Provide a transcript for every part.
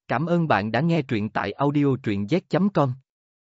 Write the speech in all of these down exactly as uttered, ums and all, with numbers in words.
Cảm ơn bạn đã nghe truyện tại audio truyện z chấm com.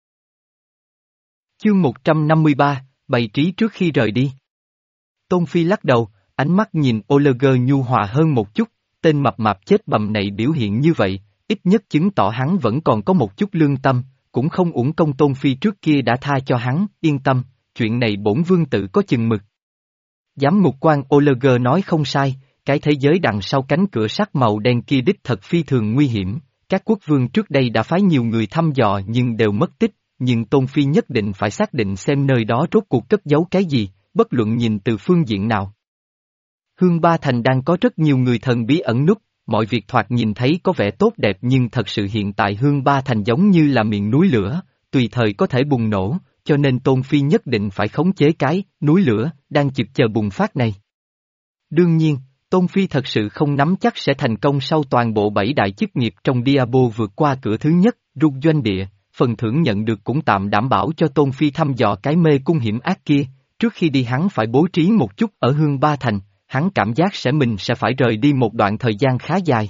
Chương một trăm năm mươi ba, bày trí trước khi rời đi. Tôn Phi lắc đầu, ánh mắt nhìn Oliver nhu hòa hơn một chút, tên mập mạp chết bầm này biểu hiện như vậy, ít nhất chứng tỏ hắn vẫn còn có một chút lương tâm, cũng không uổng công Tôn Phi trước kia đã tha cho hắn, yên tâm, chuyện này bổn vương tự có chừng mực. Giám mục quan Oliver nói không sai, cái thế giới đằng sau cánh cửa sắt màu đen kia đích thật phi thường nguy hiểm. Các quốc vương trước đây đã phái nhiều người thăm dò nhưng đều mất tích, nhưng Tôn Phi nhất định phải xác định xem nơi đó rốt cuộc cất giấu cái gì, bất luận nhìn từ phương diện nào. Hương Ba Thành đang có rất nhiều người thần bí ẩn núp, mọi việc thoạt nhìn thấy có vẻ tốt đẹp nhưng thật sự hiện tại Hương Ba Thành giống như là miệng núi lửa, tùy thời có thể bùng nổ, cho nên Tôn Phi nhất định phải khống chế cái núi lửa đang chực chờ bùng phát này. Đương nhiên, Tôn Phi thật sự không nắm chắc sẽ thành công sau toàn bộ bảy đại chức nghiệp trong Diabo vượt qua cửa thứ nhất, rung doanh địa, phần thưởng nhận được cũng tạm đảm bảo cho Tôn Phi thăm dò cái mê cung hiểm ác kia, trước khi đi hắn phải bố trí một chút ở Hương Ba Thành, hắn cảm giác sẽ mình sẽ phải rời đi một đoạn thời gian khá dài.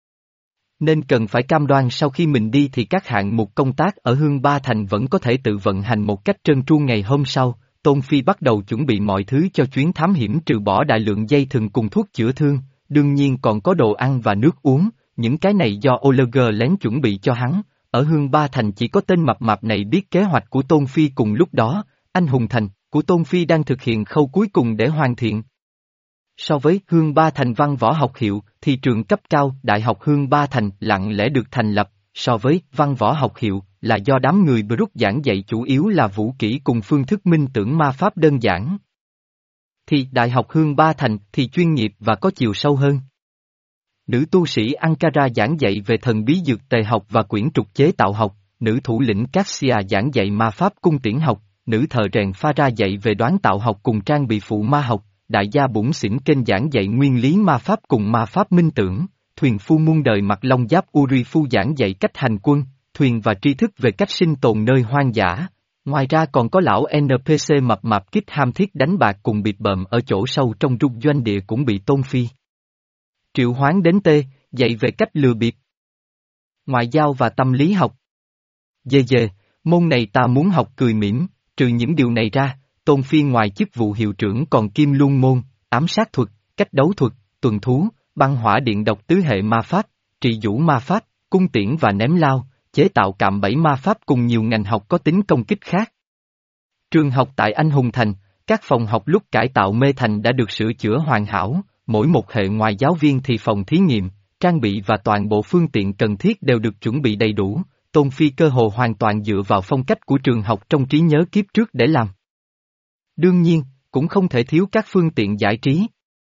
Nên cần phải cam đoan sau khi mình đi thì các hạng mục công tác ở Hương Ba Thành vẫn có thể tự vận hành một cách trơn tru. Ngày hôm sau, Tôn Phi bắt đầu chuẩn bị mọi thứ cho chuyến thám hiểm trừ bỏ đại lượng dây thừng cùng thuốc chữa thương, đương nhiên còn có đồ ăn và nước uống, những cái này do Oliver lén chuẩn bị cho hắn, ở Hương Ba Thành chỉ có tên mập mạp này biết kế hoạch của Tôn Phi cùng lúc đó, anh hùng thành của Tôn Phi đang thực hiện khâu cuối cùng để hoàn thiện. So với Hương Ba Thành văn võ học hiệu, thì trường cấp cao Đại học Hương Ba Thành lặng lẽ được thành lập, so với văn võ học hiệu, là do đám người Brook giảng dạy chủ yếu là vũ kỹ cùng phương thức minh tưởng ma pháp đơn giản. Thì Đại học Hương Ba Thành thì chuyên nghiệp và có chiều sâu hơn. Nữ tu sĩ Ankara giảng dạy về thần bí dược tề học và quyển trục chế tạo học, nữ thủ lĩnh Cassia giảng dạy ma pháp cung tiễn học, nữ thợ rèn Phara dạy về đoán tạo học cùng trang bị phụ ma học, đại gia bủn xỉn kênh giảng dạy nguyên lý ma pháp cùng ma pháp minh tưởng, thuyền phu muôn đời mặc long giáp Uri Phu giảng dạy cách hành quân, thuyền và tri thức về cách sinh tồn nơi hoang dã. Ngoài ra còn có lão en pê xê mập mạp kích ham thiết đánh bạc cùng bịp bợm ở chỗ sâu trong rung doanh địa cũng bị Tôn Phi triệu hoán đến tê, dạy về cách lừa bịp, ngoại giao và tâm lý học. Dê dê, môn này ta muốn học cười mỉm, trừ những điều này ra, Tôn Phi ngoài chức vụ hiệu trưởng còn kiêm luôn môn, ám sát thuật, cách đấu thuật, tuần thú, băng hỏa điện độc tứ hệ ma pháp, trị vũ ma pháp, cung tiễn và ném lao, chế tạo cạm bẫy ma pháp cùng nhiều ngành học có tính công kích khác. Trường học tại Anh Hùng Thành, các phòng học lúc cải tạo mê thành đã được sửa chữa hoàn hảo, mỗi một hệ ngoài giáo viên thì phòng thí nghiệm, trang bị và toàn bộ phương tiện cần thiết đều được chuẩn bị đầy đủ, Tôn Phi cơ hồ hoàn toàn dựa vào phong cách của trường học trong trí nhớ kiếp trước để làm. Đương nhiên, cũng không thể thiếu các phương tiện giải trí.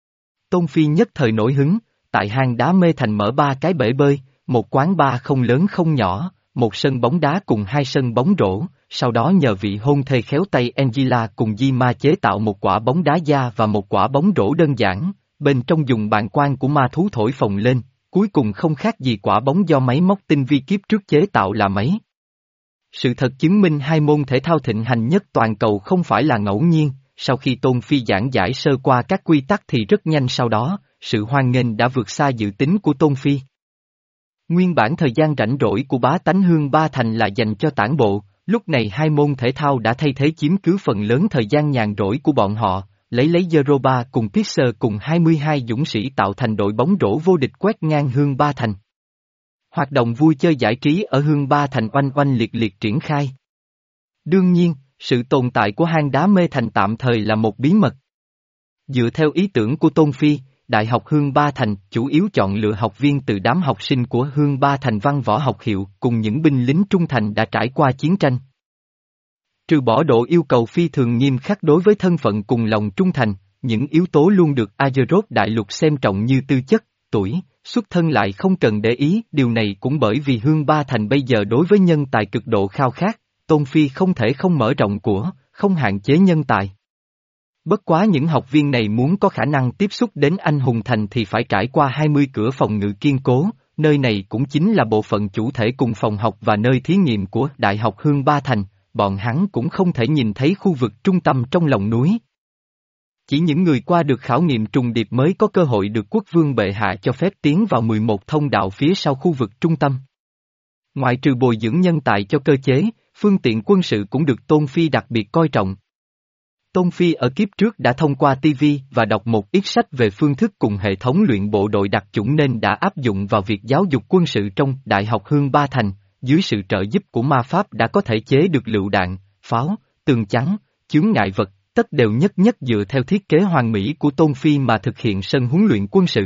Tôn Phi nhất thời nổi hứng, tại hang đá mê thành mở ba cái bể bơi, một quán bar không lớn không nhỏ, một sân bóng đá cùng hai sân bóng rổ, sau đó nhờ vị hôn thê khéo tay Angela cùng Di Ma chế tạo một quả bóng đá da và một quả bóng rổ đơn giản, bên trong dùng bàn quan của ma thú thổi phồng lên, cuối cùng không khác gì quả bóng do máy móc tinh vi kiếp trước chế tạo là mấy. Sự thật chứng minh hai môn thể thao thịnh hành nhất toàn cầu không phải là ngẫu nhiên, sau khi Tôn Phi giảng giải sơ qua các quy tắc thì rất nhanh sau đó, sự hoan nghênh đã vượt xa dự tính của Tôn Phi. Nguyên bản thời gian rảnh rỗi của bá tánh Hương Ba Thành là dành cho tản bộ, lúc này hai môn thể thao đã thay thế chiếm cứ phần lớn thời gian nhàn rỗi của bọn họ, lấy lấy Zeroba cùng Pixar cùng hai mươi hai dũng sĩ tạo thành đội bóng rổ vô địch quét ngang Hương Ba Thành. Hoạt động vui chơi giải trí ở Hương Ba Thành oanh oanh liệt liệt triển khai. Đương nhiên, sự tồn tại của hang đá mê thành tạm thời là một bí mật. Dựa theo ý tưởng của Tôn Phi, Đại học Hương Ba Thành chủ yếu chọn lựa học viên từ đám học sinh của Hương Ba Thành văn võ học hiệu cùng những binh lính trung thành đã trải qua chiến tranh. Trừ bỏ độ yêu cầu phi thường nghiêm khắc đối với thân phận cùng lòng trung thành, những yếu tố luôn được Azeroth đại lục xem trọng như tư chất, tuổi, xuất thân lại không cần để ý, điều này cũng bởi vì Hương Ba Thành bây giờ đối với nhân tài cực độ khao khát, Tôn Phi không thể không mở rộng của, không hạn chế nhân tài. Bất quá những học viên này muốn có khả năng tiếp xúc đến Anh Hùng Thành thì phải trải qua hai mươi cửa phòng ngự kiên cố, nơi này cũng chính là bộ phận chủ thể cùng phòng học và nơi thí nghiệm của Đại học Hương Ba Thành, bọn hắn cũng không thể nhìn thấy khu vực trung tâm trong lòng núi. Chỉ những người qua được khảo nghiệm trùng điệp mới có cơ hội được quốc vương bệ hạ cho phép tiến vào mười một thông đạo phía sau khu vực trung tâm. Ngoại trừ bồi dưỡng nhân tài cho cơ chế, phương tiện quân sự cũng được Tôn Phi đặc biệt coi trọng. Tôn Phi ở kiếp trước đã thông qua ti vi và đọc một ít sách về phương thức cùng hệ thống luyện bộ đội đặc chủng nên đã áp dụng vào việc giáo dục quân sự trong Đại học Hương Ba Thành, dưới sự trợ giúp của ma pháp đã có thể chế được lựu đạn, pháo, tường chắn, chướng ngại vật, tất đều nhất nhất dựa theo thiết kế hoàn mỹ của Tôn Phi mà thực hiện sân huấn luyện quân sự.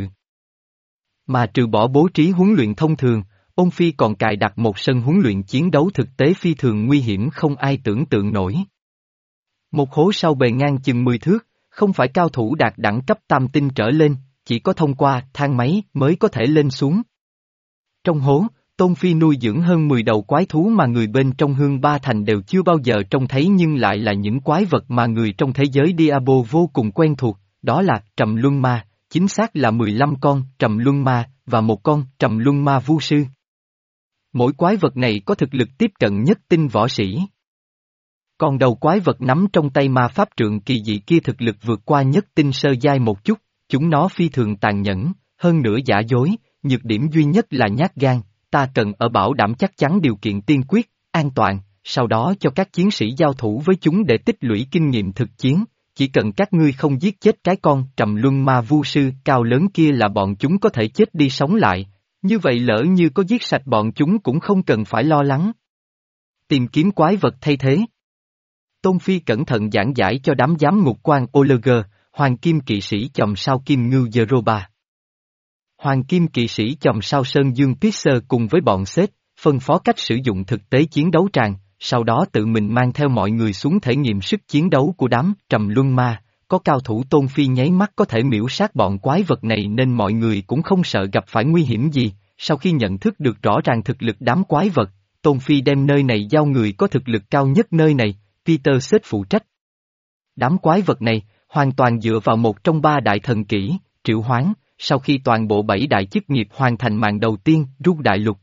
Mà trừ bỏ bố trí huấn luyện thông thường, Tôn Phi còn cài đặt một sân huấn luyện chiến đấu thực tế phi thường nguy hiểm không ai tưởng tượng nổi. Một hố sâu bề ngang chừng mười thước, không phải cao thủ đạt đẳng cấp tam tinh trở lên, chỉ có thông qua thang máy mới có thể lên xuống. Trong hố, Tôn Phi nuôi dưỡng hơn mười đầu quái thú mà người bên trong Hương Ba Thành đều chưa bao giờ trông thấy nhưng lại là những quái vật mà người trong thế giới Diablo vô cùng quen thuộc, đó là Trầm Luân Ma, chính xác là mười lăm con Trầm Luân Ma và một con Trầm Luân Ma Vu Sư. Mỗi quái vật này có thực lực tiếp cận nhất tinh võ sĩ. Còn đầu quái vật nắm trong tay ma pháp trượng kỳ dị kia thực lực vượt qua nhất tinh sơ giai một chút, chúng nó phi thường tàn nhẫn, hơn nữa giả dối, nhược điểm duy nhất là nhát gan, ta cần ở bảo đảm chắc chắn điều kiện tiên quyết, an toàn, sau đó cho các chiến sĩ giao thủ với chúng để tích lũy kinh nghiệm thực chiến, chỉ cần các ngươi không giết chết cái con Trầm Luân Ma Vu Sư cao lớn kia là bọn chúng có thể chết đi sống lại, như vậy lỡ như có giết sạch bọn chúng cũng không cần phải lo lắng. Tìm kiếm quái vật thay thế. Tôn Phi cẩn thận giảng giải cho đám giám ngục quan Oleger, Hoàng Kim Kỵ sĩ chòm sao Kim Ngưu Zeroba. Hoàng Kim Kỵ sĩ chòm sao Sơn Dương Pisser cùng với bọn Seth, phân phó cách sử dụng thực tế chiến đấu tràng, sau đó tự mình mang theo mọi người xuống thể nghiệm sức chiến đấu của đám Trầm Luân Ma, có cao thủ Tôn Phi nháy mắt có thể miễu sát bọn quái vật này nên mọi người cũng không sợ gặp phải nguy hiểm gì, sau khi nhận thức được rõ ràng thực lực đám quái vật, Tôn Phi đem nơi này giao người có thực lực cao nhất nơi này, Peter Seth phụ trách. Đám quái vật này, hoàn toàn dựa vào một trong ba đại thần kỹ, triệu hoán, sau khi toàn bộ bảy đại chức nghiệp hoàn thành màn đầu tiên, rút đại lục.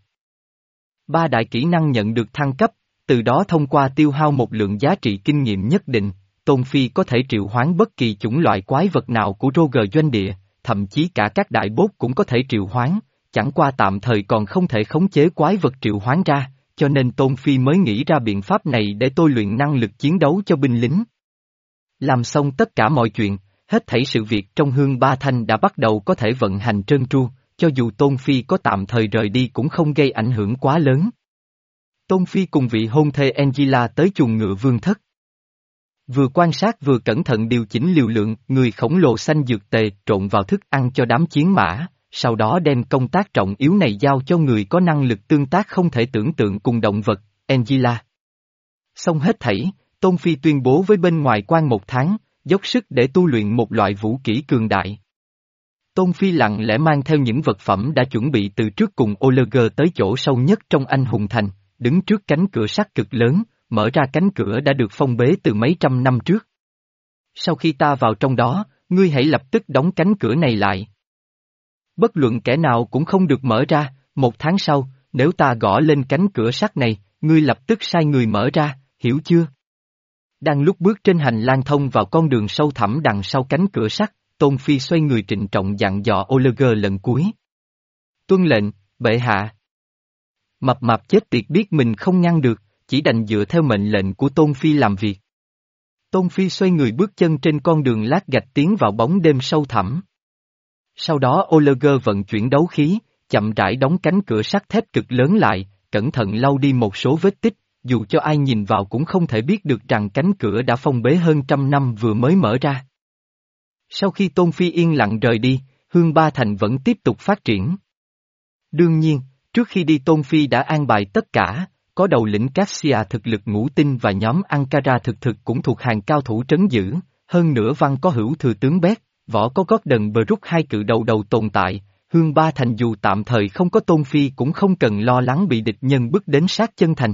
Ba đại kỹ năng nhận được thăng cấp, từ đó thông qua tiêu hao một lượng giá trị kinh nghiệm nhất định, Tôn Phi có thể triệu hoán bất kỳ chủng loại quái vật nào của Roger doanh địa, thậm chí cả các đại bốt cũng có thể triệu hoán, chẳng qua tạm thời còn không thể khống chế quái vật triệu hoán ra, cho nên Tôn Phi mới nghĩ ra biện pháp này để tôi luyện năng lực chiến đấu cho binh lính. Làm xong tất cả mọi chuyện, hết thảy sự việc trong Hương Ba Thanh đã bắt đầu có thể vận hành trơn tru, cho dù Tôn Phi có tạm thời rời đi cũng không gây ảnh hưởng quá lớn. Tôn Phi cùng vị hôn thê Angela tới chuồng ngựa vương thất. Vừa quan sát vừa cẩn thận điều chỉnh liều lượng người khổng lồ xanh dược tề trộn vào thức ăn cho đám chiến mã, sau đó đem công tác trọng yếu này giao cho người có năng lực tương tác không thể tưởng tượng cùng động vật, Angela. Xong hết thảy, Tôn Phi tuyên bố với bên ngoài quan một tháng, dốc sức để tu luyện một loại vũ kỹ cường đại. Tôn Phi lặng lẽ mang theo những vật phẩm đã chuẩn bị từ trước cùng Oleger tới chỗ sâu nhất trong Anh Hùng Thành, đứng trước cánh cửa sắt cực lớn, mở ra cánh cửa đã được phong bế từ mấy trăm năm trước. Sau khi ta vào trong đó, ngươi hãy lập tức đóng cánh cửa này lại. Bất luận kẻ nào cũng không được mở ra, một tháng sau, nếu ta gõ lên cánh cửa sắt này, ngươi lập tức sai người mở ra, hiểu chưa? Đang lúc bước trên hành lang thông vào con đường sâu thẳm đằng sau cánh cửa sắt, Tôn Phi xoay người trịnh trọng dặn dò Oleger lần cuối. Tuân lệnh, bệ hạ. Mập mạp chết tiệt biết mình không ngăn được, chỉ đành dựa theo mệnh lệnh của Tôn Phi làm việc. Tôn Phi xoay người bước chân trên con đường lát gạch tiến vào bóng đêm sâu thẳm. Sau đó Oleger vận chuyển đấu khí, chậm rãi đóng cánh cửa sắt thép cực lớn lại, cẩn thận lau đi một số vết tích, dù cho ai nhìn vào cũng không thể biết được rằng cánh cửa đã phong bế hơn trăm năm vừa mới mở ra. Sau khi Tôn Phi yên lặng rời đi, Hương Ba Thành vẫn tiếp tục phát triển. Đương nhiên, trước khi đi Tôn Phi đã an bài tất cả, có đầu lĩnh Cassia thực lực ngũ tinh và nhóm Ankara thực thực cũng thuộc hàng cao thủ trấn giữ, hơn nữa văn có hữu thừa tướng Bét, võ có Gordon Brook hai cự đầu đầu tồn tại, Hương Ba Thành dù tạm thời không có Tôn Phi cũng không cần lo lắng bị địch nhân bước đến sát chân thành.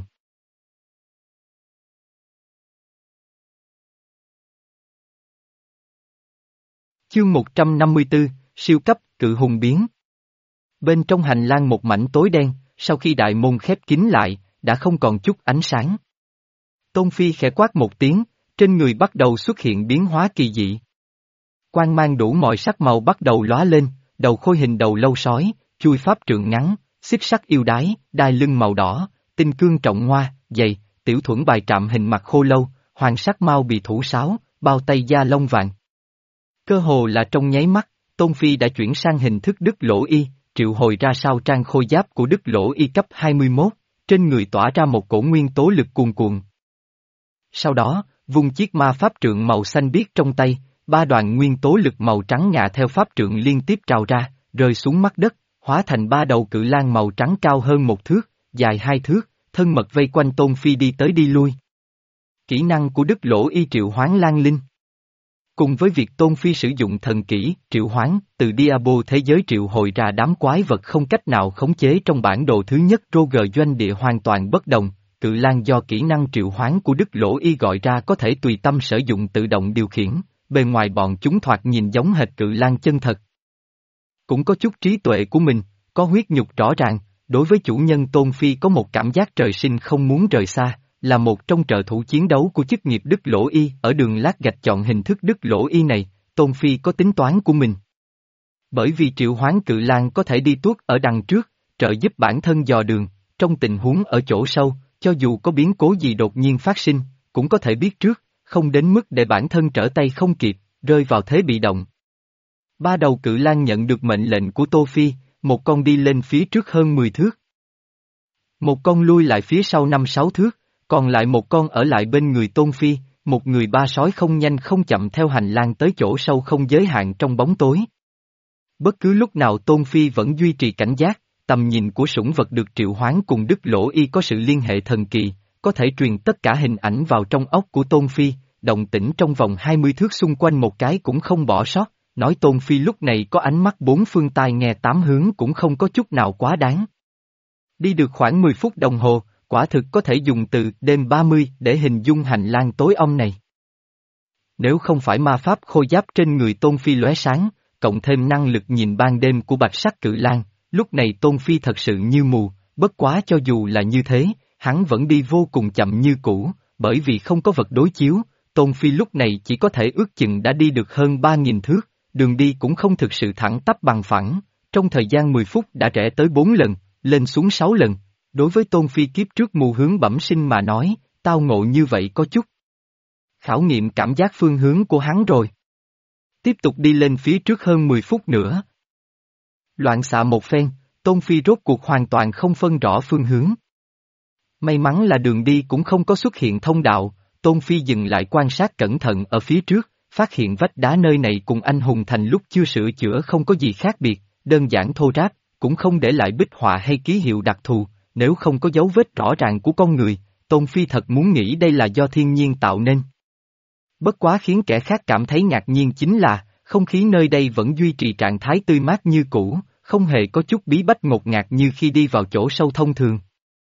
Chương một trăm năm mươi tư, siêu cấp, cự hùng biến. Bên trong hành lang một mảnh tối đen, sau khi đại môn khép kín lại, đã không còn chút ánh sáng. Tôn Phi khẽ quát một tiếng, trên người bắt đầu xuất hiện biến hóa kỳ dị. Quang mang đủ mọi sắc màu bắt đầu lóa lên, đầu khôi hình đầu lâu sói, chui pháp trượng ngắn, xích sắc yêu đái, đai lưng màu đỏ, tinh cương trọng hoa, dày, tiểu thuẫn bài trạm hình mặt khô lâu, hoàng sắc mau bị thủ sáo, bao tay da lông vàng. Cơ hồ là trong nháy mắt, Tôn Phi đã chuyển sang hình thức Đức Lỗ Y, triệu hồi ra sao trang khôi giáp của Đức Lỗ Y cấp hai mươi mốt, trên người tỏa ra một cổ nguyên tố lực cuồn cuộn. Sau đó, vung chiếc ma pháp trượng màu xanh biếc trong tay, ba đoàn nguyên tố lực màu trắng ngà theo pháp trượng liên tiếp trào ra, rơi xuống mặt đất, hóa thành ba đầu cự lang màu trắng cao hơn một thước, dài hai thước, thân mật vây quanh Tôn Phi đi tới đi lui. Kỹ năng của Đức Lỗ Y triệu hoán lang linh. Cùng với việc Tôn Phi sử dụng thần kỹ, triệu hoán, từ Diablo thế giới triệu hồi ra đám quái vật không cách nào khống chế trong bản đồ thứ nhất Roger doanh địa hoàn toàn bất đồng, cự lang do kỹ năng triệu hoán của Đức Lỗ Y gọi ra có thể tùy tâm sử dụng tự động điều khiển, bề ngoài bọn chúng thoạt nhìn giống hệt cự lang chân thật. Cũng có chút trí tuệ của mình, có huyết nhục rõ ràng, đối với chủ nhân Tôn Phi có một cảm giác trời sinh không muốn rời xa. Là một trong trợ thủ chiến đấu của chức nghiệp Đức Lỗ Y, ở đường lát gạch chọn hình thức Đức Lỗ Y này, Tôn Phi có tính toán của mình. Bởi vì triệu hoán cự lang có thể đi tuốt ở đằng trước, trợ giúp bản thân dò đường, trong tình huống ở chỗ sâu, cho dù có biến cố gì đột nhiên phát sinh, cũng có thể biết trước, không đến mức để bản thân trở tay không kịp, rơi vào thế bị động. Ba đầu cự lang nhận được mệnh lệnh của Tô Phi, một con đi lên phía trước hơn mười thước. Một con lui lại phía sau năm sáu thước. Còn lại một con ở lại bên người Tôn Phi, một người ba sói không nhanh không chậm theo hành lang tới chỗ sâu không giới hạn trong bóng tối. Bất cứ lúc nào Tôn Phi vẫn duy trì cảnh giác, tầm nhìn của sủng vật được triệu hoán cùng Đức Lỗ Y có sự liên hệ thần kỳ, có thể truyền tất cả hình ảnh vào trong óc của Tôn Phi, động tĩnh trong vòng hai mươi thước xung quanh một cái cũng không bỏ sót, nói Tôn Phi lúc này có ánh mắt bốn phương tai nghe tám hướng cũng không có chút nào quá đáng. Đi được khoảng mười phút đồng hồ, quả thực có thể dùng từ đêm ba mươi để hình dung hành lang tối om này. Nếu không phải ma pháp khôi giáp trên người Tôn Phi lóe sáng, cộng thêm năng lực nhìn ban đêm của bạch sắc cự lang, lúc này Tôn Phi thật sự như mù, bất quá cho dù là như thế, hắn vẫn đi vô cùng chậm như cũ, bởi vì không có vật đối chiếu, Tôn Phi lúc này chỉ có thể ước chừng đã đi được hơn ba nghìn thước, đường đi cũng không thực sự thẳng tắp bằng phẳng, trong thời gian mười phút đã rẽ tới bốn lần, lên xuống sáu lần. Đối với Tôn Phi kiếp trước mù hướng bẩm sinh mà nói, tao ngộ như vậy có chút khảo nghiệm cảm giác phương hướng của hắn rồi. Tiếp tục đi lên phía trước hơn mười phút nữa. Loạn xạ một phen, Tôn Phi rốt cuộc hoàn toàn không phân rõ phương hướng. May mắn là đường đi cũng không có xuất hiện thông đạo, Tôn Phi dừng lại quan sát cẩn thận ở phía trước, phát hiện vách đá nơi này cùng anh hùng thành lúc chưa sửa chữa không có gì khác biệt, đơn giản thô ráp, cũng không để lại bích họa hay ký hiệu đặc thù. Nếu không có dấu vết rõ ràng của con người, Tôn Phi thật muốn nghĩ đây là do thiên nhiên tạo nên. Bất quá khiến kẻ khác cảm thấy ngạc nhiên chính là, không khí nơi đây vẫn duy trì trạng thái tươi mát như cũ, không hề có chút bí bách ngột ngạt như khi đi vào chỗ sâu thông thường.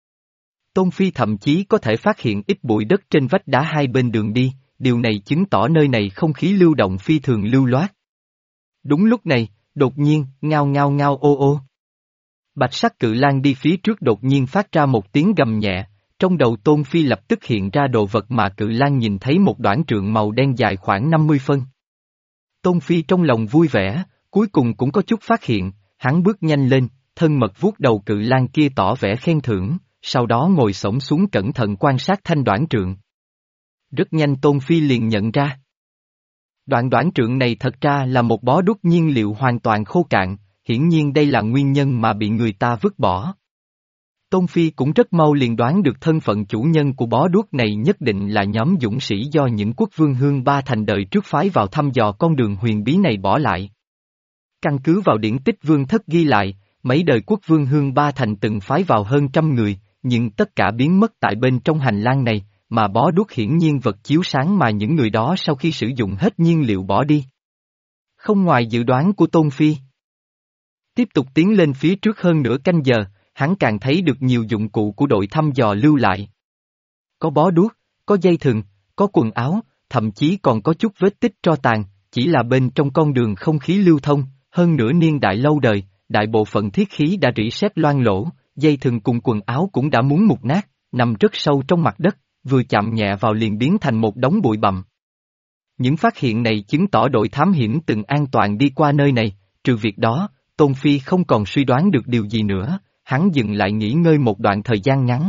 Tôn Phi thậm chí có thể phát hiện ít bụi đất trên vách đá hai bên đường đi, điều này chứng tỏ nơi này không khí lưu động phi thường lưu loát. Đúng lúc này, đột nhiên, ngao ngao ngao ô ô. Bạch sắc cự lang đi phía trước đột nhiên phát ra một tiếng gầm nhẹ, trong đầu Tôn Phi lập tức hiện ra đồ vật mà cự lang nhìn thấy một đoạn trượng màu đen dài khoảng năm mươi phân. Tôn Phi trong lòng vui vẻ, cuối cùng cũng có chút phát hiện, hắn bước nhanh lên, thân mật vuốt đầu cự lang kia tỏ vẻ khen thưởng, sau đó ngồi xổm xuống cẩn thận quan sát thanh đoạn trượng. Rất nhanh Tôn Phi liền nhận ra. Đoạn đoạn trượng này thật ra là một bó đúc nhiên liệu hoàn toàn khô cạn. Hiển nhiên đây là nguyên nhân mà bị người ta vứt bỏ. Tôn Phi cũng rất mau liền đoán được thân phận chủ nhân của bó đuốc này nhất định là nhóm dũng sĩ do những quốc vương hương ba thành đời trước phái vào thăm dò con đường huyền bí này bỏ lại. Căn cứ vào điển tích vương thất ghi lại, mấy đời quốc vương hương ba thành từng phái vào hơn trăm người, nhưng tất cả biến mất tại bên trong hành lang này, mà bó đuốc hiển nhiên vật chiếu sáng mà những người đó sau khi sử dụng hết nhiên liệu bỏ đi. Không ngoài dự đoán của Tôn Phi. Tiếp tục tiến lên phía trước hơn nửa canh giờ, hắn càng thấy được nhiều dụng cụ của đội thăm dò lưu lại. Có bó đuốc, có dây thừng, có quần áo, thậm chí còn có chút vết tích tro tàn, chỉ là bên trong con đường không khí lưu thông, hơn nửa niên đại lâu đời, đại bộ phận thiết khí đã rỉ sét loang lỗ, dây thừng cùng quần áo cũng đã muốn mục nát, nằm rất sâu trong mặt đất, vừa chạm nhẹ vào liền biến thành một đống bụi bặm. Những phát hiện này chứng tỏ đội thám hiểm từng an toàn đi qua nơi này, trừ việc đó, Tôn Phi không còn suy đoán được điều gì nữa, hắn dừng lại nghỉ ngơi một đoạn thời gian ngắn.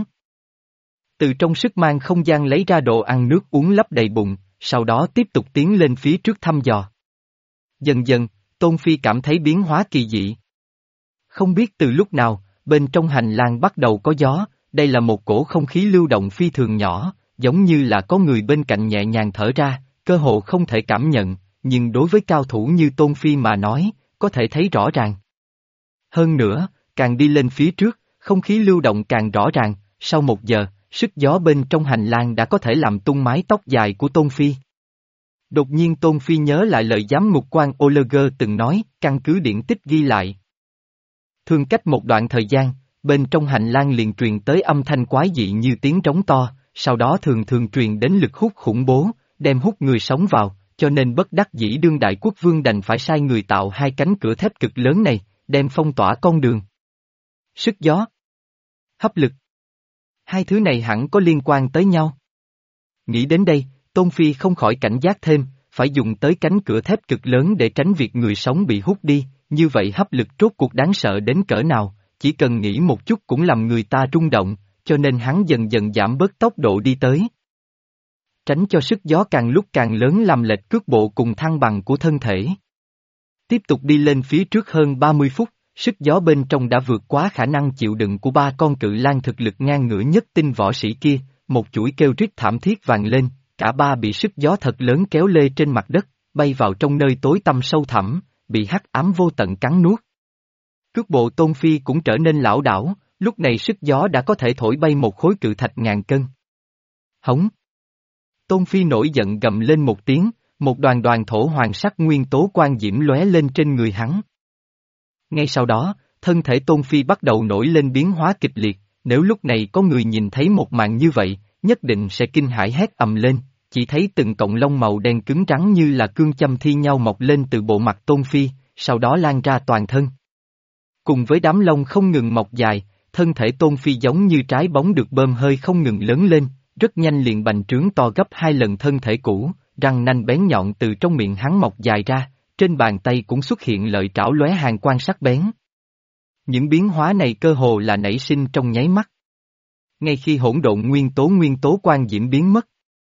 Từ trong sức mang không gian lấy ra đồ ăn nước uống lấp đầy bụng, sau đó tiếp tục tiến lên phía trước thăm dò. Dần dần, Tôn Phi cảm thấy biến hóa kỳ dị. Không biết từ lúc nào, bên trong hành lang bắt đầu có gió, đây là một cổ không khí lưu động phi thường nhỏ, giống như là có người bên cạnh nhẹ nhàng thở ra, cơ hồ không thể cảm nhận, nhưng đối với cao thủ như Tôn Phi mà nói, có thể thấy rõ ràng. Hơn nữa, càng đi lên phía trước, không khí lưu động càng rõ ràng, sau một giờ, sức gió bên trong hành lang đã có thể làm tung mái tóc dài của Tôn Phi. Đột nhiên Tôn Phi nhớ lại lời giám ngục quan Oleger từng nói, căn cứ điển tích ghi lại. Thường cách một đoạn thời gian, bên trong hành lang liền truyền tới âm thanh quái dị như tiếng trống to, sau đó thường thường truyền đến lực hút khủng bố, đem hút người sống vào, cho nên bất đắc dĩ đương đại quốc vương đành phải sai người tạo hai cánh cửa thép cực lớn này, đem phong tỏa con đường. Sức gió, hấp lực. Hai thứ này hẳn có liên quan tới nhau. Nghĩ đến đây, Tôn Phi không khỏi cảnh giác thêm, phải dùng tới cánh cửa thép cực lớn để tránh việc người sống bị hút đi, như vậy hấp lực rốt cuộc đáng sợ đến cỡ nào, chỉ cần nghĩ một chút cũng làm người ta rung động, cho nên hắn dần dần giảm bớt tốc độ đi tới. Tránh cho sức gió càng lúc càng lớn làm lệch cước bộ cùng thăng bằng của thân thể. Tiếp tục đi lên phía trước hơn ba mươi phút, sức gió bên trong đã vượt quá khả năng chịu đựng của ba con cự lang thực lực ngang ngửa nhất tinh võ sĩ kia, một chuỗi kêu rít thảm thiết vang lên, cả ba bị sức gió thật lớn kéo lê trên mặt đất, bay vào trong nơi tối tăm sâu thẳm, bị hắc ám vô tận cắn nuốt. Cước bộ Tôn Phi cũng trở nên lảo đảo, lúc này sức gió đã có thể thổi bay một khối cự thạch ngàn cân. Hống! Tôn Phi nổi giận gầm lên một tiếng, một đoàn đoàn thổ hoàng sắc nguyên tố quang diễm lóe lên trên người hắn. Ngay sau đó, thân thể Tôn Phi bắt đầu nổi lên biến hóa kịch liệt, nếu lúc này có người nhìn thấy một màn như vậy, nhất định sẽ kinh hãi hét ầm lên, chỉ thấy từng cọng lông màu đen cứng rắn như là cương châm thi nhau mọc lên từ bộ mặt Tôn Phi, sau đó lan ra toàn thân. Cùng với đám lông không ngừng mọc dài, thân thể Tôn Phi giống như trái bóng được bơm hơi không ngừng lớn lên, rất nhanh liền bành trướng to gấp hai lần thân thể cũ, răng nanh bén nhọn từ trong miệng hắn mọc dài ra, trên bàn tay cũng xuất hiện lợi trảo lóe hàn quang sắc bén. Những biến hóa này cơ hồ là nảy sinh trong nháy mắt. Ngay khi hỗn độn nguyên tố nguyên tố quang diễm biến mất,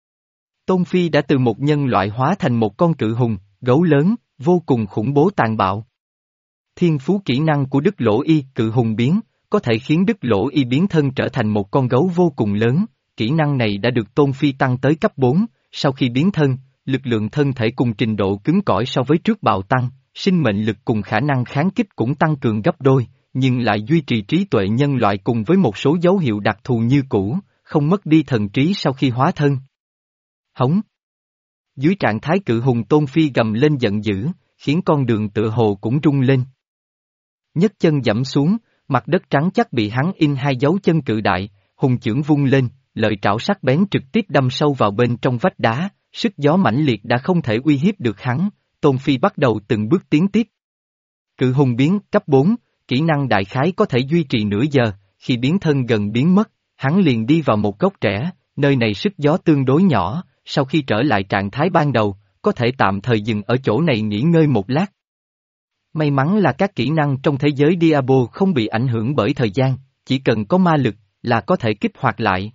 Tôn Phi đã từ một nhân loại hóa thành một con cự hùng, gấu lớn, vô cùng khủng bố tàn bạo. Thiên phú kỹ năng của Đức Lỗ Y cự hùng biến, có thể khiến Đức Lỗ Y biến thân trở thành một con gấu vô cùng lớn, kỹ năng này đã được Tôn Phi tăng tới cấp bốn, sau khi biến thân, lực lượng thân thể cùng trình độ cứng cỏi so với trước bạo tăng, sinh mệnh lực cùng khả năng kháng kích cũng tăng cường gấp đôi, nhưng lại duy trì trí tuệ nhân loại cùng với một số dấu hiệu đặc thù như cũ, không mất đi thần trí sau khi hóa thân. Hống! Dưới trạng thái cự hùng Tôn Phi gầm lên giận dữ, khiến con đường tựa hồ cũng rung lên. Nhấc chân dẫm xuống, mặt đất trắng chắc bị hắn in hai dấu chân cự đại, hùng chưởng vung lên, lợi trảo sắc bén trực tiếp đâm sâu vào bên trong vách đá, sức gió mãnh liệt đã không thể uy hiếp được hắn, Tôn Phi bắt đầu từng bước tiến tiếp. Cự hùng biến cấp bốn, kỹ năng đại khái có thể duy trì nửa giờ, khi biến thân gần biến mất, hắn liền đi vào một góc trẻ, nơi này sức gió tương đối nhỏ, sau khi trở lại trạng thái ban đầu, có thể tạm thời dừng ở chỗ này nghỉ ngơi một lát. May mắn là các kỹ năng trong thế giới Diablo không bị ảnh hưởng bởi thời gian, chỉ cần có ma lực, là có thể kích hoạt lại.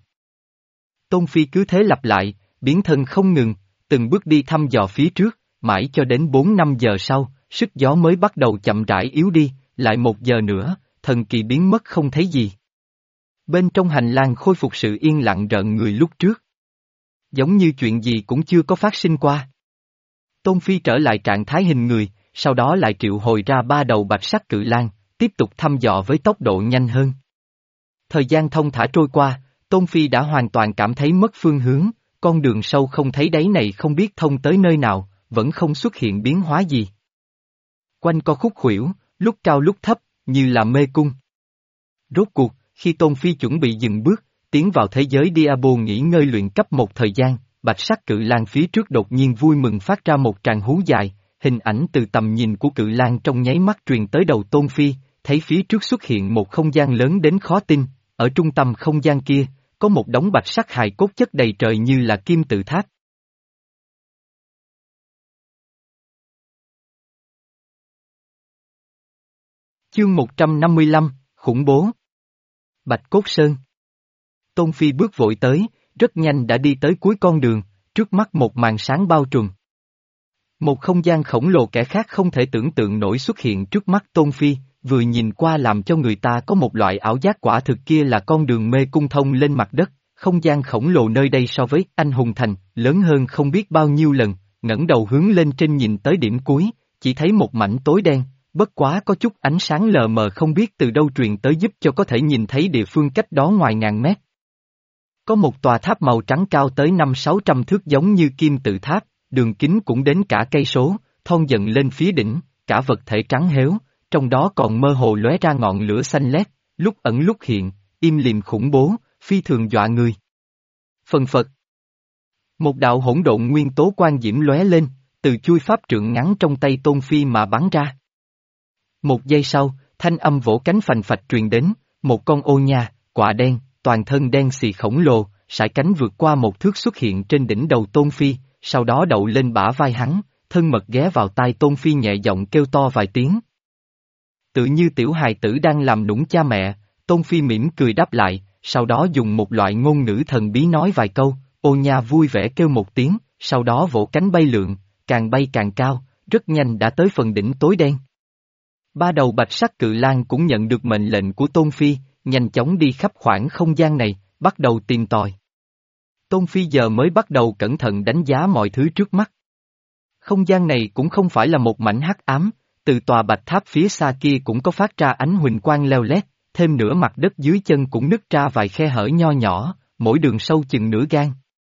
Tôn Phi cứ thế lặp lại, biến thân không ngừng, từng bước đi thăm dò phía trước, mãi cho đến bốn năm giờ sau, sức gió mới bắt đầu chậm rãi yếu đi, lại một giờ nữa, thần kỳ biến mất không thấy gì. Bên trong hành lang khôi phục sự yên lặng rợn người lúc trước. Giống như chuyện gì cũng chưa có phát sinh qua. Tôn Phi trở lại trạng thái hình người, sau đó lại triệu hồi ra ba đầu bạch sắc cự lang, tiếp tục thăm dò với tốc độ nhanh hơn. Thời gian thông thả trôi qua, Tôn Phi đã hoàn toàn cảm thấy mất phương hướng, con đường sâu không thấy đáy này không biết thông tới nơi nào, vẫn không xuất hiện biến hóa gì. Quanh co khúc khuỷu, lúc cao lúc thấp, như là mê cung. Rốt cuộc, khi Tôn Phi chuẩn bị dừng bước, tiến vào thế giới Diablo nghỉ ngơi luyện cấp một thời gian, bạch sắc cự lang phía trước đột nhiên vui mừng phát ra một tràng hú dài, hình ảnh từ tầm nhìn của cự lang trong nháy mắt truyền tới đầu Tôn Phi, thấy phía trước xuất hiện một không gian lớn đến khó tin, ở trung tâm không gian kia, có một đống bạch sắc hài cốt chất đầy trời như là kim tự tháp. Chương một trăm năm mươi lăm, khủng bố. Bạch Cốt Sơn. Tôn Phi bước vội tới, rất nhanh đã đi tới cuối con đường, trước mắt một màn sáng bao trùm. Một không gian khổng lồ kẻ khác không thể tưởng tượng nổi xuất hiện trước mắt Tôn Phi, vừa nhìn qua làm cho người ta có một loại ảo giác quả thực kia là con đường mê cung thông lên mặt đất, không gian khổng lồ nơi đây so với Anh Hùng Thành, lớn hơn không biết bao nhiêu lần, ngẩng đầu hướng lên trên nhìn tới điểm cuối, chỉ thấy một mảnh tối đen. Bất quá có chút ánh sáng lờ mờ không biết từ đâu truyền tới giúp cho có thể nhìn thấy địa phương cách đó ngoài ngàn mét. Có một tòa tháp màu trắng cao tới năm sáu trăm thước giống như kim tự tháp, đường kính cũng đến cả cây số, thon dần lên phía đỉnh, cả vật thể trắng héo, trong đó còn mơ hồ lóe ra ngọn lửa xanh lét, lúc ẩn lúc hiện, im lìm khủng bố, phi thường dọa người. Phần phật. Một đạo hỗn độn nguyên tố quang diễm lóe lên, từ chui pháp trượng ngắn trong tay Tôn Phi mà bắn ra. Một giây sau, thanh âm vỗ cánh phành phạch truyền đến, một con ô nha, quạ đen, toàn thân đen xì khổng lồ, sải cánh vượt qua một thước xuất hiện trên đỉnh đầu Tôn Phi, sau đó đậu lên bả vai hắn, thân mật ghé vào tai Tôn Phi nhẹ giọng kêu to vài tiếng. Tự như tiểu hài tử đang làm nũng cha mẹ, Tôn Phi mỉm cười đáp lại, sau đó dùng một loại ngôn ngữ thần bí nói vài câu, ô nha vui vẻ kêu một tiếng, sau đó vỗ cánh bay lượn, càng bay càng cao, rất nhanh đã tới phần đỉnh tối đen. Ba đầu bạch sắc cự lang cũng nhận được mệnh lệnh của Tôn Phi, nhanh chóng đi khắp khoảng không gian này, bắt đầu tìm tòi. Tôn Phi giờ mới bắt đầu cẩn thận đánh giá mọi thứ trước mắt. Không gian này cũng không phải là một mảnh hắc ám, từ tòa bạch tháp phía xa kia cũng có phát ra ánh huỳnh quang leo lét, thêm nữa mặt đất dưới chân cũng nứt ra vài khe hở nho nhỏ, mỗi đường sâu chừng nửa gang.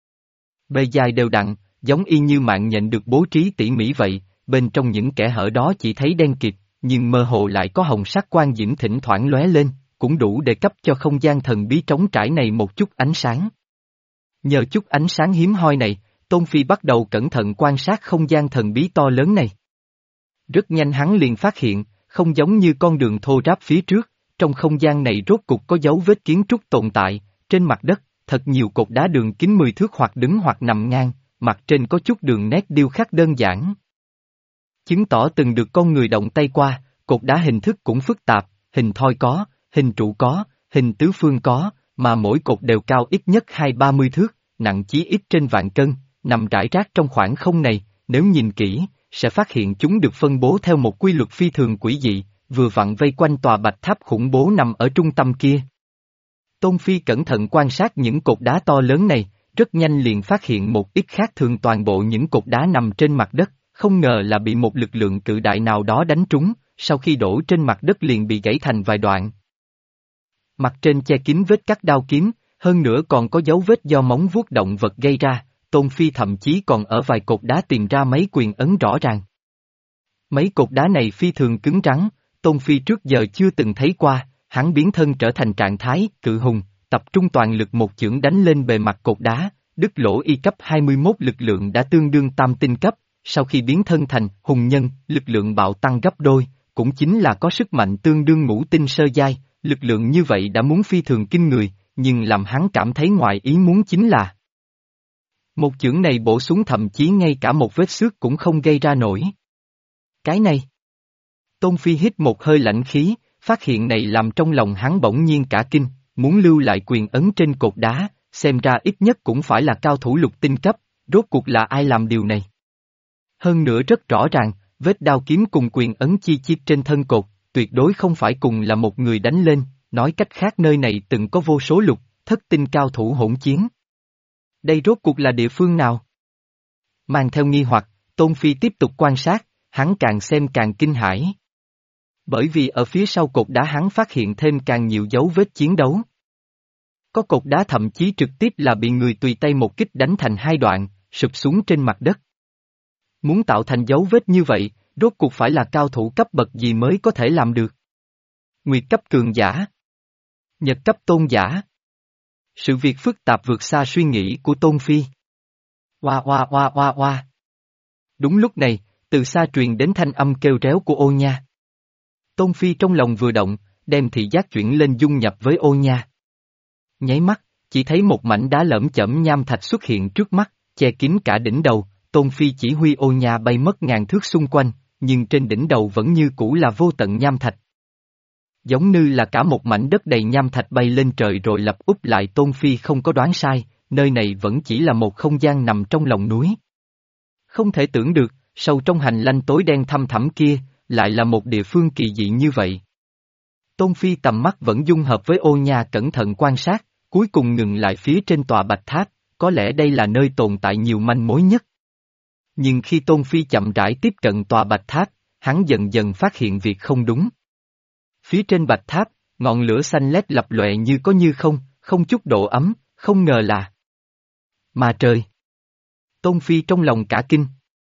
Bề dài đều đặn, giống y như mạng nhện được bố trí tỉ mỉ vậy, bên trong những kẽ hở đó chỉ thấy đen kịt, nhưng mơ hồ lại có hồng sắc quang diễm thỉnh thoảng lóe lên, cũng đủ để cấp cho không gian thần bí trống trải này một chút ánh sáng. Nhờ chút ánh sáng hiếm hoi này, Tôn Phi bắt đầu cẩn thận quan sát không gian thần bí to lớn này. Rất nhanh hắn liền phát hiện, không giống như con đường thô ráp phía trước, trong không gian này rốt cục có dấu vết kiến trúc tồn tại, trên mặt đất, thật nhiều cột đá đường kính mười thước hoặc đứng hoặc nằm ngang, mặt trên có chút đường nét điêu khắc đơn giản. Chứng tỏ từng được con người động tay qua, cột đá hình thức cũng phức tạp, hình thoi có, hình trụ có, hình tứ phương có, mà mỗi cột đều cao ít nhất hai ba mươi thước, nặng chí ít trên vạn cân, nằm rải rác trong khoảng không này, nếu nhìn kỹ, sẽ phát hiện chúng được phân bố theo một quy luật phi thường quỷ dị, vừa vặn vây quanh tòa bạch tháp khủng bố nằm ở trung tâm kia. Tôn Phi cẩn thận quan sát những cột đá to lớn này, rất nhanh liền phát hiện một ít khác thường toàn bộ những cột đá nằm trên mặt đất, không ngờ là bị một lực lượng cự đại nào đó đánh trúng, sau khi đổ trên mặt đất liền bị gãy thành vài đoạn. Mặt trên che kín vết cắt đao kiếm, hơn nữa còn có dấu vết do móng vuốt động vật gây ra, Tôn Phi thậm chí còn ở vài cột đá tìm ra mấy quyền ấn rõ ràng. Mấy cột đá này phi thường cứng rắn, Tôn Phi trước giờ chưa từng thấy qua, hắn biến thân trở thành trạng thái cự hùng, tập trung toàn lực một chưởng đánh lên bề mặt cột đá, đứt lỗ y cấp hai mươi mốt lực lượng đã tương đương tam tinh cấp, sau khi biến thân thành hùng nhân, lực lượng bạo tăng gấp đôi, cũng chính là có sức mạnh tương đương ngũ tinh sơ giai, lực lượng như vậy đã muốn phi thường kinh người, nhưng làm hắn cảm thấy ngoài ý muốn chính là một chưởng này bổ xuống thậm chí ngay cả một vết xước cũng không gây ra nổi. Cái này. Tôn Phi hít một hơi lạnh khí, phát hiện này làm trong lòng hắn bỗng nhiên cả kinh, muốn lưu lại quyền ấn trên cột đá, xem ra ít nhất cũng phải là cao thủ lục tinh cấp, rốt cuộc là ai làm điều này. Hơn nữa rất rõ ràng, vết đao kiếm cùng quyền ấn chi chít trên thân cột, tuyệt đối không phải cùng là một người đánh lên, nói cách khác nơi này từng có vô số lục, thất tinh cao thủ hỗn chiến. Đây rốt cuộc là địa phương nào? Mang theo nghi hoặc, Tôn Phi tiếp tục quan sát, hắn càng xem càng kinh hãi. Bởi vì ở phía sau cột đá hắn phát hiện thêm càng nhiều dấu vết chiến đấu. Có cột đá thậm chí trực tiếp là bị người tùy tay một kích đánh thành hai đoạn, sụp xuống trên mặt đất. Muốn tạo thành dấu vết như vậy, rốt cuộc phải là cao thủ cấp bậc gì mới có thể làm được? Nguyệt cấp cường giả. Nhật cấp tôn giả. Sự việc phức tạp vượt xa suy nghĩ của Tôn Phi. Oa oa oa oa oa. Đúng lúc này, từ xa truyền đến thanh âm kêu réo của ô nha. Tôn Phi trong lòng vừa động, đem thị giác chuyển lên dung nhập với ô nha. Nháy mắt, chỉ thấy một mảnh đá lởm chởm nham thạch xuất hiện trước mắt, che kín cả đỉnh đầu, Tôn Phi chỉ huy ô nha bay mất ngàn thước xung quanh, nhưng trên đỉnh đầu vẫn như cũ là vô tận nham thạch. Giống như là cả một mảnh đất đầy nham thạch bay lên trời rồi lập úp lại. Tôn Phi không có đoán sai, nơi này vẫn chỉ là một không gian nằm trong lòng núi. Không thể tưởng được, sâu trong hành lang tối đen thăm thẳm kia, lại là một địa phương kỳ dị như vậy. Tôn Phi tầm mắt vẫn dung hợp với ô nha cẩn thận quan sát, cuối cùng ngừng lại phía trên tòa bạch tháp, có lẽ đây là nơi tồn tại nhiều manh mối nhất. Nhưng khi Tôn Phi chậm rãi tiếp cận tòa bạch tháp, hắn dần dần phát hiện việc không đúng. Phía trên bạch tháp, ngọn lửa xanh lét lập lòe như có như không, không chút độ ấm, không ngờ là ma trời. Tôn Phi trong lòng cả kinh.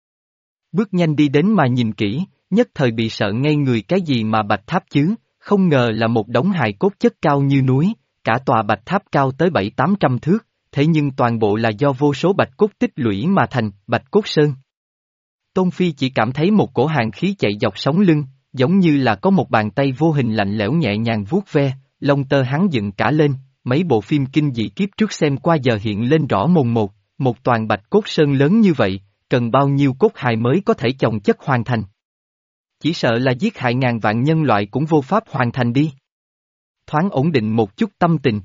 Bước nhanh đi đến mà nhìn kỹ, nhất thời bị sợ ngây người. Cái gì mà bạch tháp chứ, không ngờ là một đống hài cốt chất cao như núi, cả tòa bạch tháp cao tới bảy tám trăm thước, thế nhưng toàn bộ là do vô số bạch cốt tích lũy mà thành, bạch cốt sơn. Tôn Phi chỉ cảm thấy một cổ hàn khí chạy dọc sống lưng, giống như là có một bàn tay vô hình lạnh lẽo nhẹ nhàng vuốt ve, lông tơ hắn dựng cả lên, mấy bộ phim kinh dị kiếp trước xem qua giờ hiện lên rõ mồn một, một toàn bạch cốt sơn lớn như vậy, cần bao nhiêu cốt hài mới có thể chồng chất hoàn thành. Chỉ sợ là giết hại ngàn vạn nhân loại cũng vô pháp hoàn thành đi. Thoáng ổn định một chút tâm tình.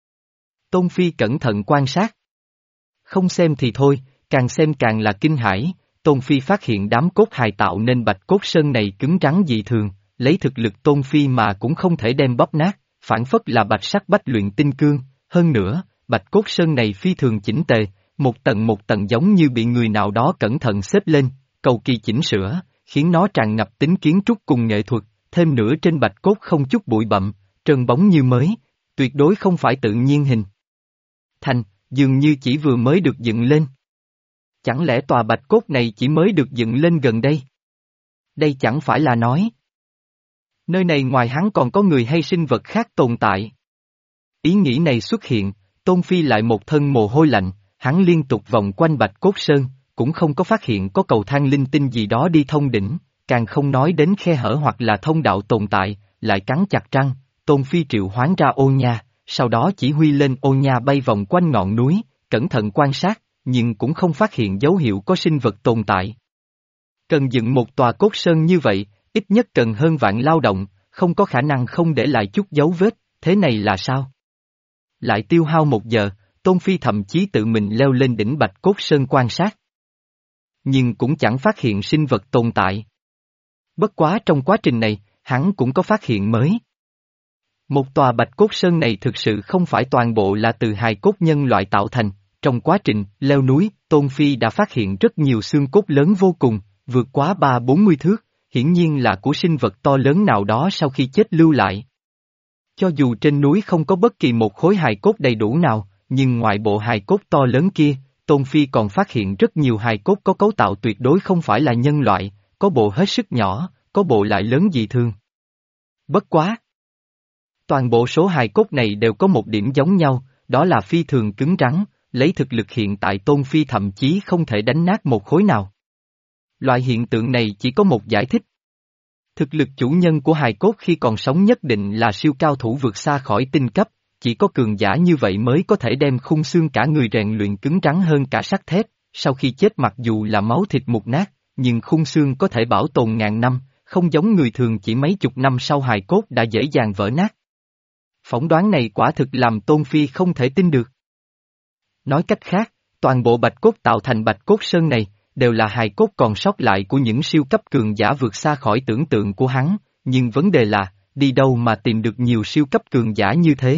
Tôn Phi cẩn thận quan sát. Không xem thì thôi, càng xem càng là kinh hãi. Tôn Phi phát hiện đám cốt hài tạo nên bạch cốt sơn này cứng rắn dị thường, lấy thực lực Tôn Phi mà cũng không thể đem bóp nát, phản phất là bạch sắc bách luyện tinh cương. Hơn nữa, bạch cốt sơn này phi thường chỉnh tề, một tầng một tầng giống như bị người nào đó cẩn thận xếp lên, cầu kỳ chỉnh sửa, khiến nó tràn ngập tính kiến trúc cùng nghệ thuật, thêm nữa trên bạch cốt không chút bụi bặm, trơn bóng như mới, tuyệt đối không phải tự nhiên hình thành, dường như chỉ vừa mới được dựng lên. Chẳng lẽ tòa bạch cốt này chỉ mới được dựng lên gần đây? Đây chẳng phải là nói nơi này ngoài hắn còn có người hay sinh vật khác tồn tại. Ý nghĩ này xuất hiện, Tôn Phi lại một thân mồ hôi lạnh, hắn liên tục vòng quanh bạch cốt sơn, cũng không có phát hiện có cầu thang linh tinh gì đó đi thông đỉnh, càng không nói đến khe hở hoặc là thông đạo tồn tại, lại cắn chặt răng, Tôn Phi triệu hoán ra ô nha, sau đó chỉ huy lên ô nha bay vòng quanh ngọn núi, cẩn thận quan sát, nhưng cũng không phát hiện dấu hiệu có sinh vật tồn tại. Cần dựng một tòa cốt sơn như vậy, ít nhất cần hơn vạn lao động, không có khả năng không để lại chút dấu vết, thế này là sao? Lại tiêu hao một giờ, Tôn Phi thậm chí tự mình leo lên đỉnh bạch cốt sơn quan sát. Nhưng cũng chẳng phát hiện sinh vật tồn tại. Bất quá trong quá trình này, hắn cũng có phát hiện mới. Một tòa bạch cốt sơn này thực sự không phải toàn bộ là từ hài cốt nhân loại tạo thành, trong quá trình leo núi, Tôn Phi đã phát hiện rất nhiều xương cốt lớn vô cùng, vượt quá ba bốn mươi thước, hiển nhiên là của sinh vật to lớn nào đó sau khi chết lưu lại. Cho dù trên núi không có bất kỳ một khối hài cốt đầy đủ nào, nhưng ngoài bộ hài cốt to lớn kia, Tôn Phi còn phát hiện rất nhiều hài cốt có cấu tạo tuyệt đối không phải là nhân loại, có bộ hết sức nhỏ, có bộ lại lớn dị thường. Bất quá! Toàn bộ số hài cốt này đều có một điểm giống nhau, đó là phi thường cứng rắn, lấy thực lực hiện tại Tôn Phi thậm chí không thể đánh nát một khối nào. Loại hiện tượng này chỉ có một giải thích. Thực lực chủ nhân của hài cốt khi còn sống nhất định là siêu cao thủ vượt xa khỏi tinh cấp, chỉ có cường giả như vậy mới có thể đem khung xương cả người rèn luyện cứng rắn hơn cả sắt thép, sau khi chết mặc dù là máu thịt mục nát, nhưng khung xương có thể bảo tồn ngàn năm, không giống người thường chỉ mấy chục năm sau hài cốt đã dễ dàng vỡ nát. Phỏng đoán này quả thực làm Tôn Phi không thể tin được. Nói cách khác, toàn bộ bạch cốt tạo thành bạch cốt sơn này, đều là hài cốt còn sót lại của những siêu cấp cường giả vượt xa khỏi tưởng tượng của hắn, nhưng vấn đề là, đi đâu mà tìm được nhiều siêu cấp cường giả như thế?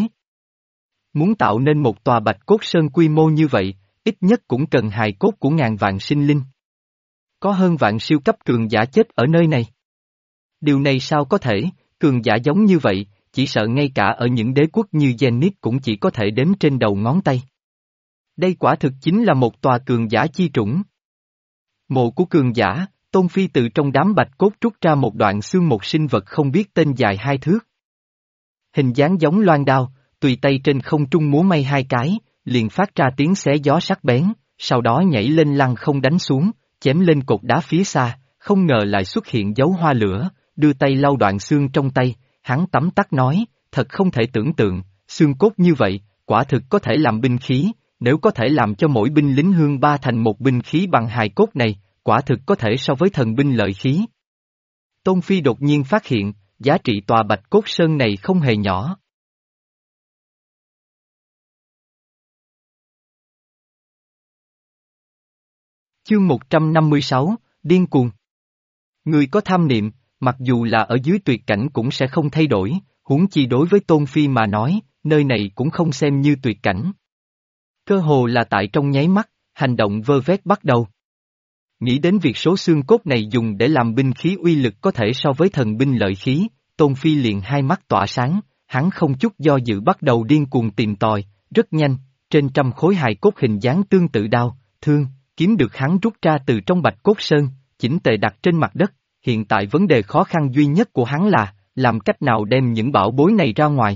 Muốn tạo nên một tòa bạch cốt sơn quy mô như vậy, ít nhất cũng cần hài cốt của ngàn vạn sinh linh. Có hơn vạn siêu cấp cường giả chết ở nơi này. Điều này sao có thể, cường giả giống như vậy, chỉ sợ ngay cả ở những đế quốc như Zenith cũng chỉ có thể đếm trên đầu ngón tay. Đây quả thực chính là một tòa cường giả chi trũng. Mộ của cường giả, Tôn Phi từ trong đám bạch cốt rút ra một đoạn xương một sinh vật không biết tên dài hai thước. Hình dáng giống loan đao, tùy tay trên không trung múa may hai cái, liền phát ra tiếng xé gió sắc bén, sau đó nhảy lên lăng không đánh xuống, chém lên cột đá phía xa, không ngờ lại xuất hiện dấu hoa lửa, đưa tay lau đoạn xương trong tay, hắn tấm tắc nói, thật không thể tưởng tượng, xương cốt như vậy, quả thực có thể làm binh khí, nếu có thể làm cho mỗi binh lính hương ba thành một binh khí bằng hài cốt này, quả thực có thể so với thần binh lợi khí. Tôn Phi đột nhiên phát hiện, giá trị tòa Bạch Cốt Sơn này không hề nhỏ. Chương một trăm năm mươi sáu, Điên cuồng. Người có tham niệm, mặc dù là ở dưới tuyệt cảnh cũng sẽ không thay đổi, huống chi đối với Tôn Phi mà nói, nơi này cũng không xem như tuyệt cảnh. Cơ hồ là tại trong nháy mắt, hành động vơ vét bắt đầu. Nghĩ đến việc số xương cốt này dùng để làm binh khí uy lực có thể so với thần binh lợi khí, Tôn Phi liền hai mắt tỏa sáng, hắn không chút do dự bắt đầu điên cuồng tìm tòi, rất nhanh, trên trăm khối hài cốt hình dáng tương tự đao, thương, kiếm được hắn rút ra từ trong Bạch Cốt Sơn, chỉnh tề đặt trên mặt đất, hiện tại vấn đề khó khăn duy nhất của hắn là, làm cách nào đem những bảo bối này ra ngoài.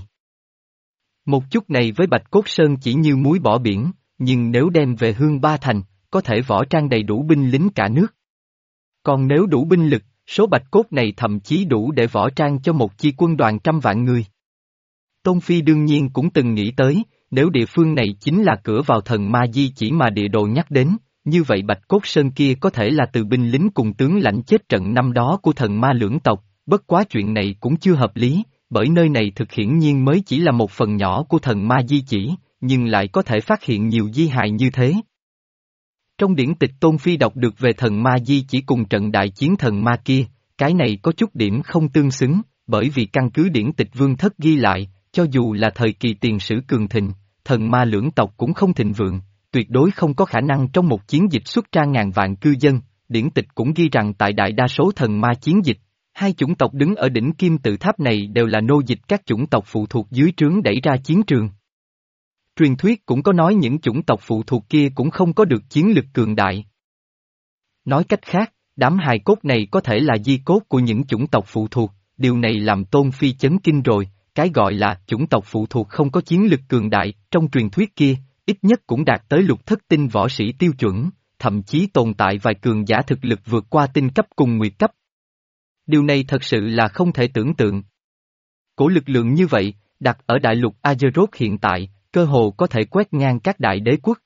Một chút này với Bạch Cốt Sơn chỉ như muối bỏ biển, nhưng nếu đem về Hương Ba Thành, có thể võ trang đầy đủ binh lính cả nước. Còn nếu đủ binh lực, số bạch cốt này thậm chí đủ để võ trang cho một chi quân đoàn trăm vạn người. Tôn Phi đương nhiên cũng từng nghĩ tới, nếu địa phương này chính là cửa vào thần ma di chỉ mà địa đồ nhắc đến, như vậy Bạch Cốt Sơn kia có thể là từ binh lính cùng tướng lãnh chết trận năm đó của thần ma lưỡng tộc, bất quá chuyện này cũng chưa hợp lý, bởi nơi này thực hiển nhiên mới chỉ là một phần nhỏ của thần ma di chỉ, nhưng lại có thể phát hiện nhiều di hài như thế. Trong điển tịch Tôn Phi đọc được về thần ma di chỉ cùng trận đại chiến thần ma kia, cái này có chút điểm không tương xứng, bởi vì căn cứ điển tịch Vương Thất ghi lại, cho dù là thời kỳ tiền sử cường thịnh, thần ma lưỡng tộc cũng không thịnh vượng, tuyệt đối không có khả năng trong một chiến dịch xuất ra ngàn vạn cư dân, điển tịch cũng ghi rằng tại đại đa số thần ma chiến dịch, hai chủng tộc đứng ở đỉnh kim tự tháp này đều là nô dịch các chủng tộc phụ thuộc dưới trướng đẩy ra chiến trường. Truyền thuyết cũng có nói những chủng tộc phụ thuộc kia cũng không có được chiến lực cường đại. Nói cách khác, đám hài cốt này có thể là di cốt của những chủng tộc phụ thuộc, điều này làm Tôn Phi chấn kinh rồi, cái gọi là chủng tộc phụ thuộc không có chiến lực cường đại, trong truyền thuyết kia, ít nhất cũng đạt tới lục thất tinh võ sĩ tiêu chuẩn, thậm chí tồn tại vài cường giả thực lực vượt qua tinh cấp cùng nguyệt cấp. Điều này thật sự là không thể tưởng tượng. Cổ lực lượng như vậy, đặt ở đại lục Azeroth hiện tại, cơ hồ có thể quét ngang các đại đế quốc.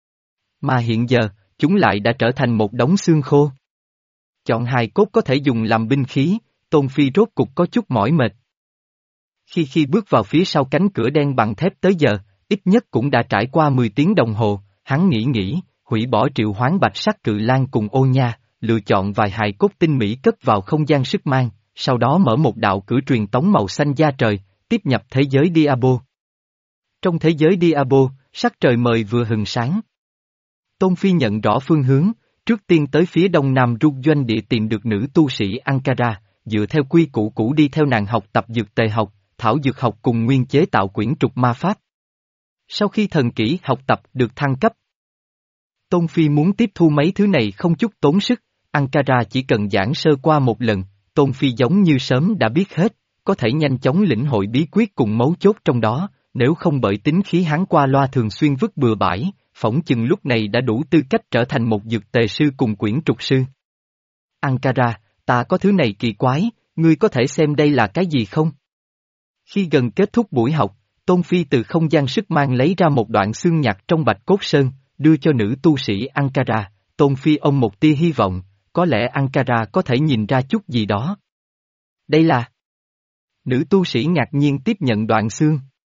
Mà hiện giờ, chúng lại đã trở thành một đống xương khô. Chọn hài cốt có thể dùng làm binh khí, Tôn Phi rốt cục có chút mỏi mệt. Khi khi bước vào phía sau cánh cửa đen bằng thép tới giờ, ít nhất cũng đã trải qua mười tiếng đồng hồ, hắn nghĩ nghĩ, hủy bỏ triệu hoán bạch sắc cự lang cùng ô nha, lựa chọn vài hài cốt tinh mỹ cất vào không gian sức mang, sau đó mở một đạo cửa truyền tống màu xanh da trời, tiếp nhập thế giới Diablo. Trong thế giới Diablo, sắc trời mời vừa hừng sáng. Tôn Phi nhận rõ phương hướng, trước tiên tới phía đông nam rút doanh địa tìm được nữ tu sĩ Ankara, dựa theo quy củ cũ đi theo nàng học tập dược tề học, thảo dược học cùng nguyên chế tạo quyển trục ma pháp. Sau khi thần kỹ học tập được thăng cấp, Tôn Phi muốn tiếp thu mấy thứ này không chút tốn sức, Ankara chỉ cần giảng sơ qua một lần, Tôn Phi giống như sớm đã biết hết, có thể nhanh chóng lĩnh hội bí quyết cùng mấu chốt trong đó. Nếu không bởi tính khí hắn qua loa thường xuyên vứt bừa bãi, phỏng chừng lúc này đã đủ tư cách trở thành một dược tề sư cùng quyển trục sư. Ankara, ta có thứ này kỳ quái, ngươi có thể xem đây là cái gì không? Khi gần kết thúc buổi học, Tôn Phi từ không gian sức mang lấy ra một đoạn xương nhạc trong Bạch Cốt Sơn, đưa cho nữ tu sĩ Ankara, Tôn Phi ôm một tia hy vọng, có lẽ Ankara có thể nhìn ra chút gì đó. Đây là... Nữ tu sĩ ngạc nhiên tiếp nhận đoạn xương.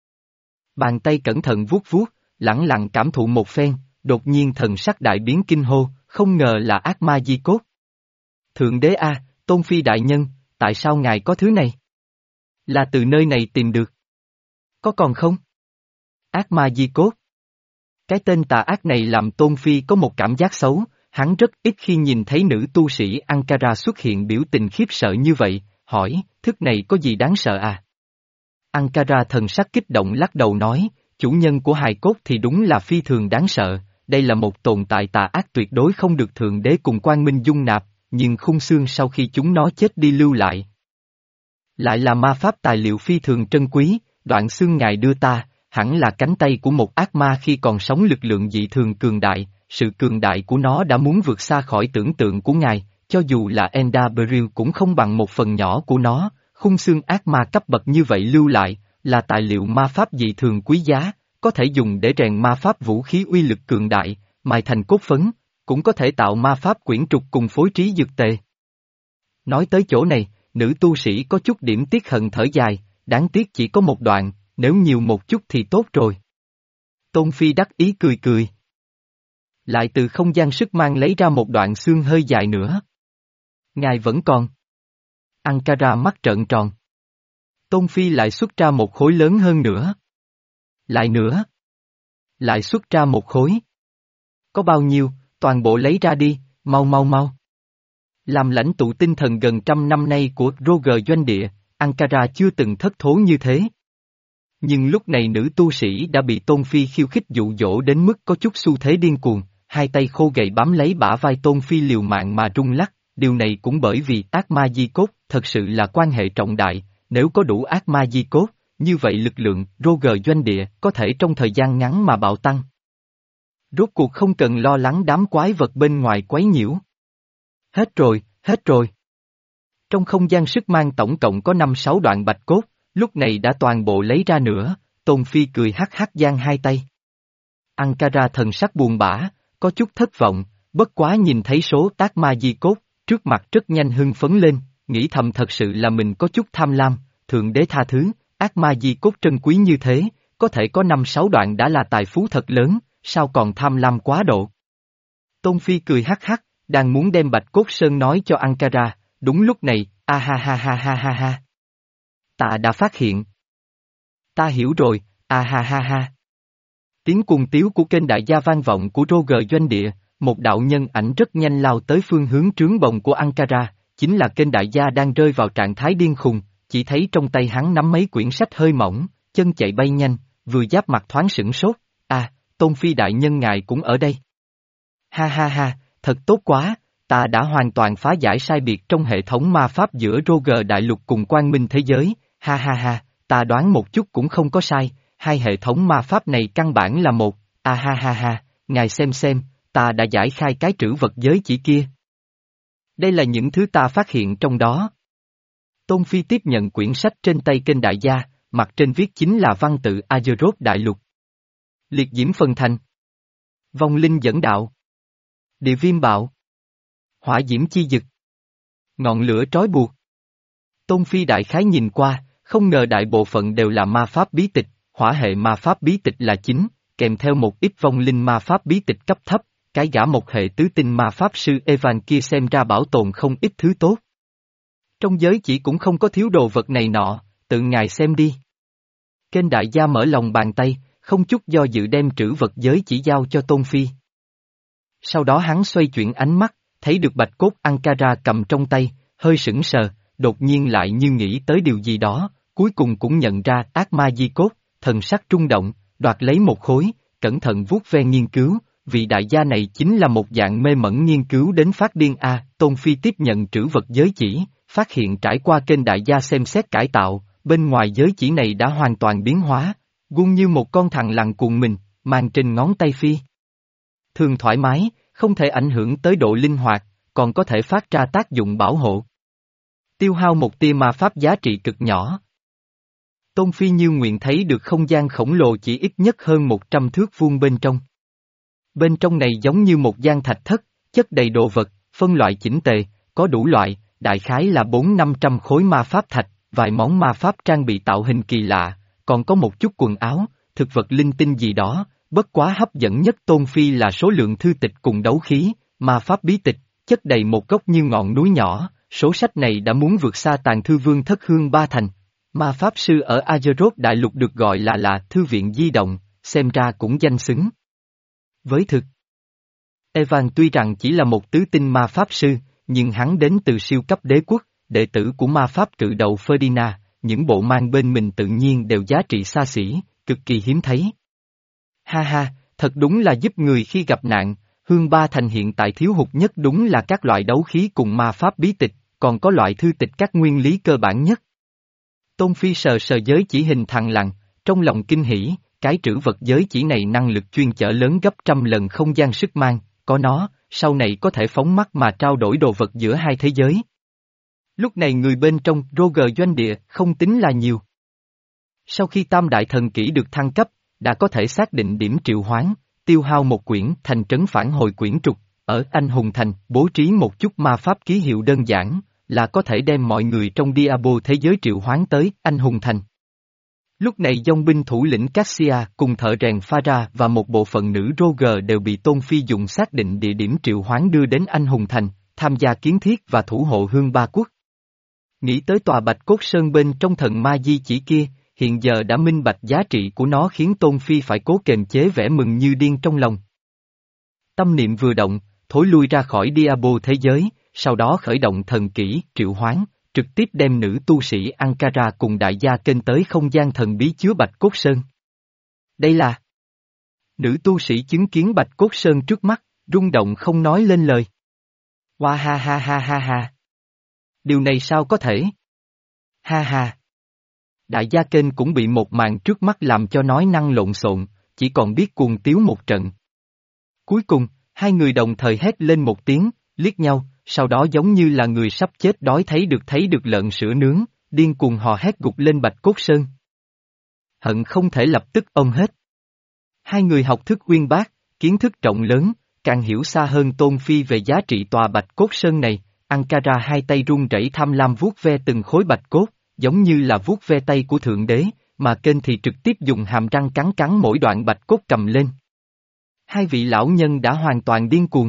Bàn tay cẩn thận vuốt vuốt, lẳng lặng cảm thụ một phen, đột nhiên thần sắc đại biến kinh hô, không ngờ là ác ma di cốt. Thượng đế a, Tôn Phi đại nhân, tại sao ngài có thứ này? Là từ nơi này tìm được. Có còn không? Ác ma di cốt. Cái tên tà ác này làm Tôn Phi có một cảm giác xấu, hắn rất ít khi nhìn thấy nữ tu sĩ Ankara xuất hiện biểu tình khiếp sợ như vậy, hỏi, thức này có gì đáng sợ à? Ankara thần sắc kích động lắc đầu nói, chủ nhân của hài cốt thì đúng là phi thường đáng sợ, đây là một tồn tại tà ác tuyệt đối không được thượng đế cùng quang minh dung nạp, nhưng khung xương sau khi chúng nó chết đi lưu lại. Lại là ma pháp tài liệu phi thường trân quý, đoạn xương ngài đưa ta, hẳn là cánh tay của một ác ma khi còn sống lực lượng dị thường cường đại, sự cường đại của nó đã muốn vượt xa khỏi tưởng tượng của ngài, cho dù là Endaberil cũng không bằng một phần nhỏ của nó. Khung xương ác ma cấp bậc như vậy lưu lại, là tài liệu ma pháp dị thường quý giá, có thể dùng để rèn ma pháp vũ khí uy lực cường đại, mài thành cốt phấn, cũng có thể tạo ma pháp quyển trục cùng phối trí dược tề. Nói tới chỗ này, nữ tu sĩ có chút điểm tiếc hận thở dài, đáng tiếc chỉ có một đoạn, nếu nhiều một chút thì tốt rồi. Tôn Phi đắc ý cười cười. Lại từ không gian sức mang lấy ra một đoạn xương hơi dài nữa. Ngài vẫn còn. Ankara mắt trợn tròn. Tôn Phi lại xuất ra một khối lớn hơn nữa. Lại nữa. Lại xuất ra một khối. Có bao nhiêu, toàn bộ lấy ra đi, mau mau mau. Làm lãnh tụ tinh thần gần trăm năm nay của Roger doanh địa, Ankara chưa từng thất thố như thế. Nhưng lúc này nữ tu sĩ đã bị Tôn Phi khiêu khích dụ dỗ đến mức có chút xu thế điên cuồng, hai tay khô gầy bám lấy bả vai Tôn Phi liều mạng mà rung lắc, điều này cũng bởi vì ác ma di cốt thật sự là quan hệ trọng đại, nếu có đủ ác ma di cốt, như vậy lực lượng Roger doanh địa có thể trong thời gian ngắn mà bạo tăng. Rốt cuộc không cần lo lắng đám quái vật bên ngoài quấy nhiễu. Hết rồi, hết rồi. Trong không gian sức mang tổng cộng có năm sáu đoạn bạch cốt, lúc này đã toàn bộ lấy ra nữa, Tôn Phi cười hắc hắc giang hai tay. Ankara thần sắc buồn bã, có chút thất vọng, bất quá nhìn thấy số ác ma di cốt, trước mặt rất nhanh hưng phấn lên, nghĩ thầm thật sự là mình có chút tham lam, thượng đế tha thứ, ác ma di cốt trân quý như thế, có thể có năm sáu đoạn đã là tài phú thật lớn, sao còn tham lam quá độ. Tôn Phi cười hắc hắc, đang muốn đem bạch cốt sơn nói cho Ankara, đúng lúc này, a ha ha ha ha ha ha. Ta đã phát hiện. Ta hiểu rồi, a ha ha ha. Tiếng cuồng tiếu của kênh đại gia vang vọng của Roger doanh địa, một đạo nhân ảnh rất nhanh lao tới phương hướng trướng bồng của Ankara, chính là kênh đại gia đang rơi vào trạng thái điên khùng, chỉ thấy trong tay hắn nắm mấy quyển sách hơi mỏng, chân chạy bay nhanh, vừa giáp mặt thoáng sửng sốt, à, Tôn Phi đại nhân ngài cũng ở đây. Ha ha ha, thật tốt quá, ta đã hoàn toàn phá giải sai biệt trong hệ thống ma pháp giữa Roger đại lục cùng Quang Minh thế giới, ha ha ha, ta đoán một chút cũng không có sai, hai hệ thống ma pháp này căn bản là một, à ha ha ha, ngài xem xem, ta đã giải khai cái trữ vật giới chỉ kia. Đây là những thứ ta phát hiện trong đó. Tôn Phi tiếp nhận quyển sách trên tay kênh đại gia, mặt trên viết chính là văn tự Azeroth đại lục. Liệt diễm phần thành. Vong linh dẫn đạo. Địa viêm bạo. Hỏa diễm chi dực. Ngọn lửa trói buộc. Tôn Phi đại khái nhìn qua, không ngờ đại bộ phận đều là ma pháp bí tịch, hỏa hệ ma pháp bí tịch là chính, kèm theo một ít vong linh ma pháp bí tịch cấp thấp, cái gã một hệ tứ tinh ma pháp sư Evan kia xem ra bảo tồn không ít thứ tốt. Trong giới chỉ cũng không có thiếu đồ vật này nọ, tự ngài xem đi. Kênh đại gia mở lòng bàn tay, không chút do dự đem trữ vật giới chỉ giao cho Tôn Phi. Sau đó hắn xoay chuyển ánh mắt, thấy được bạch cốt Ankara cầm trong tay, hơi sững sờ, đột nhiên lại như nghĩ tới điều gì đó, cuối cùng cũng nhận ra ác ma di cốt, thần sắc trung động, đoạt lấy một khối, cẩn thận vuốt ve nghiên cứu, vị đại gia này chính là một dạng mê mẩn nghiên cứu đến phát điên a. Tôn Phi tiếp nhận trữ vật giới chỉ, phát hiện trải qua kênh đại gia xem xét cải tạo, bên ngoài giới chỉ này đã hoàn toàn biến hóa, gung như một con thằn lằn cuồng mình, mang trên ngón tay Phi. Thường thoải mái, không thể ảnh hưởng tới độ linh hoạt, còn có thể phát ra tác dụng bảo hộ. Tiêu hao một tia ma pháp giá trị cực nhỏ. Tôn Phi như nguyện thấy được không gian khổng lồ chỉ ít nhất hơn một trăm thước vuông bên trong. Bên trong này giống như một gian thạch thất, chất đầy đồ vật, phân loại chỉnh tề, có đủ loại, đại khái là bốn năm trăm khối ma pháp thạch, vài món ma pháp trang bị tạo hình kỳ lạ, còn có một chút quần áo, thực vật linh tinh gì đó, bất quá hấp dẫn nhất Tôn Phi là số lượng thư tịch cùng đấu khí, ma pháp bí tịch, chất đầy một góc như ngọn núi nhỏ, số sách này đã muốn vượt xa Tàn Thư Vương Thất Hương Ba Thành. Ma pháp sư ở Azeroth đại lục được gọi là là thư viện di động, xem ra cũng danh xứng. Với thực, Evan tuy rằng chỉ là một tứ tinh ma pháp sư, nhưng hắn đến từ siêu cấp đế quốc, đệ tử của ma pháp cự đầu Ferdinand, những bộ mang bên mình tự nhiên đều giá trị xa xỉ, cực kỳ hiếm thấy. Ha ha, thật đúng là giúp người khi gặp nạn, Hương Ba Thành hiện tại thiếu hụt nhất đúng là các loại đấu khí cùng ma pháp bí tịch, còn có loại thư tịch các nguyên lý cơ bản nhất. Tôn Phi sờ sờ giới chỉ hình thằn lằn, trong lòng kinh hỉ, cái trữ vật giới chỉ này năng lực chuyên chở lớn gấp trăm lần không gian sức mang, có nó, sau này có thể phóng mắt mà trao đổi đồ vật giữa hai thế giới. Lúc này người bên trong Roger doanh địa không tính là nhiều. Sau khi tam đại thần kỹ được thăng cấp, đã có thể xác định điểm triệu hoán, tiêu hao một quyển thành trấn phản hồi quyển trục, ở Anh Hùng Thành bố trí một chút ma pháp ký hiệu đơn giản, là có thể đem mọi người trong Diablo thế giới triệu hoán tới Anh Hùng Thành. Lúc này dòng binh thủ lĩnh Cassia cùng thợ rèn Phara và một bộ phận nữ Roger đều bị Tôn Phi dùng xác định địa điểm triệu hoán đưa đến Anh Hùng Thành, tham gia kiến thiết và thủ hộ hương ba quốc. Nghĩ tới tòa Bạch Cốt Sơn bên trong thần ma di chỉ kia, hiện giờ đã minh bạch giá trị của nó khiến Tôn Phi phải cố kềm chế vẻ mừng như điên trong lòng. Tâm niệm vừa động, thối lui ra khỏi Diablo thế giới, sau đó khởi động thần kỹ triệu hoán, trực tiếp đem nữ tu sĩ Ankara cùng đại gia kênh tới không gian thần bí chứa Bạch Cốt Sơn. Đây là... Nữ tu sĩ chứng kiến Bạch Cốt Sơn trước mắt, rung động không nói lên lời. Hoa ha ha ha ha ha. Điều này sao có thể? Ha ha. Đại gia kênh cũng bị một màn trước mắt làm cho nói năng lộn xộn, chỉ còn biết cuồng tiếu một trận. Cuối cùng, hai người đồng thời hét lên một tiếng, liếc nhau, sau đó giống như là người sắp chết đói thấy được thấy được lợn sữa nướng, điên cuồng hò hét gục lên Bạch Cốt Sơn. Hận không thể lập tức ôm hết. Hai người học thức uyên bác, kiến thức rộng lớn, càng hiểu xa hơn Tôn Phi về giá trị tòa Bạch Cốt Sơn này. Ankara hai tay run rẩy tham lam vuốt ve từng khối bạch cốt, giống như là vuốt ve tay của Thượng Đế, mà kênh thì trực tiếp dùng hàm răng cắn cắn mỗi đoạn bạch cốt cầm lên. Hai vị lão nhân đã hoàn toàn điên cuồng.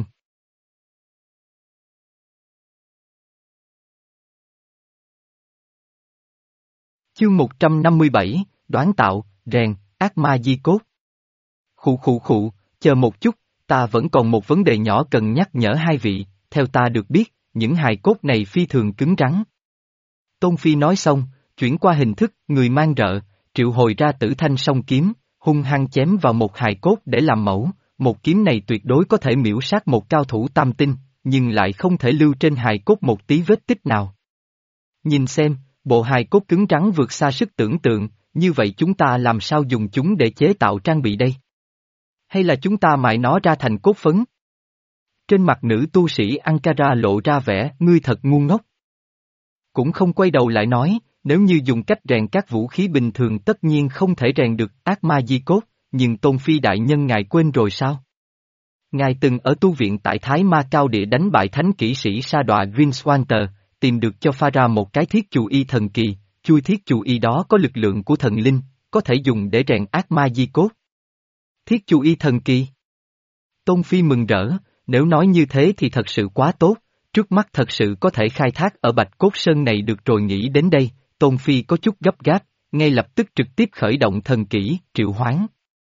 Chương một trăm năm mươi bảy, đoán tạo, rèn, ác ma di cốt. Khụ khụ khụ, chờ một chút, ta vẫn còn một vấn đề nhỏ cần nhắc nhở hai vị, theo ta được biết, những hài cốt này phi thường cứng rắn. Tôn Phi nói xong, chuyển qua hình thức người mang rợ, triệu hồi ra tử thanh song kiếm, hung hăng chém vào một hài cốt để làm mẫu, một kiếm này tuyệt đối có thể miễu sát một cao thủ tam tinh, nhưng lại không thể lưu trên hài cốt một tí vết tích nào. Nhìn xem, bộ hài cốt cứng rắn vượt xa sức tưởng tượng, như vậy chúng ta làm sao dùng chúng để chế tạo trang bị đây? Hay là chúng ta mại nó ra thành cốt phấn? Trên mặt nữ tu sĩ Ankara lộ ra vẻ, ngươi thật ngu ngốc. Cũng không quay đầu lại nói, nếu như dùng cách rèn các vũ khí bình thường tất nhiên không thể rèn được ác ma di cốt, nhưng Tôn Phi đại nhân ngài quên rồi sao? Ngài từng ở tu viện tại Thái Ma Cao Địa đánh bại thánh kỹ sĩ sa đọa Vinswanger, tìm được cho Phara một cái thiết chù y thần kỳ, chui thiết chù y đó có lực lượng của thần linh, có thể dùng để rèn ác ma di cốt. Thiết chù y thần kỳ. Tôn Phi mừng rỡ. Nếu nói như thế thì thật sự quá tốt, trước mắt thật sự có thể khai thác ở Bạch Cốt Sơn này được rồi. Nghĩ đến đây, Tôn Phi có chút gấp gáp, ngay lập tức trực tiếp khởi động thần kỹ, triệu hoán.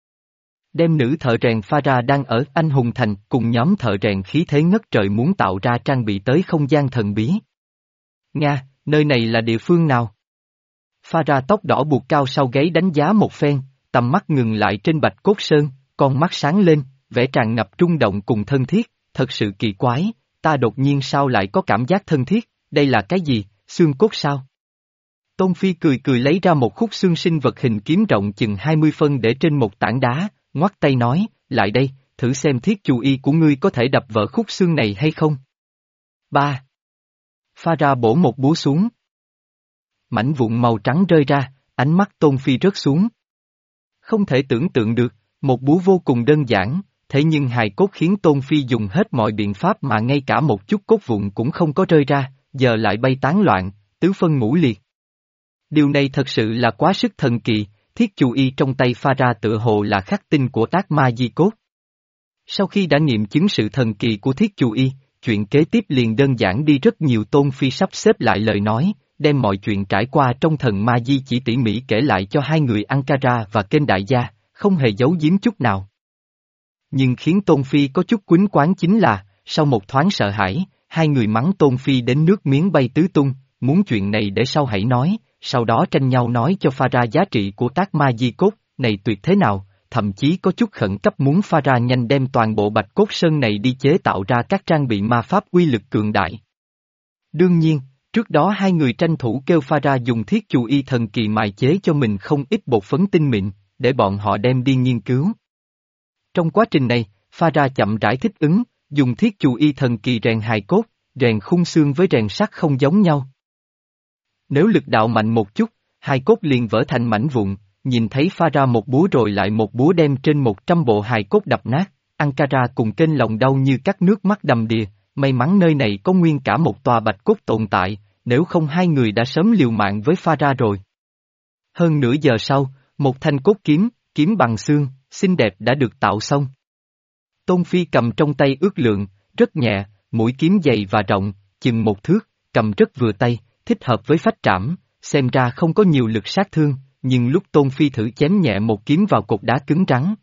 Đem nữ thợ rèn Phara đang ở Anh Hùng Thành cùng nhóm thợ rèn khí thế ngất trời muốn tạo ra trang bị tới không gian thần bí. Nga, nơi này là địa phương nào? Phara tóc đỏ buộc cao sau gáy đánh giá một phen, tầm mắt ngừng lại trên Bạch Cốt Sơn, con mắt sáng lên. Vẻ tràn ngập rung động cùng thân thiết, thật sự kỳ quái, ta đột nhiên sao lại có cảm giác thân thiết, đây là cái gì, xương cốt sao? Tôn Phi cười cười lấy ra một khúc xương sinh vật hình kiếm rộng chừng hai mươi phân để trên một tảng đá, ngoắt tay nói, lại đây, thử xem thiết chù y của ngươi có thể đập vỡ khúc xương này hay không? Ba. Phara bổ một búa xuống. Mảnh vụn màu trắng rơi ra, ánh mắt Tôn Phi rớt xuống. Không thể tưởng tượng được, một búa vô cùng đơn giản. Thế nhưng hài cốt khiến Tôn Phi dùng hết mọi biện pháp mà ngay cả một chút cốt vụn cũng không có rơi ra, giờ lại bay tán loạn, tứ phân ngũ liệt. Điều này thật sự là quá sức thần kỳ, thiết chù y trong tay Phara tựa hồ là khắc tinh của ác ma di cốt. Sau khi đã nghiệm chứng sự thần kỳ của thiết chù y, chuyện kế tiếp liền đơn giản đi rất nhiều. Tôn Phi sắp xếp lại lời nói, đem mọi chuyện trải qua trong thần ma di chỉ tỉ mỉ kể lại cho hai người Ankara và kênh đại gia, không hề giấu giếm chút nào. Nhưng khiến Tôn Phi có chút quýnh quáng chính là, sau một thoáng sợ hãi, hai người mắng Tôn Phi đến nước miếng bay tứ tung, muốn chuyện này để sau hãy nói, sau đó tranh nhau nói cho Phara giá trị của tác ma di cốt, này tuyệt thế nào, thậm chí có chút khẩn cấp muốn Phara nhanh đem toàn bộ Bạch Cốt Sơn này đi chế tạo ra các trang bị ma pháp uy lực cường đại. Đương nhiên, trước đó hai người tranh thủ kêu Phara dùng thiết chù y thần kỳ mài chế cho mình không ít bột phấn tinh mịn, để bọn họ đem đi nghiên cứu. Trong quá trình này, Phara chậm rãi thích ứng, dùng thiết chù y thần kỳ rèn hài cốt, rèn khung xương với rèn sắt không giống nhau. Nếu lực đạo mạnh một chút, hài cốt liền vỡ thành mảnh vụn, nhìn thấy Phara một búa rồi lại một búa đem trên một trăm bộ hài cốt đập nát, Ankara cùng kênh lòng đau như cắt nước mắt đầm đìa, may mắn nơi này có nguyên cả một tòa bạch cốt tồn tại, nếu không hai người đã sớm liều mạng với Phara rồi. Hơn nửa giờ sau, một thanh cốt kiếm, kiếm bằng xương, xinh đẹp đã được tạo xong. Tôn Phi cầm trong tay ước lượng, rất nhẹ, mũi kiếm dày và rộng, chừng một thước, cầm rất vừa tay, thích hợp với phách trảm, xem ra không có nhiều lực sát thương, nhưng lúc Tôn Phi thử chém nhẹ một kiếm vào cột đá cứng rắn.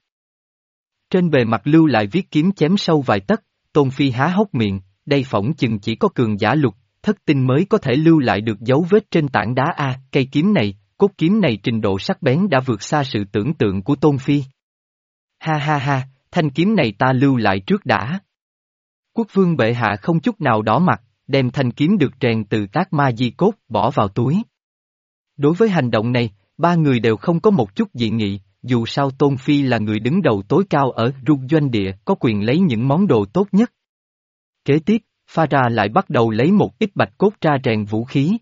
Trên bề mặt lưu lại viết kiếm chém sâu vài tấc, Tôn Phi há hốc miệng, đây phỏng chừng chỉ có cường giả lục, thất tinh mới có thể lưu lại được dấu vết trên tảng đá a, cây kiếm này, cốt kiếm này trình độ sắc bén đã vượt xa sự tưởng tượng của Tôn Phi. Ha ha ha, thanh kiếm này ta lưu lại trước đã. Quốc vương bệ hạ không chút nào đỏ mặt, đem thanh kiếm được rèn từ tác ma di cốt bỏ vào túi. Đối với hành động này, ba người đều không có một chút dị nghị, dù sao Tôn Phi là người đứng đầu tối cao ở Rug doanh địa, có quyền lấy những món đồ tốt nhất. Kế tiếp, Phara lại bắt đầu lấy một ít bạch cốt ra rèn vũ khí.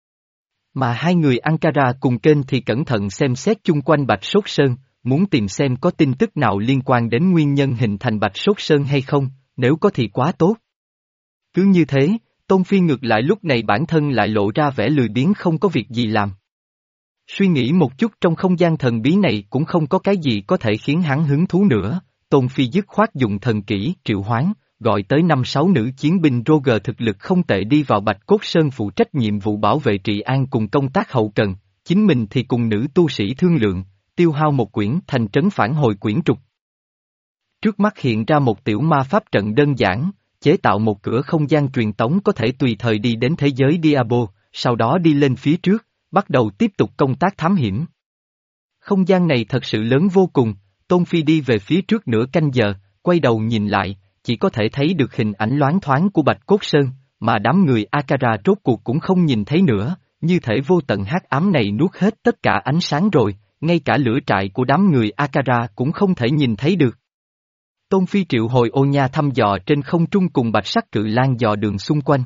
Mà hai người Ankara cùng kênh thì cẩn thận xem xét chung quanh Bạch Sốt Sơn, muốn tìm xem có tin tức nào liên quan đến nguyên nhân hình thành Bạch Sốt Sơn hay không, nếu có thì quá tốt. Cứ như thế, Tôn Phi ngược lại lúc này bản thân lại lộ ra vẻ lười biếng không có việc gì làm. Suy nghĩ một chút trong không gian thần bí này cũng không có cái gì có thể khiến hắn hứng thú nữa, Tôn Phi dứt khoát dùng thần kỹ triệu hoán, gọi tới năm sáu nữ chiến binh Roger thực lực không tệ đi vào Bạch Cốt Sơn phụ trách nhiệm vụ bảo vệ trị an cùng công tác hậu cần, chính mình thì cùng nữ tu sĩ thương lượng, tiêu hao một quyển thành trấn phản hồi quyển trục. Trước mắt hiện ra một tiểu ma pháp trận đơn giản, chế tạo một cửa không gian truyền tống có thể tùy thời đi đến thế giới Diabo, sau đó đi lên phía trước, bắt đầu tiếp tục công tác thám hiểm. Không gian này thật sự lớn vô cùng, Tôn Phi đi về phía trước nửa canh giờ, quay đầu nhìn lại, chỉ có thể thấy được hình ảnh loáng thoáng của Bạch Cốt Sơn, mà đám người Akara rốt cuộc cũng không nhìn thấy nữa, như thể vô tận hắc ám này nuốt hết tất cả ánh sáng rồi, ngay cả lửa trại của đám người Akara cũng không thể nhìn thấy được. Tôn Phi triệu hồi ô nha thăm dò trên không trung cùng bạch sắc cự lang dò đường xung quanh.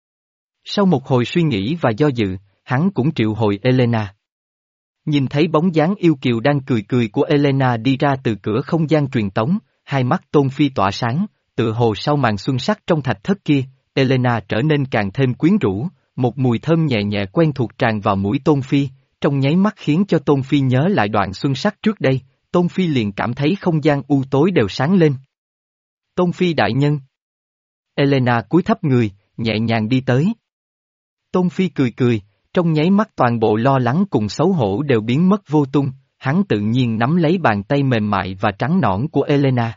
Sau một hồi suy nghĩ và do dự, hắn cũng triệu hồi Elena. Nhìn thấy bóng dáng yêu kiều đang cười cười của Elena đi ra từ cửa không gian truyền tống, hai mắt Tôn Phi tỏa sáng, tựa hồ sau màn xuân sắc trong thạch thất kia, Elena trở nên càng thêm quyến rũ, một mùi thơm nhẹ nhẹ quen thuộc tràn vào mũi Tôn Phi, trong nháy mắt khiến cho Tôn Phi nhớ lại đoạn xuân sắc trước đây, Tôn Phi liền cảm thấy không gian u tối đều sáng lên. Tôn Phi đại nhân. Elena cúi thấp người, nhẹ nhàng đi tới. Tôn Phi cười cười, trong nháy mắt toàn bộ lo lắng cùng xấu hổ đều biến mất vô tung, hắn tự nhiên nắm lấy bàn tay mềm mại và trắng nõn của Elena.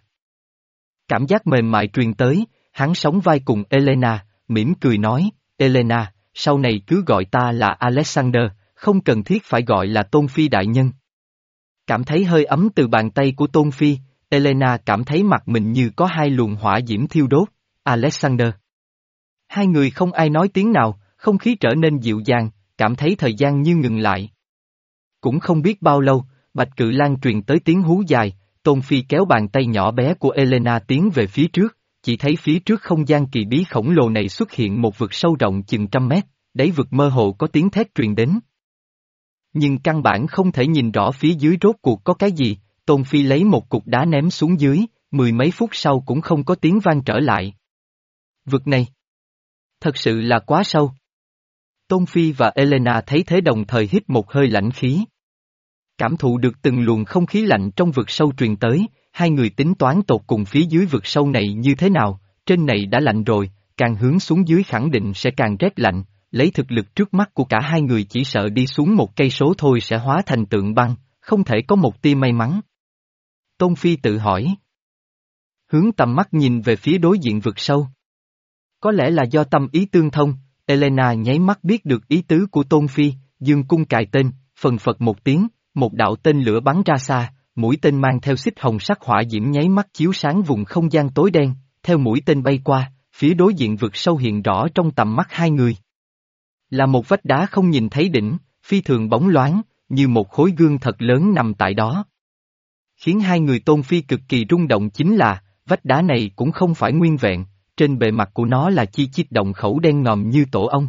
Cảm giác mềm mại truyền tới, hắn sóng vai cùng Elena, mỉm cười nói, Elena, sau này cứ gọi ta là Alexander, không cần thiết phải gọi là Tôn Phi đại nhân. Cảm thấy hơi ấm từ bàn tay của Tôn Phi, Elena cảm thấy mặt mình như có hai luồng hỏa diễm thiêu đốt, Alexander. Hai người không ai nói tiếng nào, không khí trở nên dịu dàng, cảm thấy thời gian như ngừng lại. Cũng không biết bao lâu, Bạch Cự Lang truyền tới tiếng hú dài, Tôn Phi kéo bàn tay nhỏ bé của Elena tiến về phía trước, chỉ thấy phía trước không gian kỳ bí khổng lồ này xuất hiện một vực sâu rộng chừng trăm mét, đáy vực mơ hồ có tiếng thét truyền đến. Nhưng căn bản không thể nhìn rõ phía dưới rốt cuộc có cái gì, Tôn Phi lấy một cục đá ném xuống dưới, mười mấy phút sau cũng không có tiếng vang trở lại. Vực này thật sự là quá sâu. Tôn Phi và Elena thấy thế đồng thời hít một hơi lạnh khí. Cảm thụ được từng luồng không khí lạnh trong vực sâu truyền tới, hai người tính toán tột cùng phía dưới vực sâu này như thế nào, trên này đã lạnh rồi, càng hướng xuống dưới khẳng định sẽ càng rét lạnh, lấy thực lực trước mắt của cả hai người chỉ sợ đi xuống một cây số thôi sẽ hóa thành tượng băng, không thể có một tia may mắn. Tôn Phi tự hỏi. Hướng tầm mắt nhìn về phía đối diện vực sâu. Có lẽ là do tâm ý tương thông, Elena nháy mắt biết được ý tứ của Tôn Phi, dương cung cài tên, phần phật một tiếng, một đạo tên lửa bắn ra xa, mũi tên mang theo xích hồng sắc hỏa diễm nháy mắt chiếu sáng vùng không gian tối đen, theo mũi tên bay qua, phía đối diện vực sâu hiện rõ trong tầm mắt hai người. Là một vách đá không nhìn thấy đỉnh, phi thường bóng loáng, như một khối gương thật lớn nằm tại đó. Khiến hai người Tôn Phi cực kỳ rung động chính là, vách đá này cũng không phải nguyên vẹn, trên bề mặt của nó là chi chít động khẩu đen ngòm như tổ ong.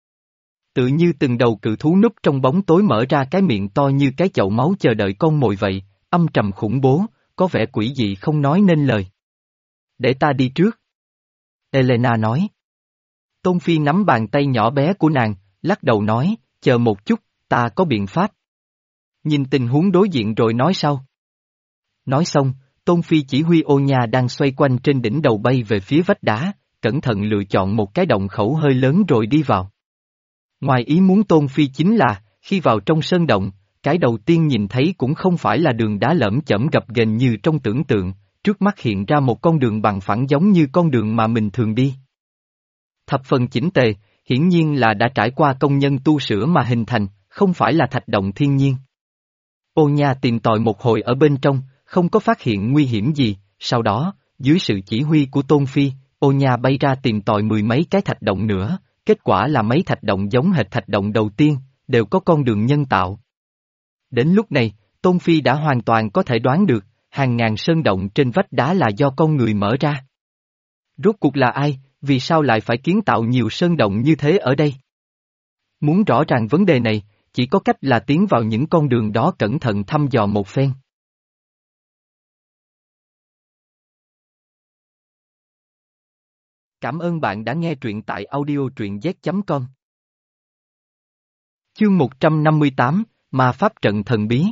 Tự như từng đầu cự thú núp trong bóng tối mở ra cái miệng to như cái chậu máu chờ đợi con mồi vậy, âm trầm khủng bố, có vẻ quỷ dị không nói nên lời. Để ta đi trước. Elena nói. Tôn Phi nắm bàn tay nhỏ bé của nàng, lắc đầu nói, chờ một chút, ta có biện pháp. Nhìn tình huống đối diện rồi nói sau. Nói xong, Tôn Phi chỉ huy ô nha đang xoay quanh trên đỉnh đầu bay về phía vách đá, cẩn thận lựa chọn một cái động khẩu hơi lớn rồi đi vào. Ngoài ý muốn Tôn Phi chính là, khi vào trong sơn động, cái đầu tiên nhìn thấy cũng không phải là đường đá lởm chởm gập ghềnh như trong tưởng tượng, trước mắt hiện ra một con đường bằng phẳng giống như con đường mà mình thường đi. Thập phần chỉnh tề, hiển nhiên là đã trải qua công nhân tu sửa mà hình thành, không phải là thạch động thiên nhiên. Ô nha tìm tòi một hồi ở bên trong, không có phát hiện nguy hiểm gì, sau đó, dưới sự chỉ huy của Tôn Phi, ô nha bay ra tìm tòi mười mấy cái thạch động nữa, kết quả là mấy thạch động giống hệt thạch động đầu tiên, đều có con đường nhân tạo. Đến lúc này, Tôn Phi đã hoàn toàn có thể đoán được, hàng ngàn sơn động trên vách đá là do con người mở ra. Rốt cuộc là ai, vì sao lại phải kiến tạo nhiều sơn động như thế ở đây? Muốn rõ ràng vấn đề này, chỉ có cách là tiến vào những con đường đó cẩn thận thăm dò một phen. Cảm ơn bạn đã nghe truyện tại audio truyện z chấm com. Chương một trăm năm mươi tám, Ma Pháp Trận Thần Bí.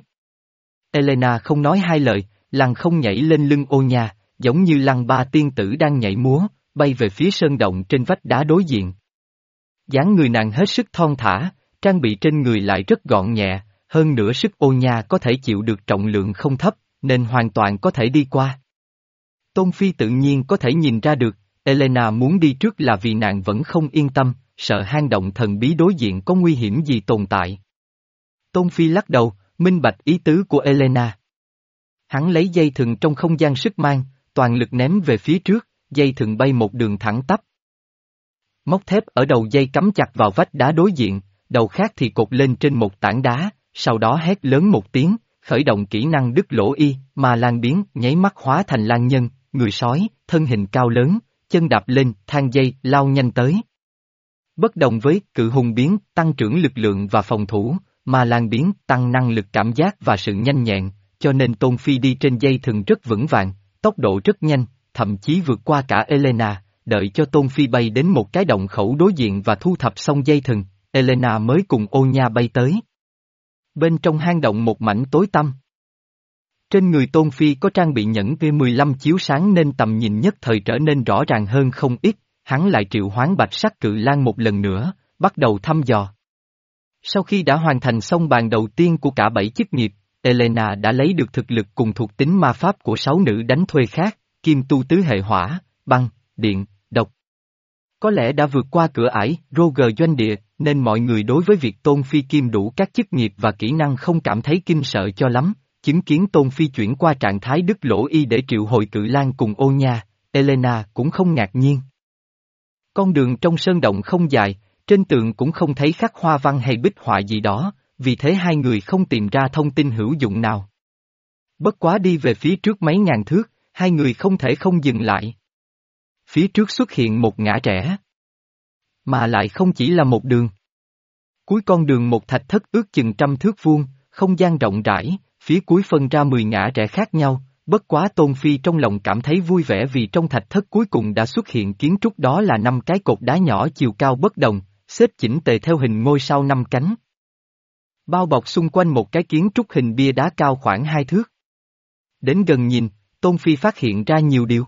Elena không nói hai lời, lăng không nhảy lên lưng ô nha, giống như lăng ba tiên tử đang nhảy múa, bay về phía sơn động trên vách đá đối diện. Dáng người nàng hết sức thon thả, trang bị trên người lại rất gọn nhẹ, hơn nữa sức ô nha có thể chịu được trọng lượng không thấp, nên hoàn toàn có thể đi qua. Tôn Phi tự nhiên có thể nhìn ra được, Elena muốn đi trước là vì nàng vẫn không yên tâm, sợ hang động thần bí đối diện có nguy hiểm gì tồn tại. Tôn Phi lắc đầu, minh bạch ý tứ của Elena. Hắn lấy dây thừng trong không gian sức mang, toàn lực ném về phía trước, dây thừng bay một đường thẳng tắp. Móc thép ở đầu dây cắm chặt vào vách đá đối diện, đầu khác thì cột lên trên một tảng đá, sau đó hét lớn một tiếng, khởi động kỹ năng đứt lỗ y, mà lan biến, nháy mắt hóa thành lan nhân, người sói, thân hình cao lớn, chân đạp lên, thang dây, lao nhanh tới. Bất đồng với cự hùng biến, tăng trưởng lực lượng và phòng thủ, mà lan biến, tăng năng lực cảm giác và sự nhanh nhẹn, cho nên Tôn Phi đi trên dây thừng rất vững vàng, tốc độ rất nhanh, thậm chí vượt qua cả Elena, đợi cho Tôn Phi bay đến một cái động khẩu đối diện và thu thập xong dây thừng, Elena mới cùng ô nha bay tới. Bên trong hang động một mảnh tối tăm. Trên người Tôn Phi có trang bị nhẫn V mười lăm chiếu sáng nên tầm nhìn nhất thời trở nên rõ ràng hơn không ít, hắn lại triệu hoán bạch sắc cự lang một lần nữa, bắt đầu thăm dò. Sau khi đã hoàn thành xong bàn đầu tiên của cả bảy chức nghiệp, Elena đã lấy được thực lực cùng thuộc tính ma pháp của sáu nữ đánh thuê khác, kim tu tứ hệ hỏa, băng, điện, độc. Có lẽ đã vượt qua cửa ải, Roger doanh địa, nên mọi người đối với việc Tôn Phi kiêm đủ các chức nghiệp và kỹ năng không cảm thấy kinh sợ cho lắm, chứng kiến Tôn Phi chuyển qua trạng thái đứt lỗ y để triệu hồi cự lang cùng ô nha, Elena cũng không ngạc nhiên. Con đường trong sơn động không dài, trên tường cũng không thấy khắc hoa văn hay bích họa gì đó, vì thế hai người không tìm ra thông tin hữu dụng nào. Bất quá đi về phía trước mấy ngàn thước, hai người không thể không dừng lại. Phía trước xuất hiện một ngã rẽ. Mà lại không chỉ là một đường. Cuối con đường một thạch thất ước chừng trăm thước vuông, không gian rộng rãi, phía cuối phân ra mười ngã rẽ khác nhau, bất quá Tôn Phi trong lòng cảm thấy vui vẻ vì trong thạch thất cuối cùng đã xuất hiện kiến trúc đó là năm cái cột đá nhỏ chiều cao bất đồng, xếp chỉnh tề theo hình ngôi sao năm cánh. Bao bọc xung quanh một cái kiến trúc hình bia đá cao khoảng hai thước. Đến gần nhìn, Tôn Phi phát hiện ra nhiều điều.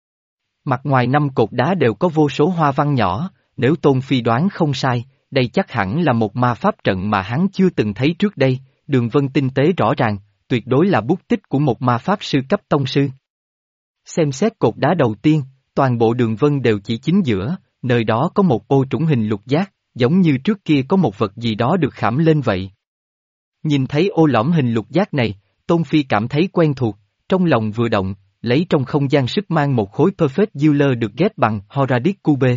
Mặt ngoài năm cột đá đều có vô số hoa văn nhỏ, nếu Tôn Phi đoán không sai, đây chắc hẳn là một ma pháp trận mà hắn chưa từng thấy trước đây, đường vân tinh tế rõ ràng, tuyệt đối là bút tích của một ma pháp sư cấp tông sư. Xem xét cột đá đầu tiên, toàn bộ đường vân đều chỉ chính giữa, nơi đó có một ô trũng hình lục giác, giống như trước kia có một vật gì đó được khảm lên vậy. Nhìn thấy ô lõm hình lục giác này, Tôn Phi cảm thấy quen thuộc, trong lòng vừa động, lấy trong không gian sức mang một khối Perfect Euler được ghép bằng Horadic Cube.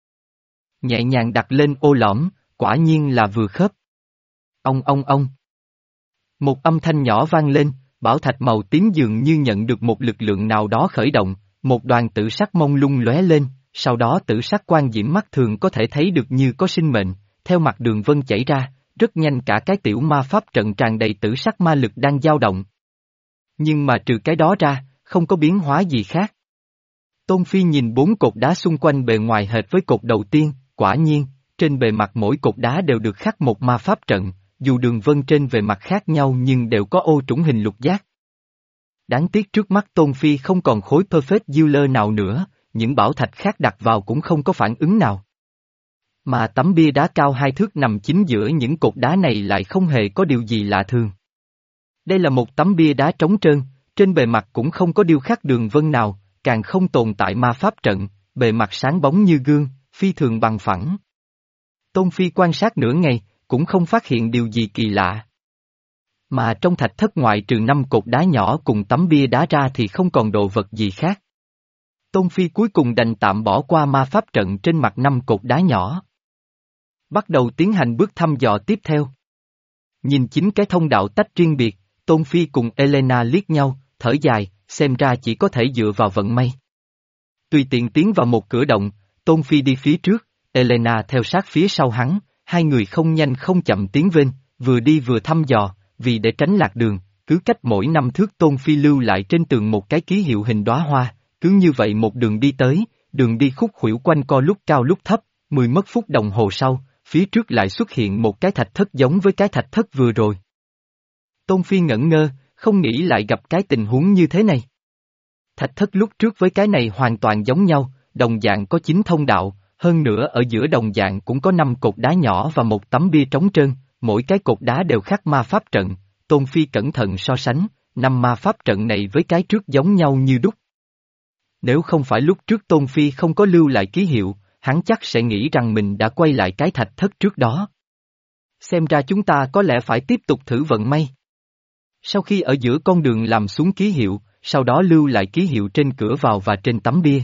Nhẹ nhàng đặt lên ô lõm, quả nhiên là vừa khớp. Ông ông ông. Một âm thanh nhỏ vang lên, bảo thạch màu tím dường như nhận được một lực lượng nào đó khởi động, một đoàn tử sắc mông lung lóe lên, sau đó tử sắc quang diễm mắt thường có thể thấy được như có sinh mệnh, theo mặt đường vân chảy ra, rất nhanh cả cái tiểu ma pháp trận tràn đầy tử sắc ma lực đang dao động. Nhưng mà trừ cái đó ra, không có biến hóa gì khác. Tôn Phi nhìn bốn cột đá xung quanh bề ngoài hệt với cột đầu tiên, quả nhiên, trên bề mặt mỗi cột đá đều được khắc một ma pháp trận, dù đường vân trên bề mặt khác nhau nhưng đều có ô trũng hình lục giác. Đáng tiếc trước mắt Tôn Phi không còn khối Perfect Healer nào nữa, những bảo thạch khác đặt vào cũng không có phản ứng nào. Mà tấm bia đá cao hai thước nằm chính giữa những cột đá này lại không hề có điều gì lạ thường. Đây là một tấm bia đá trống trơn, trên bề mặt cũng không có điêu khắc đường vân nào, càng không tồn tại ma pháp trận, bề mặt sáng bóng như gương, phi thường bằng phẳng. Tôn Phi quan sát nửa ngày, cũng không phát hiện điều gì kỳ lạ. Mà trong thạch thất ngoại trừ năm cột đá nhỏ cùng tấm bia đá ra thì không còn đồ vật gì khác. Tôn Phi cuối cùng đành tạm bỏ qua ma pháp trận trên mặt năm cột đá nhỏ. Bắt đầu tiến hành bước thăm dò tiếp theo. Nhìn chính cái thông đạo tách riêng biệt, Tôn Phi cùng Elena liếc nhau, thở dài, xem ra chỉ có thể dựa vào vận may. Tùy tiện tiến vào một cửa động, Tôn Phi đi phía trước, Elena theo sát phía sau hắn, hai người không nhanh không chậm tiến lên, vừa đi vừa thăm dò, vì để tránh lạc đường, cứ cách mỗi năm thước Tôn Phi lưu lại trên tường một cái ký hiệu hình đóa hoa, cứ như vậy một đường đi tới, đường đi khúc khuỷu quanh co lúc cao lúc thấp, mười mất phút đồng hồ sau, phía trước lại xuất hiện một cái thạch thất giống với cái thạch thất vừa rồi. Tôn Phi ngẩn ngơ, không nghĩ lại gặp cái tình huống như thế này. Thạch thất lúc trước với cái này hoàn toàn giống nhau, đồng dạng có chín thông đạo, hơn nữa ở giữa đồng dạng cũng có năm cột đá nhỏ và một tấm bia trống trơn, mỗi cái cột đá đều khắc ma pháp trận. Tôn Phi cẩn thận so sánh, năm ma pháp trận này với cái trước giống nhau như đúc. Nếu không phải lúc trước Tôn Phi không có lưu lại ký hiệu, hắn chắc sẽ nghĩ rằng mình đã quay lại cái thạch thất trước đó. Xem ra chúng ta có lẽ phải tiếp tục thử vận may. Sau khi ở giữa con đường làm xuống ký hiệu, sau đó lưu lại ký hiệu trên cửa vào và trên tấm bia.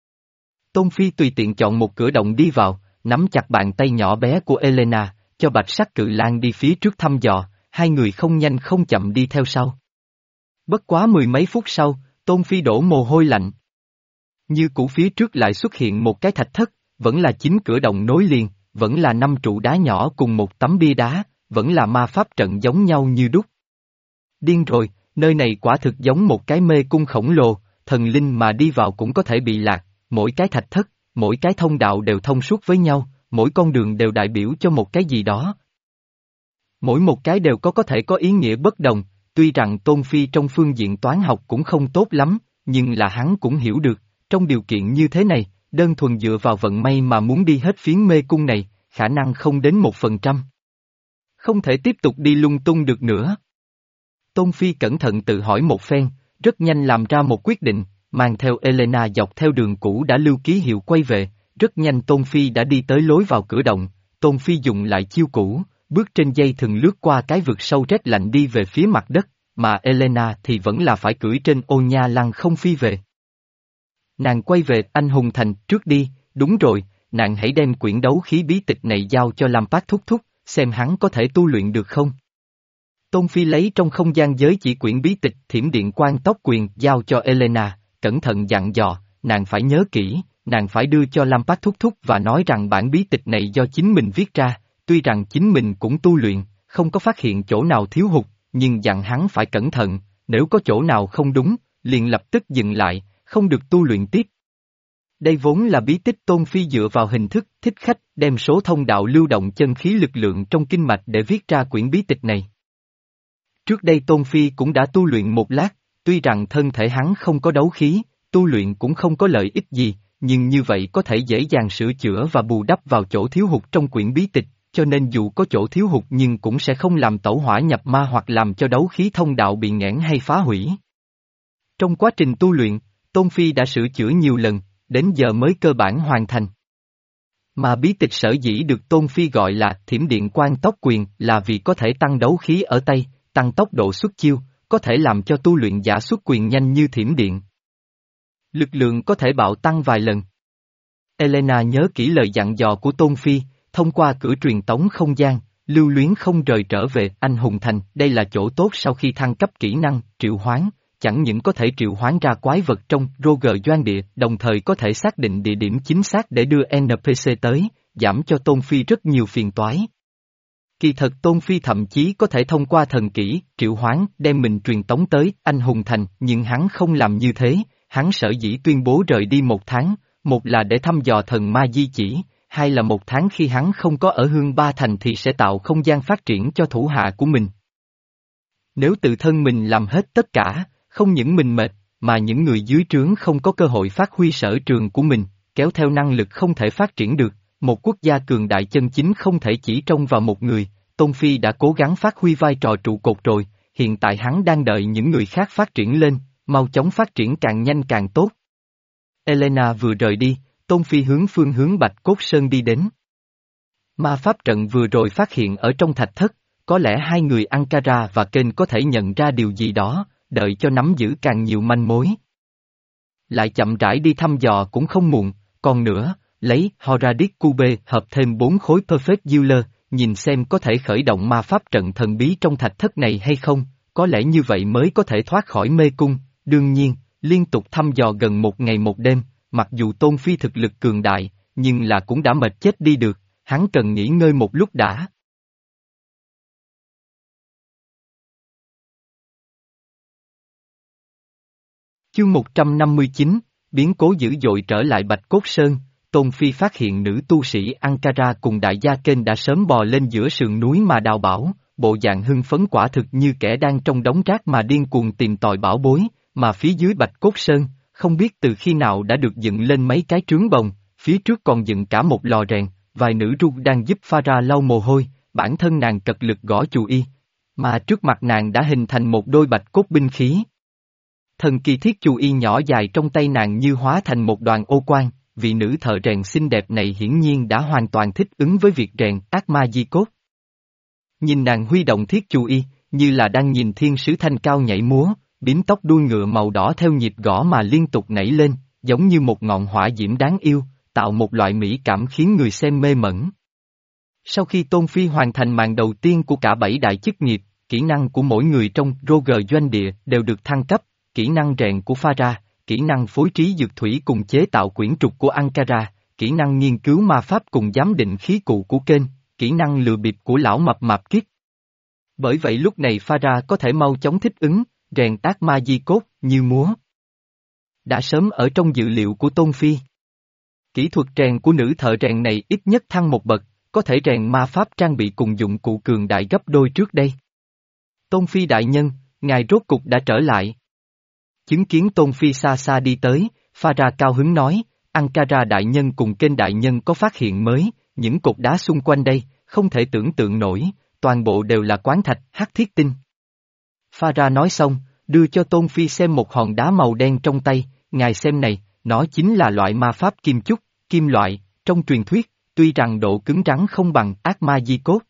Tôn Phi tùy tiện chọn một cửa động đi vào, nắm chặt bàn tay nhỏ bé của Elena, cho bạch sắc cự lang đi phía trước thăm dò, hai người không nhanh không chậm đi theo sau. Bất quá mười mấy phút sau, Tôn Phi đổ mồ hôi lạnh. Như cũ phía trước lại xuất hiện một cái thạch thất, vẫn là chín cửa động nối liền, vẫn là năm trụ đá nhỏ cùng một tấm bia đá, vẫn là ma pháp trận giống nhau như đúc. Điên rồi, nơi này quả thực giống một cái mê cung khổng lồ, thần linh mà đi vào cũng có thể bị lạc, mỗi cái thạch thất, mỗi cái thông đạo đều thông suốt với nhau, mỗi con đường đều đại biểu cho một cái gì đó. Mỗi một cái đều có có thể có ý nghĩa bất đồng, tuy rằng Tôn Phi trong phương diện toán học cũng không tốt lắm, nhưng là hắn cũng hiểu được, trong điều kiện như thế này, đơn thuần dựa vào vận may mà muốn đi hết phiến mê cung này, khả năng không đến một phần trăm. Không thể tiếp tục đi lung tung được nữa. Tôn Phi cẩn thận tự hỏi một phen, rất nhanh làm ra một quyết định, mang theo Elena dọc theo đường cũ đã lưu ký hiệu quay về, rất nhanh Tôn Phi đã đi tới lối vào cửa động, Tôn Phi dùng lại chiêu cũ, bước trên dây thừng lướt qua cái vực sâu rét lạnh đi về phía mặt đất, mà Elena thì vẫn là phải cưỡi trên ô nha lăng không phi về. Nàng quay về anh hùng thành trước đi, đúng rồi, nàng hãy đem quyển đấu khí bí tịch này giao cho Lampard thúc thúc, xem hắn có thể tu luyện được không. Tôn Phi lấy trong không gian giới chỉ quyển bí tịch thiểm điện quan tóc quyền giao cho Elena, cẩn thận dặn dò, nàng phải nhớ kỹ, nàng phải đưa cho Lampard thúc thúc và nói rằng bản bí tịch này do chính mình viết ra, tuy rằng chính mình cũng tu luyện, không có phát hiện chỗ nào thiếu hụt, nhưng dặn hắn phải cẩn thận, nếu có chỗ nào không đúng, liền lập tức dừng lại, không được tu luyện tiếp. Đây vốn là bí tích Tôn Phi dựa vào hình thức thích khách đem số thông đạo lưu động chân khí lực lượng trong kinh mạch để viết ra quyển bí tịch này. Trước đây Tôn Phi cũng đã tu luyện một lát, tuy rằng thân thể hắn không có đấu khí, tu luyện cũng không có lợi ích gì, nhưng như vậy có thể dễ dàng sửa chữa và bù đắp vào chỗ thiếu hụt trong quyển bí tịch, cho nên dù có chỗ thiếu hụt nhưng cũng sẽ không làm tẩu hỏa nhập ma hoặc làm cho đấu khí thông đạo bị nghẽn hay phá hủy. Trong quá trình tu luyện, Tôn Phi đã sửa chữa nhiều lần, đến giờ mới cơ bản hoàn thành. Mà bí tịch sở dĩ được Tôn Phi gọi là thiểm điện quan tóc quyền là vì có thể tăng đấu khí ở tay, tăng tốc độ xuất chiêu, có thể làm cho tu luyện giả xuất quyền nhanh như thiểm điện. Lực lượng có thể bạo tăng vài lần. Elena nhớ kỹ lời dặn dò của Tôn Phi, thông qua cửa truyền tống không gian, lưu luyến không rời trở về anh hùng thành, đây là chỗ tốt sau khi thăng cấp kỹ năng, triệu hoán, chẳng những có thể triệu hoán ra quái vật trong Roger Doanh địa, đồng thời có thể xác định địa điểm chính xác để đưa en pê xê tới, giảm cho Tôn Phi rất nhiều phiền toái. Kỳ thật Tôn Phi thậm chí có thể thông qua thần kỹ, triệu hoán, đem mình truyền tống tới anh hùng thành, nhưng hắn không làm như thế, hắn sở dĩ tuyên bố rời đi một tháng, một là để thăm dò thần ma di chỉ, hai là một tháng khi hắn không có ở Hương Ba Thành thì sẽ tạo không gian phát triển cho thủ hạ của mình. Nếu tự thân mình làm hết tất cả, không những mình mệt, mà những người dưới trướng không có cơ hội phát huy sở trường của mình, kéo theo năng lực không thể phát triển được, một quốc gia cường đại chân chính không thể chỉ trông vào một người. Tôn Phi đã cố gắng phát huy vai trò trụ cột rồi, hiện tại hắn đang đợi những người khác phát triển lên, mau chóng phát triển càng nhanh càng tốt. Elena vừa rời đi, Tôn Phi hướng phương hướng Bạch Cốt Sơn đi đến. Ma pháp trận vừa rồi phát hiện ở trong thạch thất, có lẽ hai người Ankara và Kên có thể nhận ra điều gì đó, đợi cho nắm giữ càng nhiều manh mối. Lại chậm rãi đi thăm dò cũng không muộn, còn nữa, lấy Horadic Cube hợp thêm bốn khối Perfect Healer, nhìn xem có thể khởi động ma pháp trận thần bí trong thạch thất này hay không, có lẽ như vậy mới có thể thoát khỏi mê cung. Đương nhiên, liên tục thăm dò gần một ngày một đêm, mặc dù Tôn Phi thực lực cường đại, nhưng là cũng đã mệt chết đi được, hắn cần nghỉ ngơi một lúc đã. Chương một trăm năm mươi chín, biến cố dữ dội trở lại Bạch Cốt Sơn. Tôn Phi phát hiện nữ tu sĩ Ankara cùng đại gia Kên đã sớm bò lên giữa sườn núi mà đào bảo, bộ dạng hưng phấn quả thực như kẻ đang trong đống rác mà điên cuồng tìm tòi bảo bối, mà phía dưới Bạch Cốt Sơn, không biết từ khi nào đã được dựng lên mấy cái trướng bồng, phía trước còn dựng cả một lò rèn, vài nữ ru đang giúp Phara lau mồ hôi, bản thân nàng cật lực gõ chù y, mà trước mặt nàng đã hình thành một đôi bạch cốt binh khí. Thần kỳ thiết chù y nhỏ dài trong tay nàng như hóa thành một đoàn ô quang. Vị nữ thợ rèn xinh đẹp này hiển nhiên đã hoàn toàn thích ứng với việc rèn ác ma di cốt. Nhìn nàng huy động thiết chù y, như là đang nhìn thiên sứ thanh cao nhảy múa, bím tóc đuôi ngựa màu đỏ theo nhịp gõ mà liên tục nảy lên, giống như một ngọn hỏa diễm đáng yêu, tạo một loại mỹ cảm khiến người xem mê mẩn. Sau khi Tôn Phi hoàn thành màn đầu tiên của cả bảy đại chức nghiệp, kỹ năng của mỗi người trong Roger doanh địa đều được thăng cấp, kỹ năng rèn của Phara, kỹ năng phối trí dược thủy cùng chế tạo quyển trục của Ankara, kỹ năng nghiên cứu ma pháp cùng giám định khí cụ của Kên, kỹ năng lừa bịp của lão mập mạp Kiết. Bởi vậy lúc này Phara có thể mau chóng thích ứng, rèn ác ma di cốt, như múa. Đã sớm ở trong dự liệu của Tôn Phi. Kỹ thuật rèn của nữ thợ rèn này ít nhất thăng một bậc, có thể rèn ma pháp trang bị cùng dụng cụ cường đại gấp đôi trước đây. Tôn Phi đại nhân, ngài rốt cục đã trở lại. Chứng kiến Tôn Phi xa xa đi tới, Phara cao hứng nói, Ankara đại nhân cùng Kên đại nhân có phát hiện mới, những cột đá xung quanh đây, không thể tưởng tượng nổi, toàn bộ đều là quán thạch, hắc thiết tinh. Phara nói xong, đưa cho Tôn Phi xem một hòn đá màu đen trong tay, ngài xem này, nó chính là loại ma pháp kim chúc, kim loại, trong truyền thuyết, tuy rằng độ cứng rắn không bằng ác ma di cốt,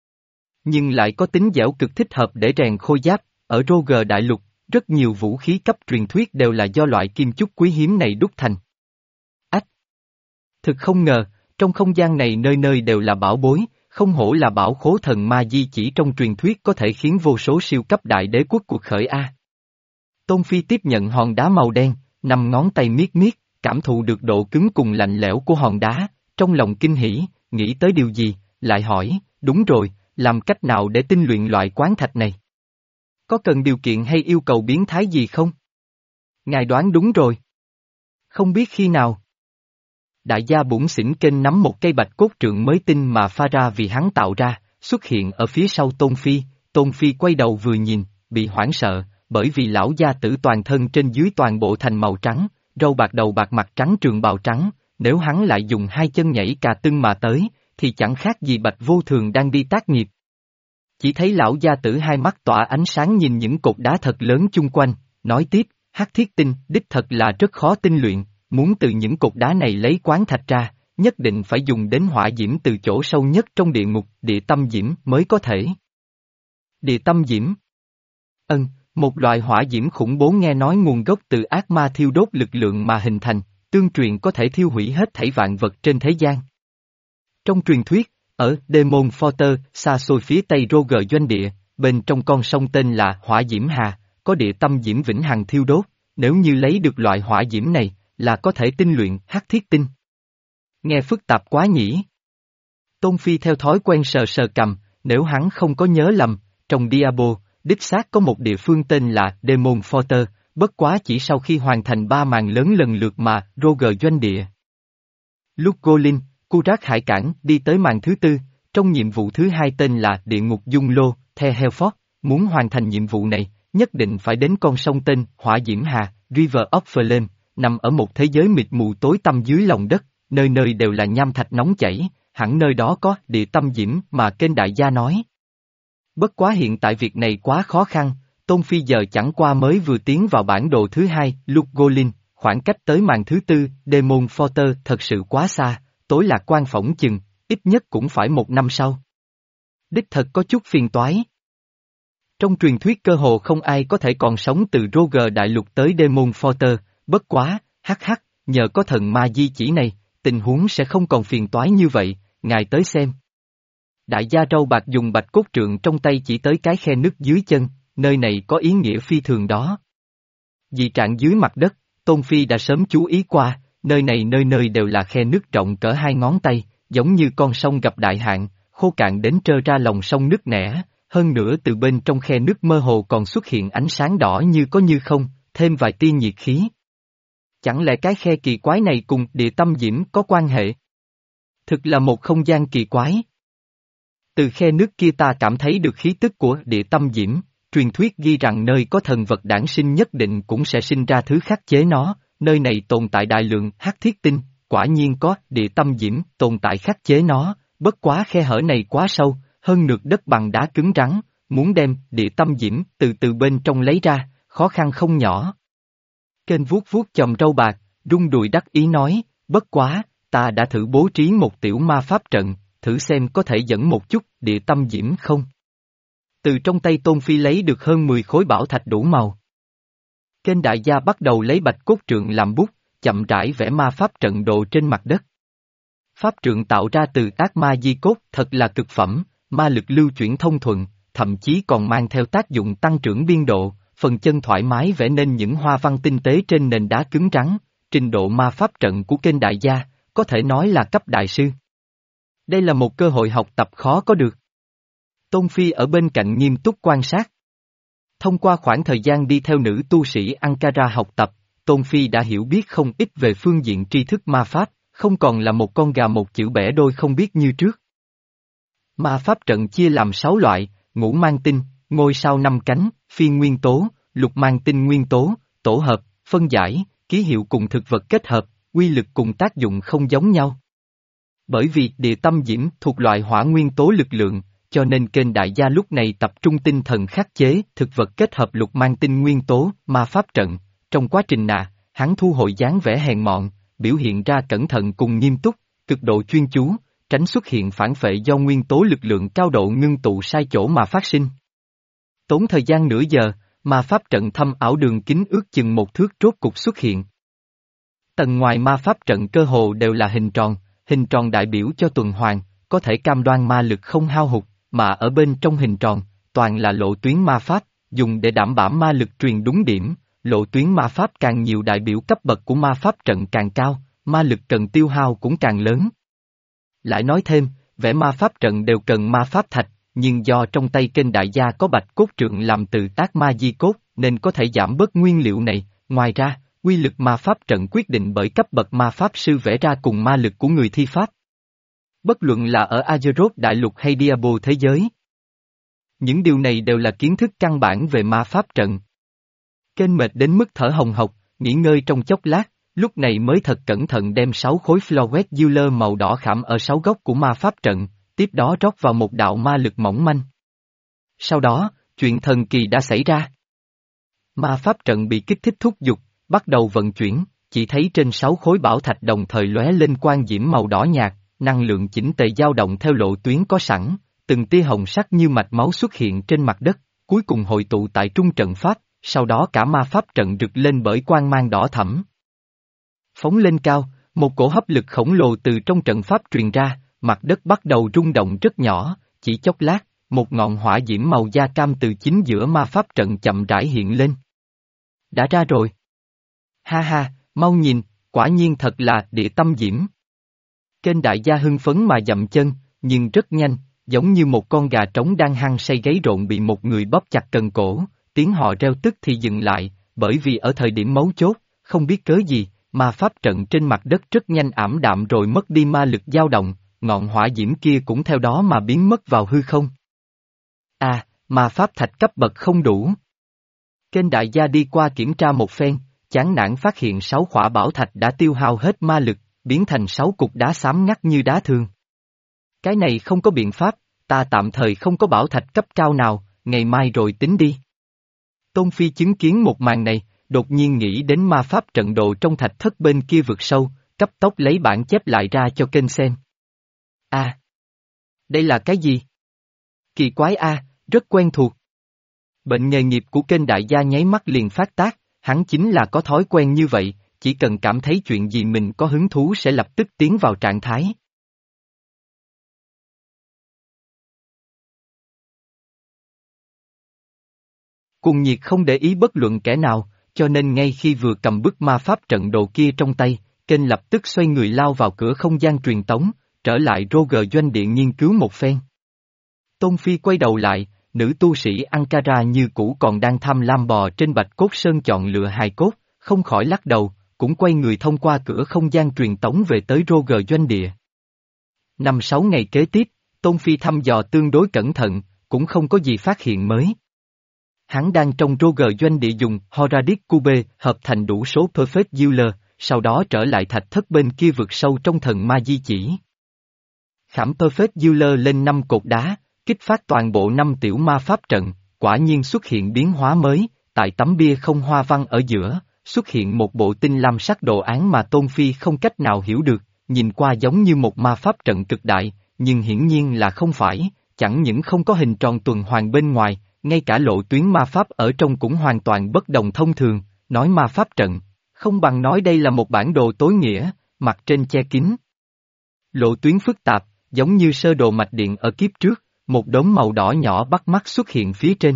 nhưng lại có tính dẻo cực thích hợp để rèn khôi giáp, ở Roger Đại Lục. Rất nhiều vũ khí cấp truyền thuyết đều là do loại kim chúc quý hiếm này đúc thành. Ách! Thực không ngờ, trong không gian này nơi nơi đều là bảo bối, không hổ là bảo khố thần ma di chỉ trong truyền thuyết có thể khiến vô số siêu cấp đại đế quốc cuộc khởi A. Tôn Phi tiếp nhận hòn đá màu đen, nằm ngón tay miết miết, cảm thụ được độ cứng cùng lạnh lẽo của hòn đá, trong lòng kinh hỉ, nghĩ tới điều gì, lại hỏi, đúng rồi, làm cách nào để tinh luyện loại quán thạch này? Có cần điều kiện hay yêu cầu biến thái gì không? Ngài đoán đúng rồi. Không biết khi nào. Đại gia bủn xỉn Kên nắm một cây bạch cốt trượng mới tinh mà Phara vì hắn tạo ra, xuất hiện ở phía sau Tôn Phi. Tôn Phi quay đầu vừa nhìn, bị hoảng sợ, bởi vì lão gia tử toàn thân trên dưới toàn bộ thành màu trắng, râu bạc đầu bạc mặt trắng trường bào trắng, nếu hắn lại dùng hai chân nhảy cà tưng mà tới, thì chẳng khác gì Bạch Vô Thường đang đi tác nghiệp. Chỉ thấy lão gia tử hai mắt tỏa ánh sáng nhìn những cột đá thật lớn chung quanh, nói tiếp, hắc thiết tinh, đích thật là rất khó tinh luyện, muốn từ những cột đá này lấy quán thạch ra, nhất định phải dùng đến hỏa diễm từ chỗ sâu nhất trong địa ngục, địa tâm diễm mới có thể. Địa tâm diễm? Ân, một loại hỏa diễm khủng bố nghe nói nguồn gốc từ ác ma thiêu đốt lực lượng mà hình thành, tương truyền có thể thiêu hủy hết thảy vạn vật trên thế gian. Trong truyền thuyết, ở Demon Forter, xa xôi phía tây Roger doanh địa, bên trong con sông tên là Hỏa Diễm Hà, có địa tâm diễm vĩnh hằng thiêu đốt, nếu như lấy được loại hỏa diễm này, là có thể tinh luyện hắc thiết tinh. Nghe phức tạp quá nhỉ? Tôn Phi theo thói quen sờ sờ cầm, nếu hắn không có nhớ lầm, trong Diablo, đích xác có một địa phương tên là Demon Forter, bất quá chỉ sau khi hoàn thành ba màn lớn lần lượt mà Roger doanh địa. Lúc Golin, Kurak hải cảng đi tới màn thứ tư, trong nhiệm vụ thứ hai tên là Địa ngục Dung Lô, The Hellfort, muốn hoàn thành nhiệm vụ này, nhất định phải đến con sông tên Hỏa Diễm Hà, River of Flame, nằm ở một thế giới mịt mù tối tăm dưới lòng đất, nơi nơi đều là nham thạch nóng chảy, hẳn nơi đó có địa tâm diễm mà kênh đại gia nói. Bất quá hiện tại việc này quá khó khăn, Tôn Phi giờ chẳng qua mới vừa tiến vào bản đồ thứ hai, Lục Golin, khoảng cách tới màn thứ tư, Demon Forter thật sự quá xa, tối lạc quan phỏng chừng, ít nhất cũng phải một năm sau. Đích thật có chút phiền toái. Trong truyền thuyết cơ hồ không ai có thể còn sống từ Roger Đại Lục tới Demon Forter, bất quá, hắc hắc, nhờ có thần ma di chỉ này, tình huống sẽ không còn phiền toái như vậy, ngài tới xem. Đại gia Râu Bạc dùng bạch cốt trượng trong tay chỉ tới cái khe nứt dưới chân, nơi này có ý nghĩa phi thường đó. Dị trạng dưới mặt đất, Tôn Phi đã sớm chú ý qua, nơi này nơi nơi đều là khe nứt rộng cỡ hai ngón tay, giống như con sông gặp đại hạn, khô cạn đến trơ ra lòng sông nứt nẻ, hơn nữa từ bên trong khe nứt mơ hồ còn xuất hiện ánh sáng đỏ như có như không, thêm vài tia nhiệt khí. Chẳng lẽ cái khe kỳ quái này cùng địa tâm diễm có quan hệ? Thực là một không gian kỳ quái. Từ khe nước kia ta cảm thấy được khí tức của địa tâm diễm, truyền thuyết ghi rằng nơi có thần vật đản sinh nhất định cũng sẽ sinh ra thứ khắc chế nó, nơi này tồn tại đại lượng hắc thiết tinh, quả nhiên có địa tâm diễm tồn tại khắc chế nó, bất quá khe hở này quá sâu, hơn nượt đất bằng đá cứng rắn, muốn đem địa tâm diễm từ từ bên trong lấy ra, khó khăn không nhỏ. Kênh vuốt vuốt chòm râu bạc, rung đùi đắc ý nói, bất quá, ta đã thử bố trí một tiểu ma pháp trận, thử xem có thể dẫn một chút địa tâm diễm không. Từ trong tay Tôn Phi lấy được hơn mười khối bảo thạch đủ màu. Kênh đại gia bắt đầu lấy bạch cốt trượng làm bút, chậm rãi vẽ ma pháp trận đồ trên mặt đất. Pháp trượng tạo ra từ ác ma di cốt thật là cực phẩm, ma lực lưu chuyển thông thuận, thậm chí còn mang theo tác dụng tăng trưởng biên độ, phần chân thoải mái vẽ nên những hoa văn tinh tế trên nền đá cứng rắn, trình độ ma pháp trận của kênh đại gia, có thể nói là cấp đại sư. Đây là một cơ hội học tập khó có được. Tôn Phi ở bên cạnh nghiêm túc quan sát. Thông qua khoảng thời gian đi theo nữ tu sĩ Ankara học tập, Tôn Phi đã hiểu biết không ít về phương diện tri thức ma pháp, không còn là một con gà một chữ bẻ đôi không biết như trước. Ma pháp trận chia làm sáu loại, ngũ mang tinh, ngôi sao năm cánh, phiên nguyên tố, lục mang tinh nguyên tố, tổ hợp, phân giải, ký hiệu cùng thực vật kết hợp, quy lực cùng tác dụng không giống nhau. Bởi vì địa tâm diễm thuộc loại hỏa nguyên tố lực lượng, cho nên kênh đại gia lúc này tập trung tinh thần khắc chế thực vật kết hợp lục mang tinh nguyên tố, ma pháp trận. Trong quá trình nà, hắn thu hồi dáng vẻ hèn mọn, biểu hiện ra cẩn thận cùng nghiêm túc, cực độ chuyên chú, tránh xuất hiện phản phệ do nguyên tố lực lượng cao độ ngưng tụ sai chỗ mà phát sinh. Tốn thời gian nửa giờ, ma pháp trận thâm ảo đường kính ước chừng một thước rốt cục xuất hiện. Tầng ngoài ma pháp trận cơ hồ đều là hình tròn, hình tròn đại biểu cho tuần hoàn, có thể cam đoan ma lực không hao hụt, mà ở bên trong hình tròn, toàn là lộ tuyến ma pháp, dùng để đảm bảo ma lực truyền đúng điểm, lộ tuyến ma pháp càng nhiều đại biểu cấp bậc của ma pháp trận càng cao, ma lực cần tiêu hao cũng càng lớn. Lại nói thêm, vẽ ma pháp trận đều cần ma pháp thạch, nhưng do trong tay kênh đại gia có bạch cốt trượng làm từ tác ma di cốt, nên có thể giảm bớt nguyên liệu này, ngoài ra, quy lực ma pháp trận quyết định bởi cấp bậc ma pháp sư vẽ ra cùng ma lực của người thi pháp. Bất luận là ở Azeroth đại lục hay Diablo thế giới. Những điều này đều là kiến thức căn bản về ma pháp trận. Kênh mệt đến mức thở hồng hộc, nghỉ ngơi trong chốc lát, lúc này mới thật cẩn thận đem sáu khối Floret Euler màu đỏ khảm ở sáu góc của ma pháp trận, tiếp đó rót vào một đạo ma lực mỏng manh. Sau đó, chuyện thần kỳ đã xảy ra. Ma pháp trận bị kích thích thúc giục, bắt đầu vận chuyển, chỉ thấy trên sáu khối bảo thạch đồng thời lóe lên quang diễm màu đỏ nhạt, năng lượng chỉnh tề dao động theo lộ tuyến có sẵn, từng tia hồng sắc như mạch máu xuất hiện trên mặt đất, cuối cùng hội tụ tại trung trận pháp, sau đó cả ma pháp trận rực lên bởi quang mang đỏ thẫm. Phóng lên cao, một cổ hấp lực khổng lồ từ trong trận pháp truyền ra, mặt đất bắt đầu rung động rất nhỏ, chỉ chốc lát, một ngọn hỏa diễm màu da cam từ chính giữa ma pháp trận chậm rãi hiện lên. Đã ra rồi. Ha ha, mau nhìn, quả nhiên thật là địa tâm diễm. Kênh đại gia hưng phấn mà dậm chân, nhưng rất nhanh, giống như một con gà trống đang hăng say gáy rộn bị một người bóp chặt cần cổ, tiếng họ reo tức thì dừng lại, bởi vì ở thời điểm mấu chốt, không biết cớ gì, ma pháp trận trên mặt đất rất nhanh ảm đạm rồi mất đi ma lực dao động, ngọn hỏa diễm kia cũng theo đó mà biến mất vào hư không. À, ma pháp thạch cấp bậc không đủ. Kênh đại gia đi qua kiểm tra một phen, chán nản phát hiện sáu khỏa bảo thạch đã tiêu hao hết ma lực, biến thành sáu cục đá xám ngắt như đá thường. Cái này không có biện pháp, ta tạm thời không có bảo thạch cấp cao nào, ngày mai rồi tính đi. Tôn Phi chứng kiến một màn này, đột nhiên nghĩ đến ma pháp trận đồ trong thạch thất bên kia vực sâu, cấp tốc lấy bản chép lại ra cho kênh xem. À! Đây là cái gì? Kỳ quái a, rất quen thuộc. Bệnh nghề nghiệp của kênh đại gia nháy mắt liền phát tác, hắn chính là có thói quen như vậy, chỉ cần cảm thấy chuyện gì mình có hứng thú sẽ lập tức tiến vào trạng thái. Cuồng nhiệt không để ý bất luận kẻ nào, cho nên ngay khi vừa cầm bức ma pháp trận đồ kia trong tay, kênh lập tức xoay người lao vào cửa không gian truyền tống, trở lại Roger doanh địa nghiên cứu một phen. Tôn Phi quay đầu lại, nữ tu sĩ Ankara như cũ còn đang tham lam bò trên bạch cốt sơn chọn lựa hài cốt, không khỏi lắc đầu, cũng quay người thông qua cửa không gian truyền tống về tới Roger doanh địa. Năm sáu ngày kế tiếp, Tôn Phi thăm dò tương đối cẩn thận, cũng không có gì phát hiện mới. Hắn đang trong Roger doanh địa dùng Horadic Cube hợp thành đủ số Perfect Healer, sau đó trở lại thạch thất bên kia vực sâu trong thần ma di chỉ. Khảm Perfect Healer lên năm cột đá, kích phát toàn bộ năm tiểu ma pháp trận, quả nhiên xuất hiện biến hóa mới, tại tấm bia không hoa văn ở giữa, xuất hiện một bộ tinh lam sắc đồ án mà Tôn Phi không cách nào hiểu được, nhìn qua giống như một ma pháp trận cực đại, nhưng hiển nhiên là không phải, chẳng những không có hình tròn tuần hoàn bên ngoài, ngay cả lộ tuyến ma pháp ở trong cũng hoàn toàn bất đồng thông thường, nói ma pháp trận, không bằng nói đây là một bản đồ tối nghĩa, mặt trên che kín. Lộ tuyến phức tạp, giống như sơ đồ mạch điện ở kiếp trước, một đốm màu đỏ nhỏ bắt mắt xuất hiện phía trên.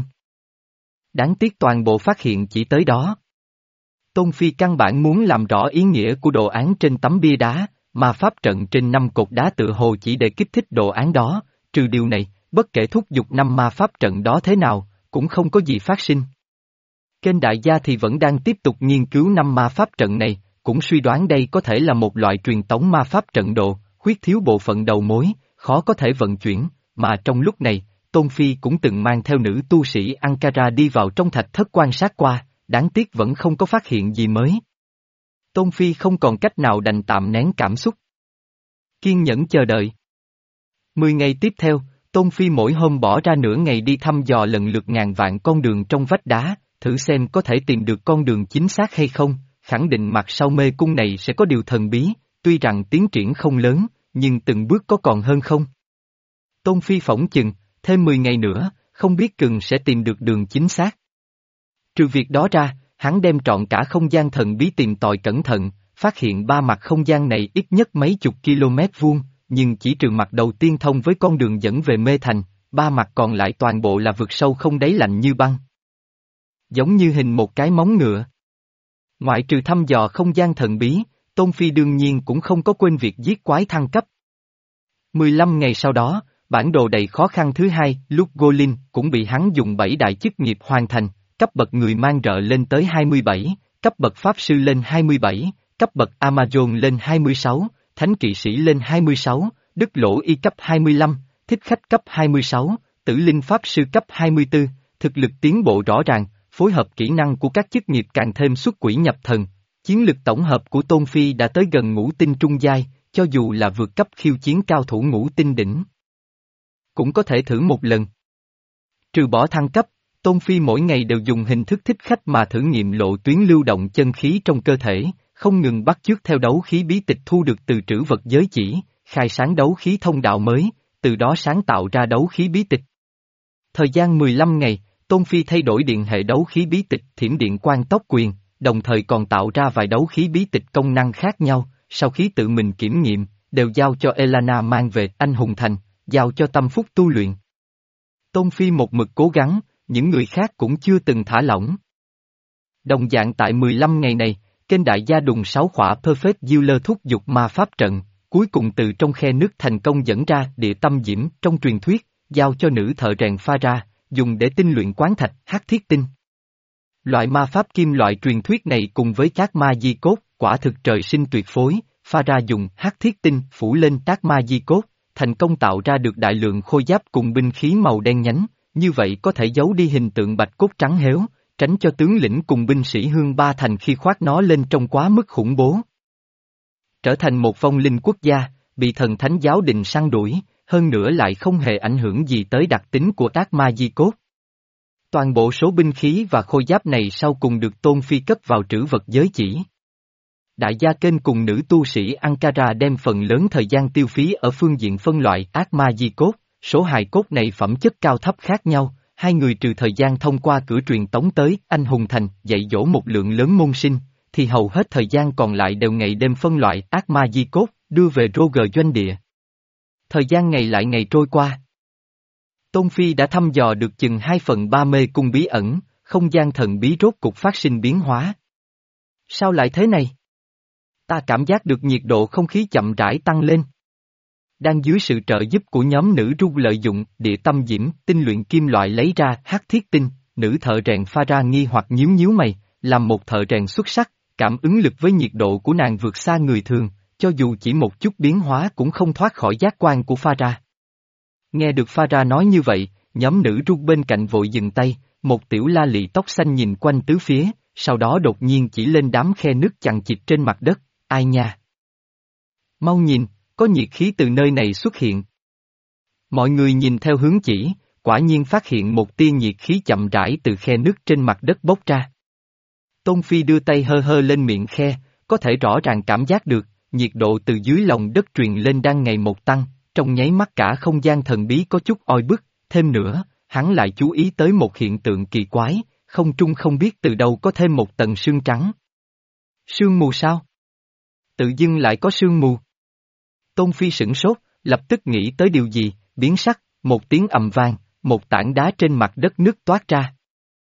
Đáng tiếc toàn bộ phát hiện chỉ tới đó. Tôn Phi căn bản muốn làm rõ ý nghĩa của đồ án trên tấm bia đá, mà pháp trận trên năm cột đá tự hồ chỉ để kích thích đồ án đó, trừ điều này, bất kể thúc giục năm ma pháp trận đó thế nào, cũng không có gì phát sinh. Kênh đại gia thì vẫn đang tiếp tục nghiên cứu năm ma pháp trận này, cũng suy đoán đây có thể là một loại truyền tống ma pháp trận đồ, khuyết thiếu bộ phận đầu mối, khó có thể vận chuyển, mà trong lúc này, Tôn Phi cũng từng mang theo nữ tu sĩ Ankara đi vào trong thạch thất quan sát qua, đáng tiếc vẫn không có phát hiện gì mới. Tôn Phi không còn cách nào đành tạm nén cảm xúc. Kiên nhẫn chờ đợi. Mười ngày tiếp theo, Tôn Phi mỗi hôm bỏ ra nửa ngày đi thăm dò lần lượt ngàn vạn con đường trong vách đá, thử xem có thể tìm được con đường chính xác hay không, khẳng định mặt sau mê cung này sẽ có điều thần bí, tuy rằng tiến triển không lớn, nhưng từng bước có còn hơn không. Tôn Phi phỏng chừng, thêm mười ngày nữa, không biết chừng sẽ tìm được đường chính xác. Trừ việc đó ra, hắn đem trọn cả không gian thần bí tìm tòi cẩn thận, phát hiện ba mặt không gian này ít nhất mấy chục km vuông, nhưng chỉ trừ mặt đầu tiên thông với con đường dẫn về Mê Thành, ba mặt còn lại toàn bộ là vực sâu không đáy lạnh như băng. Giống như hình một cái móng ngựa. Ngoại trừ thăm dò không gian thần bí, Tôn Phi đương nhiên cũng không có quên việc giết quái thăng cấp. mười lăm ngày sau đó, bản đồ đầy khó khăn thứ hai, lúc Golin cũng bị hắn dùng bảy đại chức nghiệp hoàn thành, cấp bậc người mang rợ lên tới hai mươi bảy, cấp bậc pháp sư lên hai mươi bảy, cấp bậc Amazon lên hai mươi sáu, thánh kỵ sĩ lên hai mươi sáu, đức lỗ y cấp hai mươi lăm, thích khách cấp hai mươi sáu, tử linh pháp sư cấp hai mươi tư, thực lực tiến bộ rõ ràng, phối hợp kỹ năng của các chức nghiệp càng thêm xuất quỷ nhập thần. Chiến lực tổng hợp của Tôn Phi đã tới gần ngũ tinh trung giai, cho dù là vượt cấp khiêu chiến cao thủ ngũ tinh đỉnh. Cũng có thể thử một lần. Trừ bỏ thăng cấp, Tôn Phi mỗi ngày đều dùng hình thức thích khách mà thử nghiệm lộ tuyến lưu động chân khí trong cơ thể, không ngừng bắt chước theo đấu khí bí tịch thu được từ trữ vật giới chỉ, khai sáng đấu khí thông đạo mới, từ đó sáng tạo ra đấu khí bí tịch. Thời gian mười lăm ngày, Tôn Phi thay đổi điện hệ đấu khí bí tịch thiểm điện quan tốc quyền, đồng thời còn tạo ra vài đấu khí bí tịch công năng khác nhau, sau khi tự mình kiểm nghiệm, đều giao cho Elana mang về Anh Hùng Thành, giao cho Tâm Phúc tu luyện. Tôn Phi một mực cố gắng, những người khác cũng chưa từng thả lỏng. Đồng dạng tại mười lăm ngày này, kênh đại gia đùng sáu khỏa Perfect Healer thúc giục ma pháp trận, cuối cùng từ trong khe nước thành công dẫn ra địa tâm diễm trong truyền thuyết, giao cho nữ thợ rèn pha ra, dùng để tinh luyện quán thạch hắc thiết tinh. Loại ma pháp kim loại truyền thuyết này cùng với các ma di cốt, quả thực trời sinh tuyệt phối, Phara dùng hắc thiết tinh phủ lên các ma di cốt, thành công tạo ra được đại lượng khôi giáp cùng binh khí màu đen nhánh, như vậy có thể giấu đi hình tượng bạch cốt trắng héo, tránh cho tướng lĩnh cùng binh sĩ hương ba thành khi khoác nó lên trông quá mức khủng bố. Trở thành một vong linh quốc gia, bị thần thánh giáo đình săn đuổi, hơn nữa lại không hề ảnh hưởng gì tới đặc tính của ác ma di cốt. Toàn bộ số binh khí và khôi giáp này sau cùng được Tôn Phi cất vào trữ vật giới chỉ. Đại gia kênh cùng nữ tu sĩ Ankara đem phần lớn thời gian tiêu phí ở phương diện phân loại ác ma di cốt, số hài cốt này phẩm chất cao thấp khác nhau, hai người trừ thời gian thông qua cửa truyền tống tới Anh Hùng Thành dạy dỗ một lượng lớn môn sinh, thì hầu hết thời gian còn lại đều ngày đêm phân loại ác ma di cốt, đưa về Roger doanh địa. Thời gian ngày lại ngày trôi qua. Tôn Phi đã thăm dò được chừng hai phần ba mê cung bí ẩn, không gian thần bí rốt cục phát sinh biến hóa. Sao lại thế này? Ta cảm giác được nhiệt độ không khí chậm rãi tăng lên. Đang dưới sự trợ giúp của nhóm nữ ru lợi dụng địa tâm diễm, tinh luyện kim loại lấy ra hắc thiết tinh, nữ thợ rèn Phara nghi hoặc nhíu nhíu mày, làm một thợ rèn xuất sắc, cảm ứng lực với nhiệt độ của nàng vượt xa người thường, cho dù chỉ một chút biến hóa cũng không thoát khỏi giác quan của Phara. Nghe được Phara nói như vậy, nhóm nữ ru bên cạnh vội dừng tay, một tiểu la lị tóc xanh nhìn quanh tứ phía, sau đó đột nhiên chỉ lên đám khe nước chằng chịt trên mặt đất, ai nha? Mau nhìn, có nhiệt khí từ nơi này xuất hiện. Mọi người nhìn theo hướng chỉ, quả nhiên phát hiện một tia nhiệt khí chậm rãi từ khe nước trên mặt đất bốc ra. Tôn Phi đưa tay hơ hơ lên miệng khe, có thể rõ ràng cảm giác được, nhiệt độ từ dưới lòng đất truyền lên đang ngày một tăng, trong nháy mắt cả không gian thần bí có chút oi bức, thêm nữa, hắn lại chú ý tới một hiện tượng kỳ quái, không trung không biết từ đâu có thêm một tầng sương trắng. Sương mù sao? Tự dưng lại có sương mù. Tôn Phi sửng sốt, lập tức nghĩ tới điều gì, biến sắc, một tiếng ầm vang, một tảng đá trên mặt đất nứt toát ra.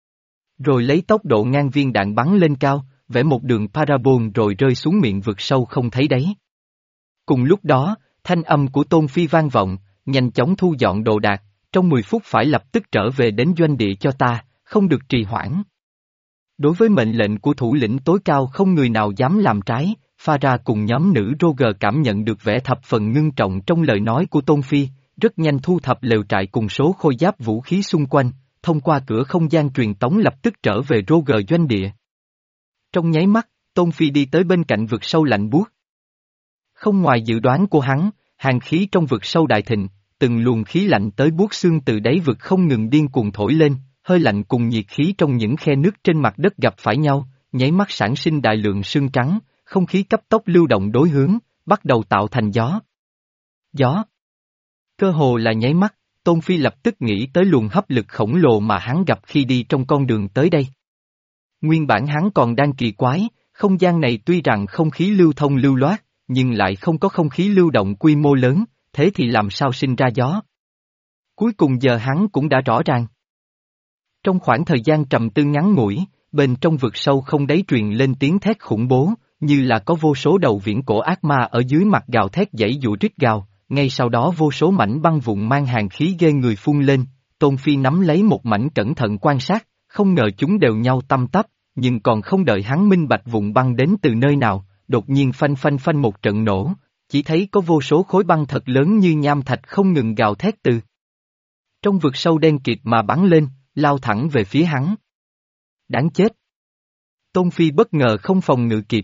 Rồi lấy tốc độ ngang viên đạn bắn lên cao, vẽ một đường parabol rồi rơi xuống miệng vực sâu không thấy đáy. Cùng lúc đó, thanh âm của Tôn Phi vang vọng, nhanh chóng thu dọn đồ đạc, trong mười phút phải lập tức trở về đến doanh địa cho ta, không được trì hoãn. Đối với mệnh lệnh của thủ lĩnh tối cao không người nào dám làm trái, Phara cùng nhóm nữ Roger cảm nhận được vẻ thập phần ngưng trọng trong lời nói của Tôn Phi, rất nhanh thu thập lều trại cùng số khôi giáp vũ khí xung quanh, thông qua cửa không gian truyền tống lập tức trở về Roger doanh địa. Trong nháy mắt, Tôn Phi đi tới bên cạnh vực sâu lạnh buốt. Không ngoài dự đoán của hắn, hàn khí trong vực sâu đại thịnh, từng luồng khí lạnh tới buốt xương từ đáy vực không ngừng điên cuồng thổi lên, hơi lạnh cùng nhiệt khí trong những khe nước trên mặt đất gặp phải nhau, nháy mắt sản sinh đại lượng sương trắng, không khí cấp tốc lưu động đối hướng, bắt đầu tạo thành gió. Gió. Cơ hồ là nháy mắt, Tôn Phi lập tức nghĩ tới luồng hấp lực khổng lồ mà hắn gặp khi đi trong con đường tới đây. Nguyên bản hắn còn đang kỳ quái, không gian này tuy rằng không khí lưu thông lưu loát, nhưng lại không có không khí lưu động quy mô lớn, thế thì làm sao sinh ra gió? Cuối cùng giờ hắn cũng đã rõ ràng. Trong khoảng thời gian trầm tư ngắn ngủi, bên trong vực sâu không đáy truyền lên tiếng thét khủng bố, như là có vô số đầu viễn cổ ác ma ở dưới mặt gào thét dãy dụa rít gào, ngay sau đó vô số mảnh băng vụn mang hàn khí ghê người phun lên, Tôn Phi nắm lấy một mảnh cẩn thận quan sát, không ngờ chúng đều nhau tăm tắp, nhưng còn không đợi hắn minh bạch vụn băng đến từ nơi nào, đột nhiên phanh phanh phanh một trận nổ, chỉ thấy có vô số khối băng thật lớn như nham thạch không ngừng gào thét từ trong vực sâu đen kịt mà bắn lên, lao thẳng về phía hắn. Đáng chết! Tôn Phi bất ngờ không phòng ngự kịp.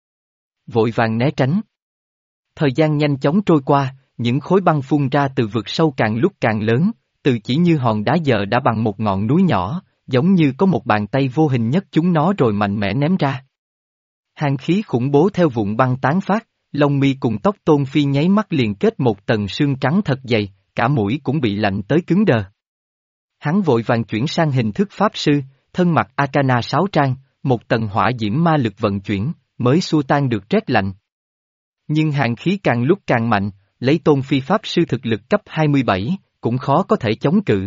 Vội vàng né tránh. Thời gian nhanh chóng trôi qua, những khối băng phun ra từ vực sâu càng lúc càng lớn, từ chỉ như hòn đá giờ đã bằng một ngọn núi nhỏ, giống như có một bàn tay vô hình nhấc chúng nó rồi mạnh mẽ ném ra. Hàn khí khủng bố theo vụn băng tán phát, lông mi cùng tóc Tôn Phi nháy mắt liền kết một tầng sương trắng thật dày, cả mũi cũng bị lạnh tới cứng đờ. Hắn vội vàng chuyển sang hình thức pháp sư, thân mặc Arcana sáu trang, một tầng hỏa diễm ma lực vận chuyển, mới xua tan được rét lạnh. Nhưng hàn khí càng lúc càng mạnh, lấy Tôn Phi pháp sư thực lực cấp hai mươi bảy, cũng khó có thể chống cự.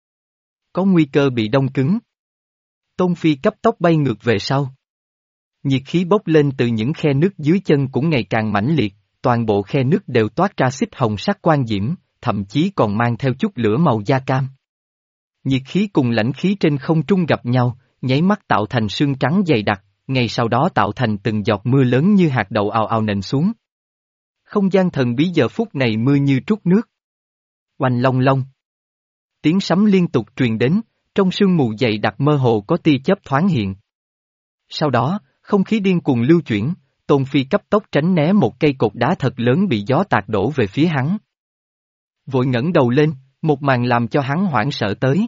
Có nguy cơ bị đông cứng. Tôn Phi cấp tốc bay ngược về sau. Nhiệt khí bốc lên từ những khe nước dưới chân cũng ngày càng mãnh liệt, toàn bộ khe nước đều toát ra xích hồng sắc quang diễm, thậm chí còn mang theo chút lửa màu da cam. Nhiệt khí cùng lãnh khí trên không trung gặp nhau, nháy mắt tạo thành sương trắng dày đặc, ngay sau đó tạo thành từng giọt mưa lớn như hạt đậu ào ào nện xuống. Không gian thần bí giờ phút này mưa như trút nước. Oanh long long. Tiếng sấm liên tục truyền đến, trong sương mù dày đặc mơ hồ có tia chớp thoáng hiện. Sau đó, không khí điên cuồng lưu chuyển, Tôn Phi cấp tốc tránh né một cây cột đá thật lớn bị gió tạt đổ về phía hắn. Vội ngẩng đầu lên, một màn làm cho hắn hoảng sợ tới.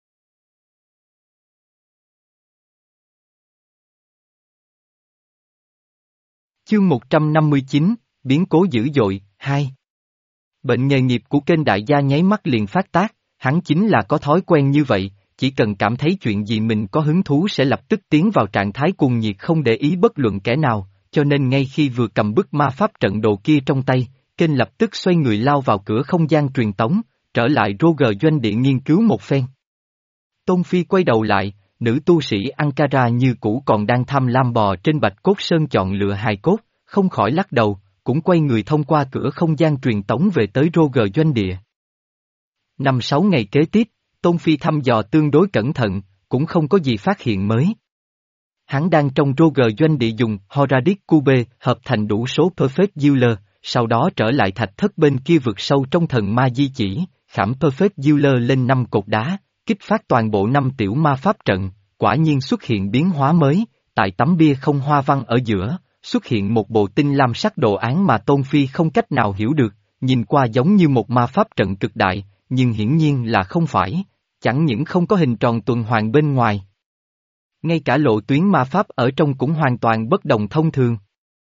Chương một trăm năm mươi chín, biến cố dữ dội, hai. Bệnh nghề nghiệp của kênh đại gia nháy mắt liền phát tác, hắn chính là có thói quen như vậy, chỉ cần cảm thấy chuyện gì mình có hứng thú sẽ lập tức tiến vào trạng thái cuồng nhiệt không để ý bất luận kẻ nào, cho nên ngay khi vừa cầm bức ma pháp trận đồ kia trong tay, kênh lập tức xoay người lao vào cửa không gian truyền tống, trở lại Roger doanh địa nghiên cứu một phen. Tôn Phi quay đầu lại, nữ tu sĩ Ankara như cũ còn đang tham lam bò trên bạch cốt sơn chọn lựa hài cốt, không khỏi lắc đầu, cũng quay người thông qua cửa không gian truyền tống về tới Roger doanh địa. Năm sáu ngày kế tiếp, Tôn Phi thăm dò tương đối cẩn thận, cũng không có gì phát hiện mới. Hắn đang trong Roger doanh địa dùng Horadic Cube hợp thành đủ số Perfect Healer, sau đó trở lại thạch thất bên kia vượt sâu trong thần ma di chỉ, khảm Perfect Healer lên năm cột đá, kích phát toàn bộ năm tiểu ma pháp trận, quả nhiên xuất hiện biến hóa mới, tại tấm bia không hoa văn ở giữa, xuất hiện một bộ tinh lam sắc đồ án mà Tôn Phi không cách nào hiểu được, nhìn qua giống như một ma pháp trận cực đại, nhưng hiển nhiên là không phải, chẳng những không có hình tròn tuần hoàn bên ngoài. Ngay cả lộ tuyến ma pháp ở trong cũng hoàn toàn bất đồng thông thường.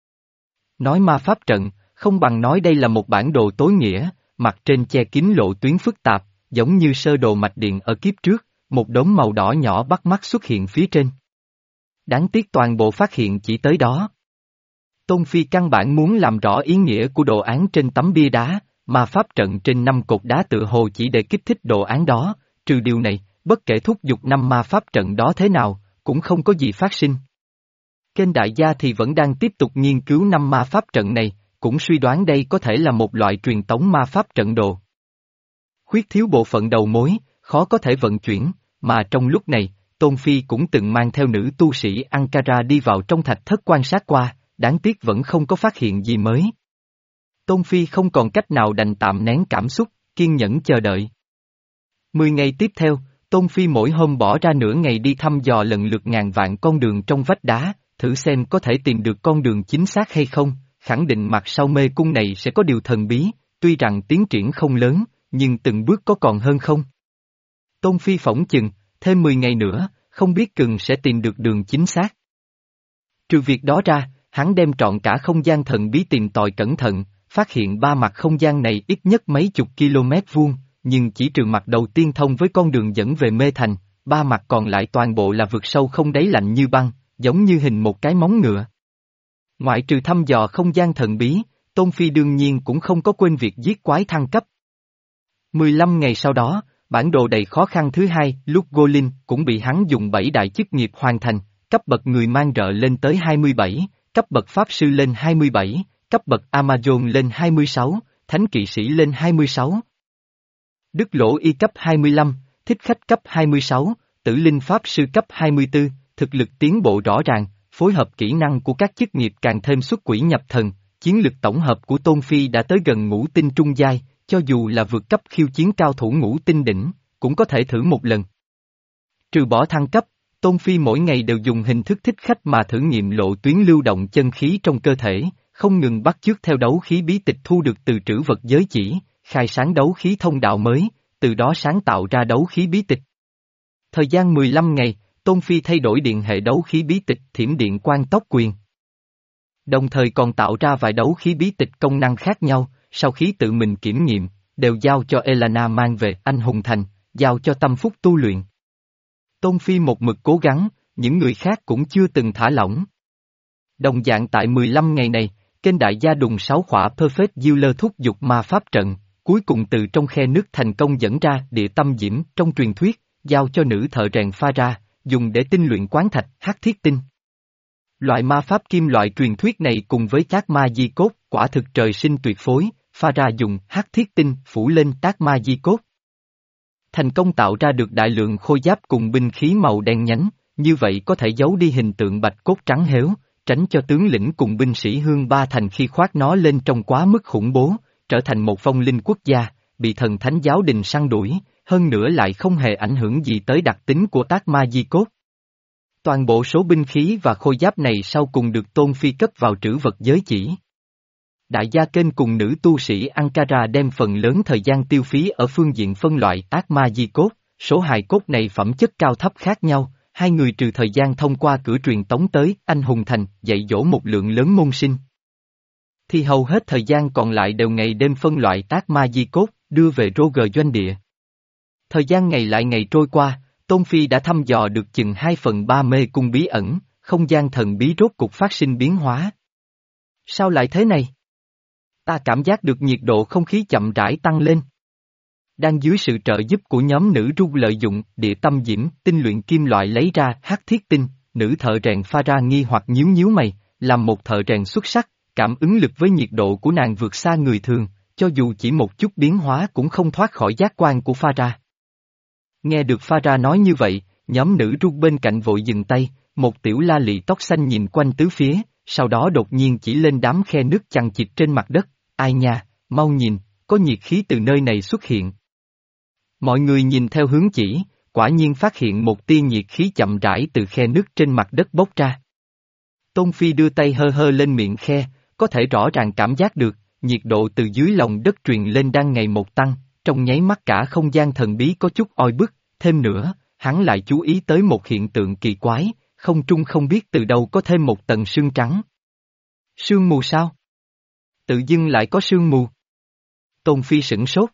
Nói ma pháp trận, không bằng nói đây là một bản đồ tối nghĩa, mặt trên che kín lộ tuyến phức tạp, giống như sơ đồ mạch điện ở kiếp trước, một đốm màu đỏ nhỏ bắt mắt xuất hiện phía trên. Đáng tiếc toàn bộ phát hiện chỉ tới đó. Tôn Phi căn bản muốn làm rõ ý nghĩa của đồ án trên tấm bia đá, mà pháp trận trên năm cột đá tự hồ chỉ để kích thích đồ án đó, trừ điều này, bất kể thúc giục năm ma pháp trận đó thế nào, cũng không có gì phát sinh. Kênh đại gia thì vẫn đang tiếp tục nghiên cứu năm ma pháp trận này, cũng suy đoán đây có thể là một loại truyền tống ma pháp trận đồ. Khuyết thiếu bộ phận đầu mối, khó có thể vận chuyển, mà trong lúc này, Tôn Phi cũng từng mang theo nữ tu sĩ Ankara đi vào trong thạch thất quan sát qua, đáng tiếc vẫn không có phát hiện gì mới. Tôn Phi không còn cách nào đành tạm nén cảm xúc, kiên nhẫn chờ đợi. Mười ngày tiếp theo, Tôn Phi mỗi hôm bỏ ra nửa ngày đi thăm dò lần lượt ngàn vạn con đường trong vách đá, thử xem có thể tìm được con đường chính xác hay không, khẳng định mặt sau mê cung này sẽ có điều thần bí, tuy rằng tiến triển không lớn, nhưng từng bước có còn hơn không. Tôn Phi phỏng chừng, thêm mười ngày nữa, không biết chừng sẽ tìm được đường chính xác. Trừ việc đó ra, hắn đem trọn cả không gian thần bí tìm tòi cẩn thận, phát hiện ba mặt không gian này ít nhất mấy chục km vuông, nhưng chỉ trừ mặt đầu tiên thông với con đường dẫn về Mê Thành, ba mặt còn lại toàn bộ là vực sâu không đáy lạnh như băng, giống như hình một cái móng ngựa. Ngoại trừ thăm dò không gian thần bí, Tôn Phi đương nhiên cũng không có quên việc giết quái thăng cấp. mười lăm ngày sau đó, bản đồ đầy khó khăn thứ hai, lúc Golin cũng bị hắn dùng bảy đại chức nghiệp hoàn thành, cấp bậc người mang rợ lên tới hai mươi bảy, cấp bậc pháp sư lên hai mươi bảy, cấp bậc Amazon lên hai mươi sáu, thánh kỵ sĩ lên hai mươi sáu. Đức Lỗ Y cấp hai mươi lăm, Thích Khách cấp hai mươi sáu, Tử Linh Pháp Sư cấp hai mươi tư, thực lực tiến bộ rõ ràng, phối hợp kỹ năng của các chức nghiệp càng thêm xuất quỷ nhập thần, chiến lực tổng hợp của Tôn Phi đã tới gần ngũ tinh trung giai, cho dù là vượt cấp khiêu chiến cao thủ ngũ tinh đỉnh, cũng có thể thử một lần. Trừ bỏ thăng cấp, Tôn Phi mỗi ngày đều dùng hình thức thích khách mà thử nghiệm lộ tuyến lưu động chân khí trong cơ thể, không ngừng bắt chước theo đấu khí bí tịch thu được từ trữ vật giới chỉ, khai sáng đấu khí thông đạo mới, từ đó sáng tạo ra đấu khí bí tịch. Thời gian mười lăm ngày, Tôn Phi thay đổi điện hệ đấu khí bí tịch Thiểm Điện Quan Tốc Quyền. Đồng thời còn tạo ra vài đấu khí bí tịch công năng khác nhau, sau khi tự mình kiểm nghiệm, đều giao cho Elana mang về Anh Hùng Thành, giao cho Tâm Phúc tu luyện. Tôn Phi một mực cố gắng, những người khác cũng chưa từng thả lỏng. Đồng dạng tại mười lăm ngày này, kênh đại gia đùng sáu khỏa Perfect Healer thúc giục ma pháp trận, cuối cùng từ trong khe nước thành công dẫn ra địa tâm diễm trong truyền thuyết, giao cho nữ thợ rèn pha ra, dùng để tinh luyện quán thạch, hắc thiết tinh. Loại ma pháp kim loại truyền thuyết này cùng với tác ma di cốt, quả thực trời sinh tuyệt phối, pha ra dùng hắc thiết tinh phủ lên tác ma di cốt. Thành công tạo ra được đại lượng khôi giáp cùng binh khí màu đen nhánh, như vậy có thể giấu đi hình tượng bạch cốt trắng héo, tránh cho tướng lĩnh cùng binh sĩ Hương Ba Thành khi khoác nó lên trông quá mức khủng bố, trở thành một phong linh quốc gia, bị thần thánh giáo đình săn đuổi, hơn nữa lại không hề ảnh hưởng gì tới đặc tính của Ác Ma Di Cốt. Toàn bộ số binh khí và khôi giáp này sau cùng được Tôn Phi cất vào trữ vật giới chỉ. Đại gia Kênh cùng nữ tu sĩ Ankara đem phần lớn thời gian tiêu phí ở phương diện phân loại Ác Ma Di Cốt, số hài cốt này phẩm chất cao thấp khác nhau, hai người trừ thời gian thông qua cửa truyền tống tới Anh Hùng Thành dạy dỗ một lượng lớn môn sinh. Thì hầu hết thời gian còn lại đều ngày đêm phân loại Ác Ma Di Cốt, đưa về Roger doanh địa. Thời gian ngày lại ngày trôi qua, Tôn Phi đã thăm dò được chừng hai phần ba mê cung bí ẩn, không gian thần bí rốt cục phát sinh biến hóa. Sao lại thế này? Ta cảm giác được nhiệt độ không khí chậm rãi tăng lên. Đang dưới sự trợ giúp của nhóm nữ ru lợi dụng địa tâm diễm, tinh luyện kim loại lấy ra hắc thiết tinh, nữ thợ rèn pha ra nghi hoặc nhíu nhíu mày, làm một thợ rèn xuất sắc, cảm ứng lực với nhiệt độ của nàng vượt xa người thường, cho dù chỉ một chút biến hóa cũng không thoát khỏi giác quan của pha ra. Nghe được pha ra nói như vậy, nhóm nữ ru bên cạnh vội dừng tay, một tiểu la lị tóc xanh nhìn quanh tứ phía, sau đó đột nhiên chỉ lên đám khe nước chằng chịt trên mặt đất, ai nha, mau nhìn, có nhiệt khí từ nơi này xuất hiện. Mọi người nhìn theo hướng chỉ, quả nhiên phát hiện một tia nhiệt khí chậm rãi từ khe nước trên mặt đất bốc ra. Tôn Phi đưa tay hơ hơ lên miệng khe, có thể rõ ràng cảm giác được, nhiệt độ từ dưới lòng đất truyền lên đang ngày một tăng, trong nháy mắt cả không gian thần bí có chút oi bức, thêm nữa, hắn lại chú ý tới một hiện tượng kỳ quái, không trung không biết từ đâu có thêm một tầng sương trắng. Sương mù sao? Tự dưng lại có sương mù. Tôn Phi sửng sốt.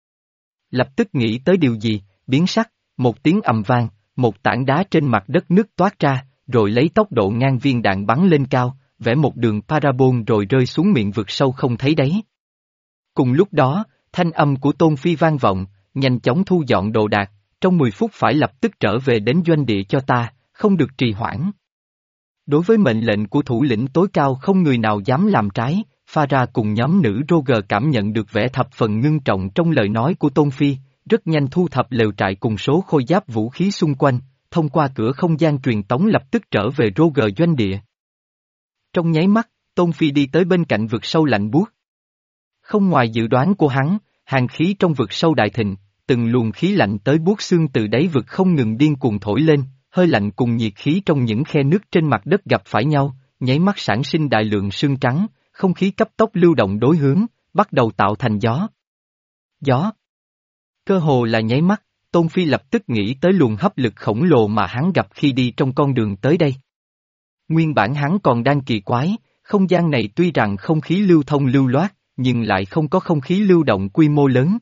Lập tức nghĩ tới điều gì, biến sắc, một tiếng ầm vang, một tảng đá trên mặt đất nứt toát ra, rồi lấy tốc độ ngang viên đạn bắn lên cao, vẽ một đường parabol rồi rơi xuống miệng vực sâu không thấy đáy. Cùng lúc đó, thanh âm của Tôn Phi vang vọng, nhanh chóng thu dọn đồ đạc, trong mười phút phải lập tức trở về đến doanh địa cho ta, không được trì hoãn. Đối với mệnh lệnh của thủ lĩnh tối cao không người nào dám làm trái, pha ra cùng nhóm nữ Roger cảm nhận được vẻ thập phần ngưng trọng trong lời nói của Tôn Phi, rất nhanh thu thập lều trại cùng số khôi giáp vũ khí xung quanh, thông qua cửa không gian truyền tống lập tức trở về Roger doanh địa. Trong nháy mắt, Tôn Phi đi tới bên cạnh vực sâu lạnh buốt. Không ngoài dự đoán của hắn, hàn khí trong vực sâu đại thịnh, từng luồng khí lạnh tới buốt xương từ đáy vực không ngừng điên cuồng thổi lên, hơi lạnh cùng nhiệt khí trong những khe nước trên mặt đất gặp phải nhau, nháy mắt sản sinh đại lượng sương trắng, không khí cấp tốc lưu động đối hướng, bắt đầu tạo thành gió. Gió. Cơ hồ là nháy mắt, Tôn Phi lập tức nghĩ tới luồng hấp lực khổng lồ mà hắn gặp khi đi trong con đường tới đây. Nguyên bản hắn còn đang kỳ quái, không gian này tuy rằng không khí lưu thông lưu loát, nhưng lại không có không khí lưu động quy mô lớn.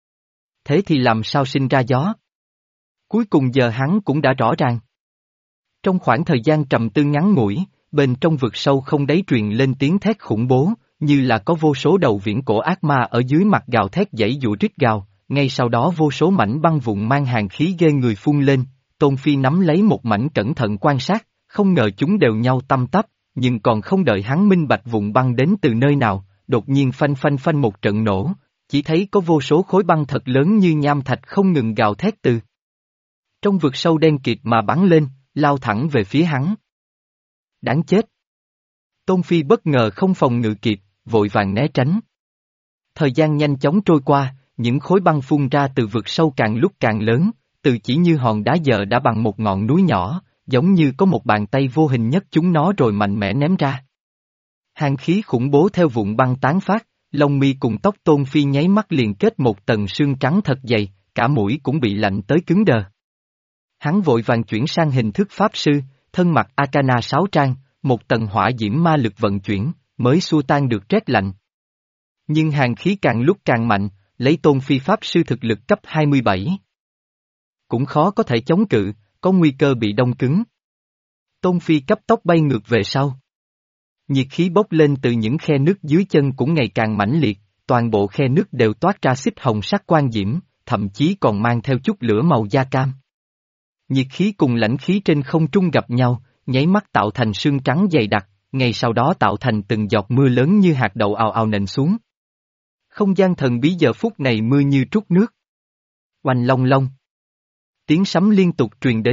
Thế thì làm sao sinh ra gió? Cuối cùng giờ hắn cũng đã rõ ràng. Trong khoảng thời gian trầm tư ngắn ngủi, bên trong vực sâu không đáy truyền lên tiếng thét khủng bố, như là có vô số đầu viễn cổ ác ma ở dưới mặt gào thét dãy dụa rít gào, ngay sau đó vô số mảnh băng vụn mang hàn khí ghê người phun lên, Tôn Phi nắm lấy một mảnh cẩn thận quan sát, không ngờ chúng đều nhau tăm tắp, nhưng còn không đợi hắn minh bạch vụn băng đến từ nơi nào, đột nhiên phanh phanh phanh một trận nổ, chỉ thấy có vô số khối băng thật lớn như nham thạch không ngừng gào thét từ trong vực sâu đen kịt mà bắn lên, lao thẳng về phía hắn. Đáng chết! Tôn Phi bất ngờ không phòng ngự kịp, vội vàng né tránh. Thời gian nhanh chóng trôi qua, những khối băng phun ra từ vực sâu càng lúc càng lớn, từ chỉ như hòn đá giờ đã bằng một ngọn núi nhỏ, giống như có một bàn tay vô hình nhấc chúng nó rồi mạnh mẽ ném ra. Hàn khí khủng bố theo vụn băng tán phát, lông mi cùng tóc Tôn Phi nháy mắt liền kết một tầng sương trắng thật dày, cả mũi cũng bị lạnh tới cứng đờ. Hắn vội vàng chuyển sang hình thức pháp sư, thân mặc Akana sáu trang, một tầng hỏa diễm ma lực vận chuyển, mới xua tan được rét lạnh. Nhưng hàn khí càng lúc càng mạnh, lấy Tôn Phi pháp sư thực lực cấp hai mươi bảy. Cũng khó có thể chống cự, có nguy cơ bị đông cứng. Tôn Phi cấp tốc bay ngược về sau. Nhiệt khí bốc lên từ những khe nước dưới chân cũng ngày càng mãnh liệt, toàn bộ khe nước đều toát ra xích hồng sắc quang diễm, thậm chí còn mang theo chút lửa màu da cam. Nhiệt khí cùng lãnh khí trên không trung gặp nhau, nháy mắt tạo thành sương trắng dày đặc, ngay sau đó tạo thành từng giọt mưa lớn như hạt đậu ào ào nện xuống. Không gian thần bí giờ phút này mưa như trút nước. Oanh long long. Tiếng sấm liên tục truyền đến,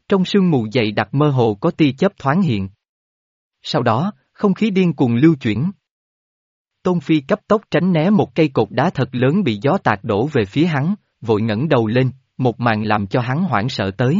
Trong sương mù dày đặc mơ hồ có tia chớp thoáng hiện. Sau đó, không khí điên cuồng lưu chuyển. Tôn Phi cấp tốc tránh né một cây cột đá thật lớn bị gió tạt đổ về phía hắn, vội ngẩng đầu lên, một màn làm cho hắn hoảng sợ tới.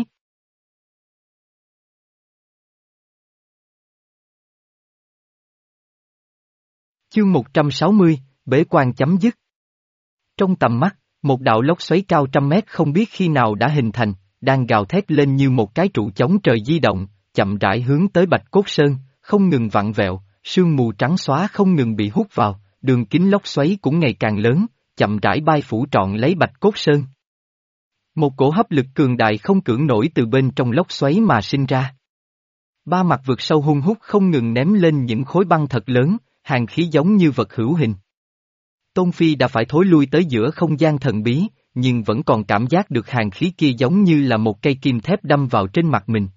Chương một trăm sáu mươi, bế quan chấm dứt. Trong tầm mắt, một đạo lốc xoáy cao trăm mét không biết khi nào đã hình thành, đang gào thét lên như một cái trụ chống trời di động, chậm rãi hướng tới Bạch Cốt Sơn, không ngừng vặn vẹo, sương mù trắng xóa không ngừng bị hút vào, đường kính lốc xoáy cũng ngày càng lớn, chậm rãi bay phủ trọn lấy Bạch Cốt Sơn. Một cổ hấp lực cường đại không cưỡng nổi từ bên trong lốc xoáy mà sinh ra. Ba mặt vực sâu hung hút không ngừng ném lên những khối băng thật lớn, hàn khí giống như vật hữu hình. Tôn Phi đã phải thối lui tới giữa không gian thần bí, nhưng vẫn còn cảm giác được hàn khí kia giống như là một cây kim thép đâm vào trên mặt mình.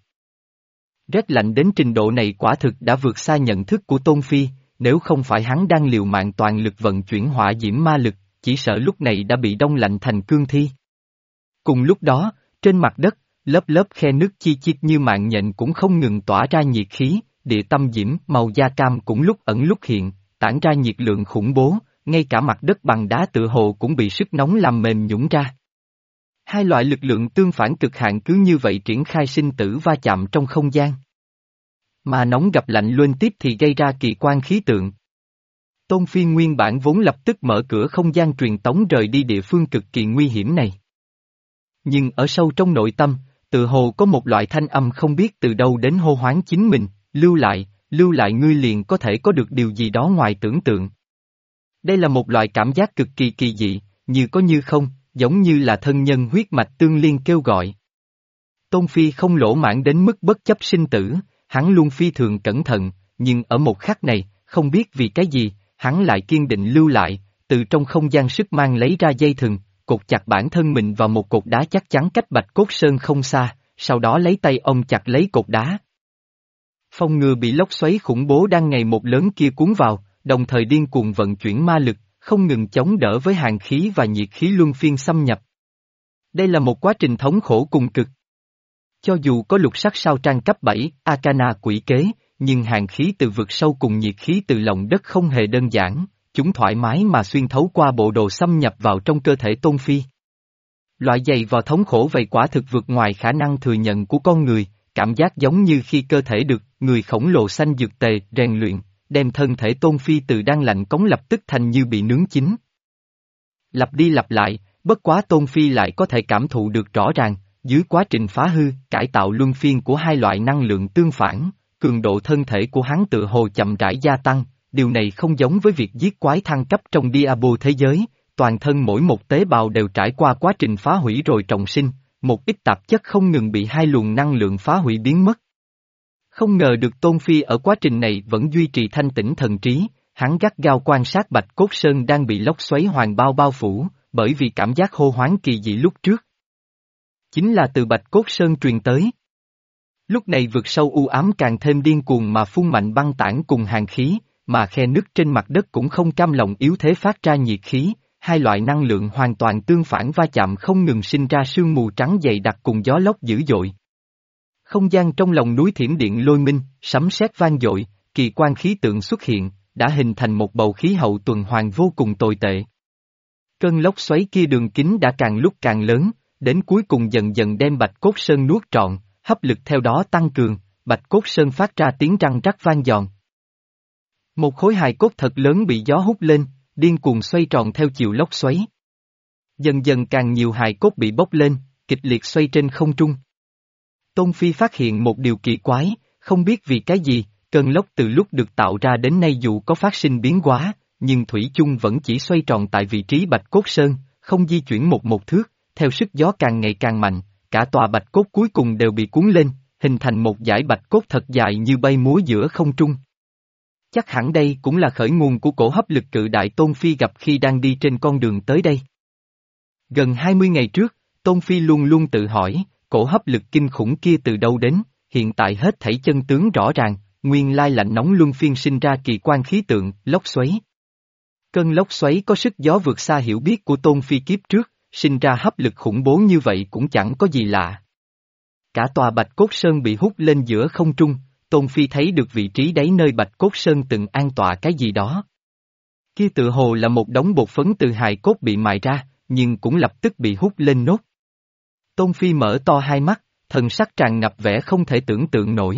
Rét lạnh đến trình độ này quả thực đã vượt xa nhận thức của Tôn Phi, nếu không phải hắn đang liều mạng toàn lực vận chuyển hỏa diễm ma lực, chỉ sợ lúc này đã bị đông lạnh thành cương thi. Cùng lúc đó, trên mặt đất, lớp lớp khe nước chi chít như mạng nhện cũng không ngừng tỏa ra nhiệt khí, địa tâm diễm màu da cam cũng lúc ẩn lúc hiện, tản ra nhiệt lượng khủng bố, ngay cả mặt đất bằng đá tựa hồ cũng bị sức nóng làm mềm nhũn ra. Hai loại lực lượng tương phản cực hạn cứ như vậy triển khai sinh tử va chạm trong không gian. Mà nóng gặp lạnh luân tiếp thì gây ra kỳ quan khí tượng. Tôn Phi nguyên bản vốn lập tức mở cửa không gian truyền tống rời đi địa phương cực kỳ nguy hiểm này. Nhưng ở sâu trong nội tâm, tự hồ có một loại thanh âm không biết từ đâu đến hô hoán chính mình, lưu lại, lưu lại ngươi liền có thể có được điều gì đó ngoài tưởng tượng. Đây là một loại cảm giác cực kỳ kỳ dị, như có như không, giống như là thân nhân huyết mạch tương liên kêu gọi. Tôn Phi không lỗ mãn đến mức bất chấp sinh tử, hắn luôn phi thường cẩn thận, nhưng ở một khắc này, không biết vì cái gì, hắn lại kiên định lưu lại, từ trong không gian sức mang lấy ra dây thừng, cột chặt bản thân mình vào một cột đá chắc chắn cách Bạch Cốt Sơn không xa, sau đó lấy tay ôm chặt lấy cột đá. Phòng ngừa bị lốc xoáy khủng bố đang ngày một lớn kia cuốn vào, đồng thời điên cuồng vận chuyển ma lực, không ngừng chống đỡ với hàn khí và nhiệt khí luân phiên xâm nhập. Đây là một quá trình thống khổ cùng cực. Cho dù có lục sắc sao trang cấp bảy, Arcana quỷ kế, nhưng hàn khí từ vực sâu cùng nhiệt khí từ lòng đất không hề đơn giản, chúng thoải mái mà xuyên thấu qua bộ đồ xâm nhập vào trong cơ thể Tôn Phi. Loại dày vò thống khổ vậy quả thực vượt ngoài khả năng thừa nhận của con người, cảm giác giống như khi cơ thể được người khổng lồ xanh dược tề rèn luyện, đem thân thể Tôn Phi từ đang lạnh cống lập tức thành như bị nướng chín. Lặp đi lặp lại, bất quá Tôn Phi lại có thể cảm thụ được rõ ràng, dưới quá trình phá hư, cải tạo luân phiên của hai loại năng lượng tương phản, cường độ thân thể của hắn tự hồ chậm rãi gia tăng, điều này không giống với việc giết quái thăng cấp trong Diablo thế giới, toàn thân mỗi một tế bào đều trải qua quá trình phá hủy rồi trọng sinh, một ít tạp chất không ngừng bị hai luồng năng lượng phá hủy biến mất. Không ngờ được Tôn Phi ở quá trình này vẫn duy trì thanh tĩnh thần trí, hắn gắt gao quan sát Bạch Cốt Sơn đang bị lốc xoáy hoàng bao bao phủ, bởi vì cảm giác hô hoán kỳ dị lúc trước. Chính là từ Bạch Cốt Sơn truyền tới. Lúc này vực sâu u ám càng thêm điên cuồng mà phun mạnh băng tản cùng hàn khí, mà khe nứt trên mặt đất cũng không cam lòng yếu thế phát ra nhiệt khí, hai loại năng lượng hoàn toàn tương phản va chạm không ngừng sinh ra sương mù trắng dày đặc cùng gió lốc dữ dội. Không gian trong lòng núi thiểm điện lôi minh, sấm sét vang dội, kỳ quan khí tượng xuất hiện, đã hình thành một bầu khí hậu tuần hoàn vô cùng tồi tệ. Cơn lốc xoáy kia đường kính đã càng lúc càng lớn, đến cuối cùng dần dần đem Bạch Cốt Sơn nuốt trọn, hấp lực theo đó tăng cường, Bạch Cốt Sơn phát ra tiếng răng rắc vang giòn. Một khối hài cốt thật lớn bị gió hút lên, điên cuồng xoay tròn theo chiều lốc xoáy. Dần dần càng nhiều hài cốt bị bốc lên, kịch liệt xoay trên không trung. Tôn Phi phát hiện một điều kỳ quái, không biết vì cái gì, cơn lốc từ lúc được tạo ra đến nay dù có phát sinh biến hóa, nhưng thủy chung vẫn chỉ xoay tròn tại vị trí Bạch Cốt Sơn, không di chuyển một một thước, theo sức gió càng ngày càng mạnh, cả tòa bạch cốt cuối cùng đều bị cuốn lên, hình thành một dải bạch cốt thật dài như bay múa giữa không trung. Chắc hẳn đây cũng là khởi nguồn của cổ hấp lực cự đại Tôn Phi gặp khi đang đi trên con đường tới đây. Gần hai mươi ngày trước, Tôn Phi luôn luôn tự hỏi, cổ hấp lực kinh khủng kia từ đâu đến, hiện tại hết thảy chân tướng rõ ràng, nguyên lai lạnh nóng luân phiên sinh ra kỳ quan khí tượng, lốc xoáy. Cơn lốc xoáy có sức gió vượt xa hiểu biết của Tôn Phi kiếp trước, sinh ra hấp lực khủng bố như vậy cũng chẳng có gì lạ. cả tòa Bạch Cốt Sơn bị hút lên giữa không trung, Tôn Phi thấy được vị trí đáy nơi Bạch Cốt Sơn từng an tọa cái gì đó. Kia tự hồ là một đống bột phấn từ hài cốt bị mài ra, nhưng cũng lập tức bị hút lên nốt. Tôn Phi mở to hai mắt, thần sắc tràn ngập vẻ không thể tưởng tượng nổi.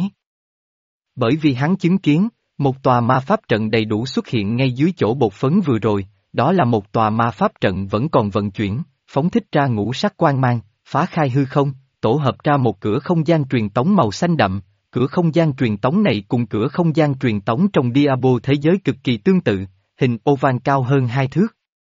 Bởi vì hắn chứng kiến, một tòa ma pháp trận đầy đủ xuất hiện ngay dưới chỗ bột phấn vừa rồi, đó là một tòa ma pháp trận vẫn còn vận chuyển, phóng thích ra ngũ sắc quang mang, phá khai hư không, tổ hợp ra một cửa không gian truyền tống màu xanh đậm. Cửa không gian truyền tống này cùng cửa không gian truyền tống trong Diablo thế giới cực kỳ tương tự, hình oval cao hơn hai thước.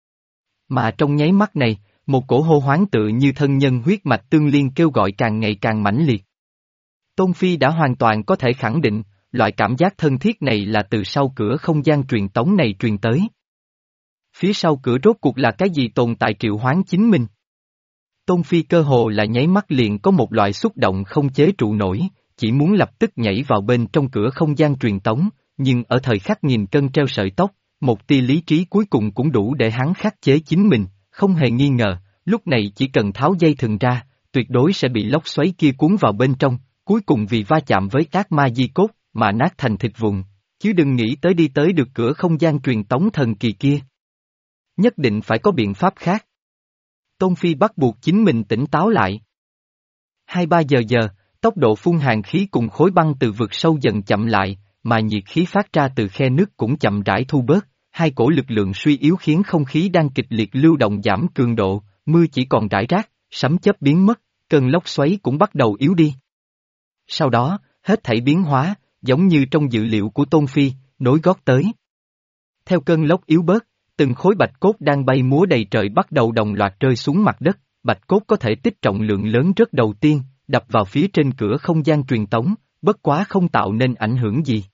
Mà trong nháy mắt này, một cổ hô hoán tự như thân nhân huyết mạch tương liên kêu gọi càng ngày càng mãnh liệt. Tôn Phi đã hoàn toàn có thể khẳng định, loại cảm giác thân thiết này là từ sau cửa không gian truyền tống này truyền tới. Phía sau cửa rốt cuộc là cái gì tồn tại triệu hoán chính mình? Tôn Phi cơ hồ là nháy mắt liền có một loại xúc động không chế trụ nổi, chỉ muốn lập tức nhảy vào bên trong cửa không gian truyền tống, nhưng ở thời khắc nghìn cân treo sợi tóc, một tia lý trí cuối cùng cũng đủ để hắn khắc chế chính mình, không hề nghi ngờ, lúc này chỉ cần tháo dây thừng ra, tuyệt đối sẽ bị lốc xoáy kia cuốn vào bên trong, cuối cùng vì va chạm với ác ma di cốt, mà nát thành thịt vụn, chứ đừng nghĩ tới đi tới được cửa không gian truyền tống thần kỳ kia. Nhất định phải có biện pháp khác. Tôn Phi bắt buộc chính mình tỉnh táo lại. Hai ba giờ giờ, tốc độ phun hàng khí cùng khối băng từ vực sâu dần chậm lại, mà nhiệt khí phát ra từ khe nước cũng chậm rãi thu bớt, hai cổ lực lượng suy yếu khiến không khí đang kịch liệt lưu động giảm cường độ, mưa chỉ còn rải rác, sấm chớp biến mất, cơn lốc xoáy cũng bắt đầu yếu đi. Sau đó, hết thảy biến hóa, giống như trong dự liệu của Tôn Phi, nối gót tới. Theo cơn lốc yếu bớt, từng khối bạch cốt đang bay múa đầy trời bắt đầu đồng loạt rơi xuống mặt đất, bạch cốt có thể tích trọng lượng lớn rất đầu tiên, đập vào phía trên cửa không gian truyền tống, bất quá không tạo nên ảnh hưởng gì.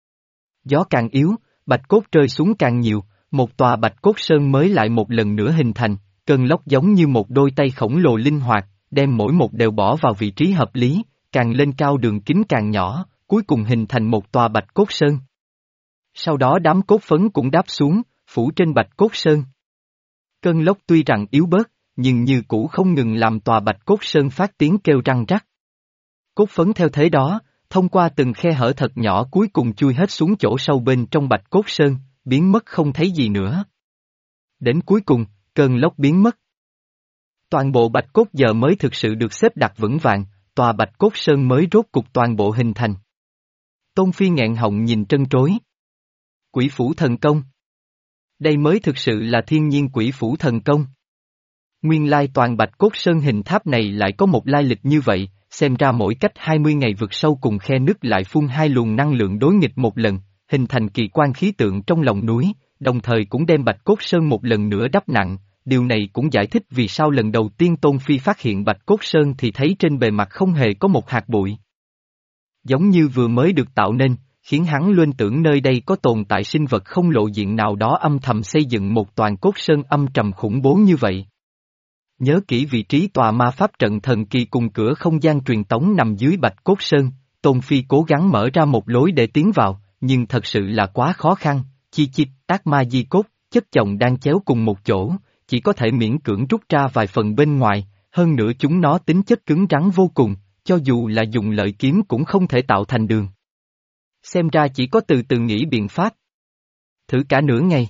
Gió càng yếu, bạch cốt rơi xuống càng nhiều, một tòa bạch cốt sơn mới lại một lần nữa hình thành, cơn lốc giống như một đôi tay khổng lồ linh hoạt, đem mỗi một đều bỏ vào vị trí hợp lý, càng lên cao đường kính càng nhỏ, cuối cùng hình thành một tòa bạch cốt sơn. Sau đó đám cốt phấn cũng đáp xuống, phủ trên bạch cốt sơn. Cơn lốc tuy rằng yếu bớt, nhưng như cũ không ngừng làm tòa bạch cốt sơn phát tiếng kêu răng rắc. Cốt phấn theo thế đó, thông qua từng khe hở thật nhỏ cuối cùng chui hết xuống chỗ sâu bên trong bạch cốt sơn, biến mất không thấy gì nữa. Đến cuối cùng, cơn lốc biến mất. Toàn bộ bạch cốt giờ mới thực sự được xếp đặt vững vàng, tòa bạch cốt sơn mới rốt cục toàn bộ hình thành. Tôn Phi nghẹn họng nhìn trân trối. Quỷ phủ thần công. Đây mới thực sự là thiên nhiên quỷ phủ thần công. Nguyên lai toàn bạch cốt sơn hình tháp này lại có một lai lịch như vậy, xem ra mỗi cách hai mươi ngày vượt sâu cùng khe nứt lại phun hai luồng năng lượng đối nghịch một lần, hình thành kỳ quan khí tượng trong lòng núi, đồng thời cũng đem bạch cốt sơn một lần nữa đắp nặng, điều này cũng giải thích vì sao lần đầu tiên Tôn Phi phát hiện bạch cốt sơn thì thấy trên bề mặt không hề có một hạt bụi. Giống như vừa mới được tạo nên, khiến hắn luân tưởng nơi đây có tồn tại sinh vật không lộ diện nào đó âm thầm xây dựng một toàn cốt sơn âm trầm khủng bố như vậy. Nhớ kỹ vị trí tòa ma pháp trận thần kỳ cùng cửa không gian truyền tống nằm dưới bạch cốt sơn, Tôn Phi cố gắng mở ra một lối để tiến vào, nhưng thật sự là quá khó khăn, chi chít, ác ma di cốt, chất chồng đang chéo cùng một chỗ, chỉ có thể miễn cưỡng rút ra vài phần bên ngoài, hơn nữa chúng nó tính chất cứng rắn vô cùng, cho dù là dùng lợi kiếm cũng không thể tạo thành đường. Xem ra chỉ có từ từ nghĩ biện pháp. Thử cả nửa ngày.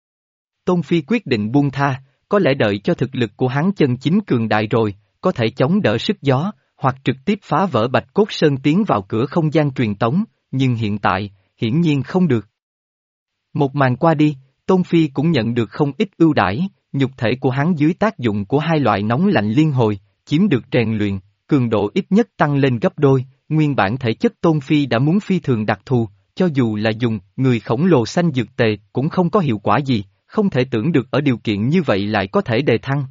Tôn Phi quyết định buông tha, có lẽ đợi cho thực lực của hắn chân chính cường đại rồi, có thể chống đỡ sức gió, hoặc trực tiếp phá vỡ bạch cốt sơn tiến vào cửa không gian truyền tống, nhưng hiện tại, hiển nhiên không được. Một màn qua đi, Tôn Phi cũng nhận được không ít ưu đãi, nhục thể của hắn dưới tác dụng của hai loại nóng lạnh liên hồi, chiếm được rèn luyện, cường độ ít nhất tăng lên gấp đôi, nguyên bản thể chất Tôn Phi đã muốn phi thường đặc thù, cho dù là dùng người khổng lồ xanh dược tề cũng không có hiệu quả gì, không thể tưởng được ở điều kiện như vậy lại có thể đề thăng.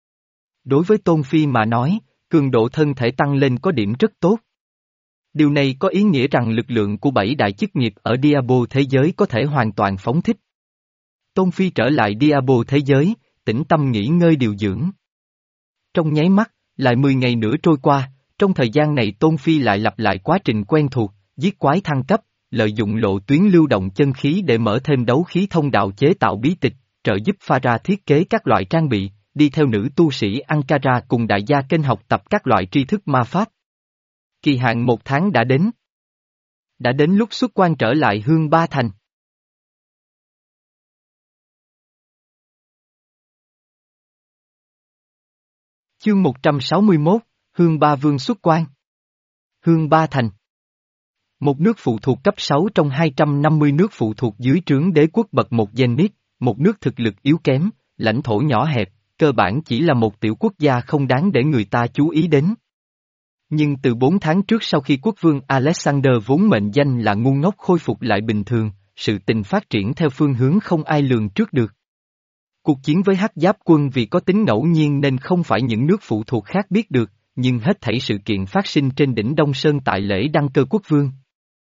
Đối với Tôn Phi mà nói, cường độ thân thể tăng lên có điểm rất tốt. Điều này có ý nghĩa rằng lực lượng của bảy đại chức nghiệp ở Diablo thế giới có thể hoàn toàn phóng thích. Tôn Phi trở lại Diablo thế giới, tĩnh tâm nghỉ ngơi điều dưỡng. Trong nháy mắt, lại mười ngày nữa trôi qua, trong thời gian này Tôn Phi lại lặp lại quá trình quen thuộc, giết quái thăng cấp, lợi dụng lộ tuyến lưu động chân khí để mở thêm đấu khí thông đạo chế tạo bí tịch, trợ giúp pha ra thiết kế các loại trang bị, đi theo nữ tu sĩ Ankara cùng đại gia kênh học tập các loại tri thức ma pháp. Kỳ hạn một tháng đã đến. Đã đến lúc xuất quan trở lại Hương Ba Thành. Chương một trăm sáu mươi mốt, Hương Ba Vương xuất quan. Hương Ba Thành. Một nước phụ thuộc cấp sáu trong hai trăm năm mươi nước phụ thuộc dưới trướng đế quốc bậc một Zenith, một nước thực lực yếu kém, lãnh thổ nhỏ hẹp, cơ bản chỉ là một tiểu quốc gia không đáng để người ta chú ý đến. Nhưng từ bốn tháng trước sau khi quốc vương Alexander vốn mệnh danh là ngu ngốc khôi phục lại bình thường, sự tình phát triển theo phương hướng không ai lường trước được. Cuộc chiến với Hắc Giáp quân vì có tính ngẫu nhiên nên không phải những nước phụ thuộc khác biết được, nhưng hết thảy sự kiện phát sinh trên đỉnh Đông Sơn tại lễ đăng cơ quốc vương.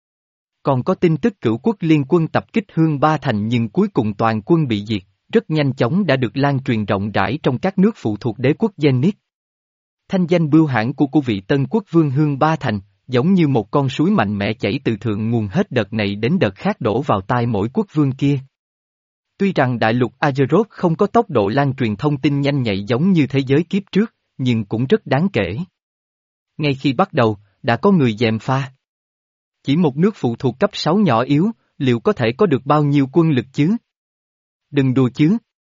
Còn có tin tức cửu quốc liên quân tập kích Hương Ba Thành nhưng cuối cùng toàn quân bị diệt, rất nhanh chóng đã được lan truyền rộng rãi trong các nước phụ thuộc đế quốc Zenith. Thanh danh bưu hãn của của vị tân quốc vương Hương Ba Thành, giống như một con suối mạnh mẽ chảy từ thượng nguồn hết đợt này đến đợt khác đổ vào tai mỗi quốc vương kia. Tuy rằng đại lục Azeroth không có tốc độ lan truyền thông tin nhanh nhạy giống như thế giới kiếp trước, nhưng cũng rất đáng kể. Ngay khi bắt đầu, đã có người gièm pha. Chỉ một nước phụ thuộc cấp sáu nhỏ yếu, liệu có thể có được bao nhiêu quân lực chứ? Đừng đùa chứ.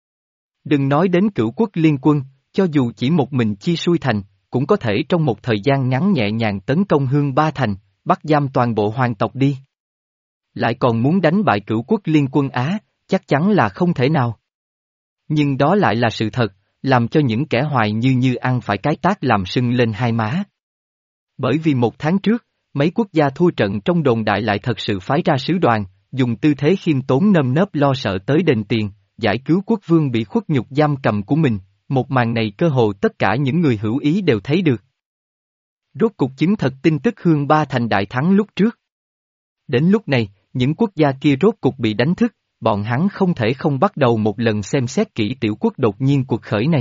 Đừng nói đến cửu quốc liên quân, cho dù chỉ một mình Chi Xui Thành, cũng có thể trong một thời gian ngắn nhẹ nhàng tấn công Hương Ba Thành, bắt giam toàn bộ hoàng tộc đi. Lại còn muốn đánh bại cửu quốc liên quân Á, chắc chắn là không thể nào. Nhưng đó lại là sự thật, làm cho những kẻ hoài như như ăn phải cái tát làm sưng lên hai má. Bởi vì một tháng trước, mấy quốc gia thua trận trong đồn đại lại thật sự phái ra sứ đoàn, dùng tư thế khiêm tốn nơm nớp lo sợ tới đền tiền, giải cứu quốc vương bị khuất nhục giam cầm của mình, một màn này cơ hồ tất cả những người hữu ý đều thấy được. Rốt cục chứng thật tin tức Hương Ba Thành đại thắng lúc trước. Đến lúc này, những quốc gia kia rốt cục bị đánh thức, bọn hắn không thể không bắt đầu một lần xem xét kỹ tiểu quốc đột nhiên cuộc khởi này.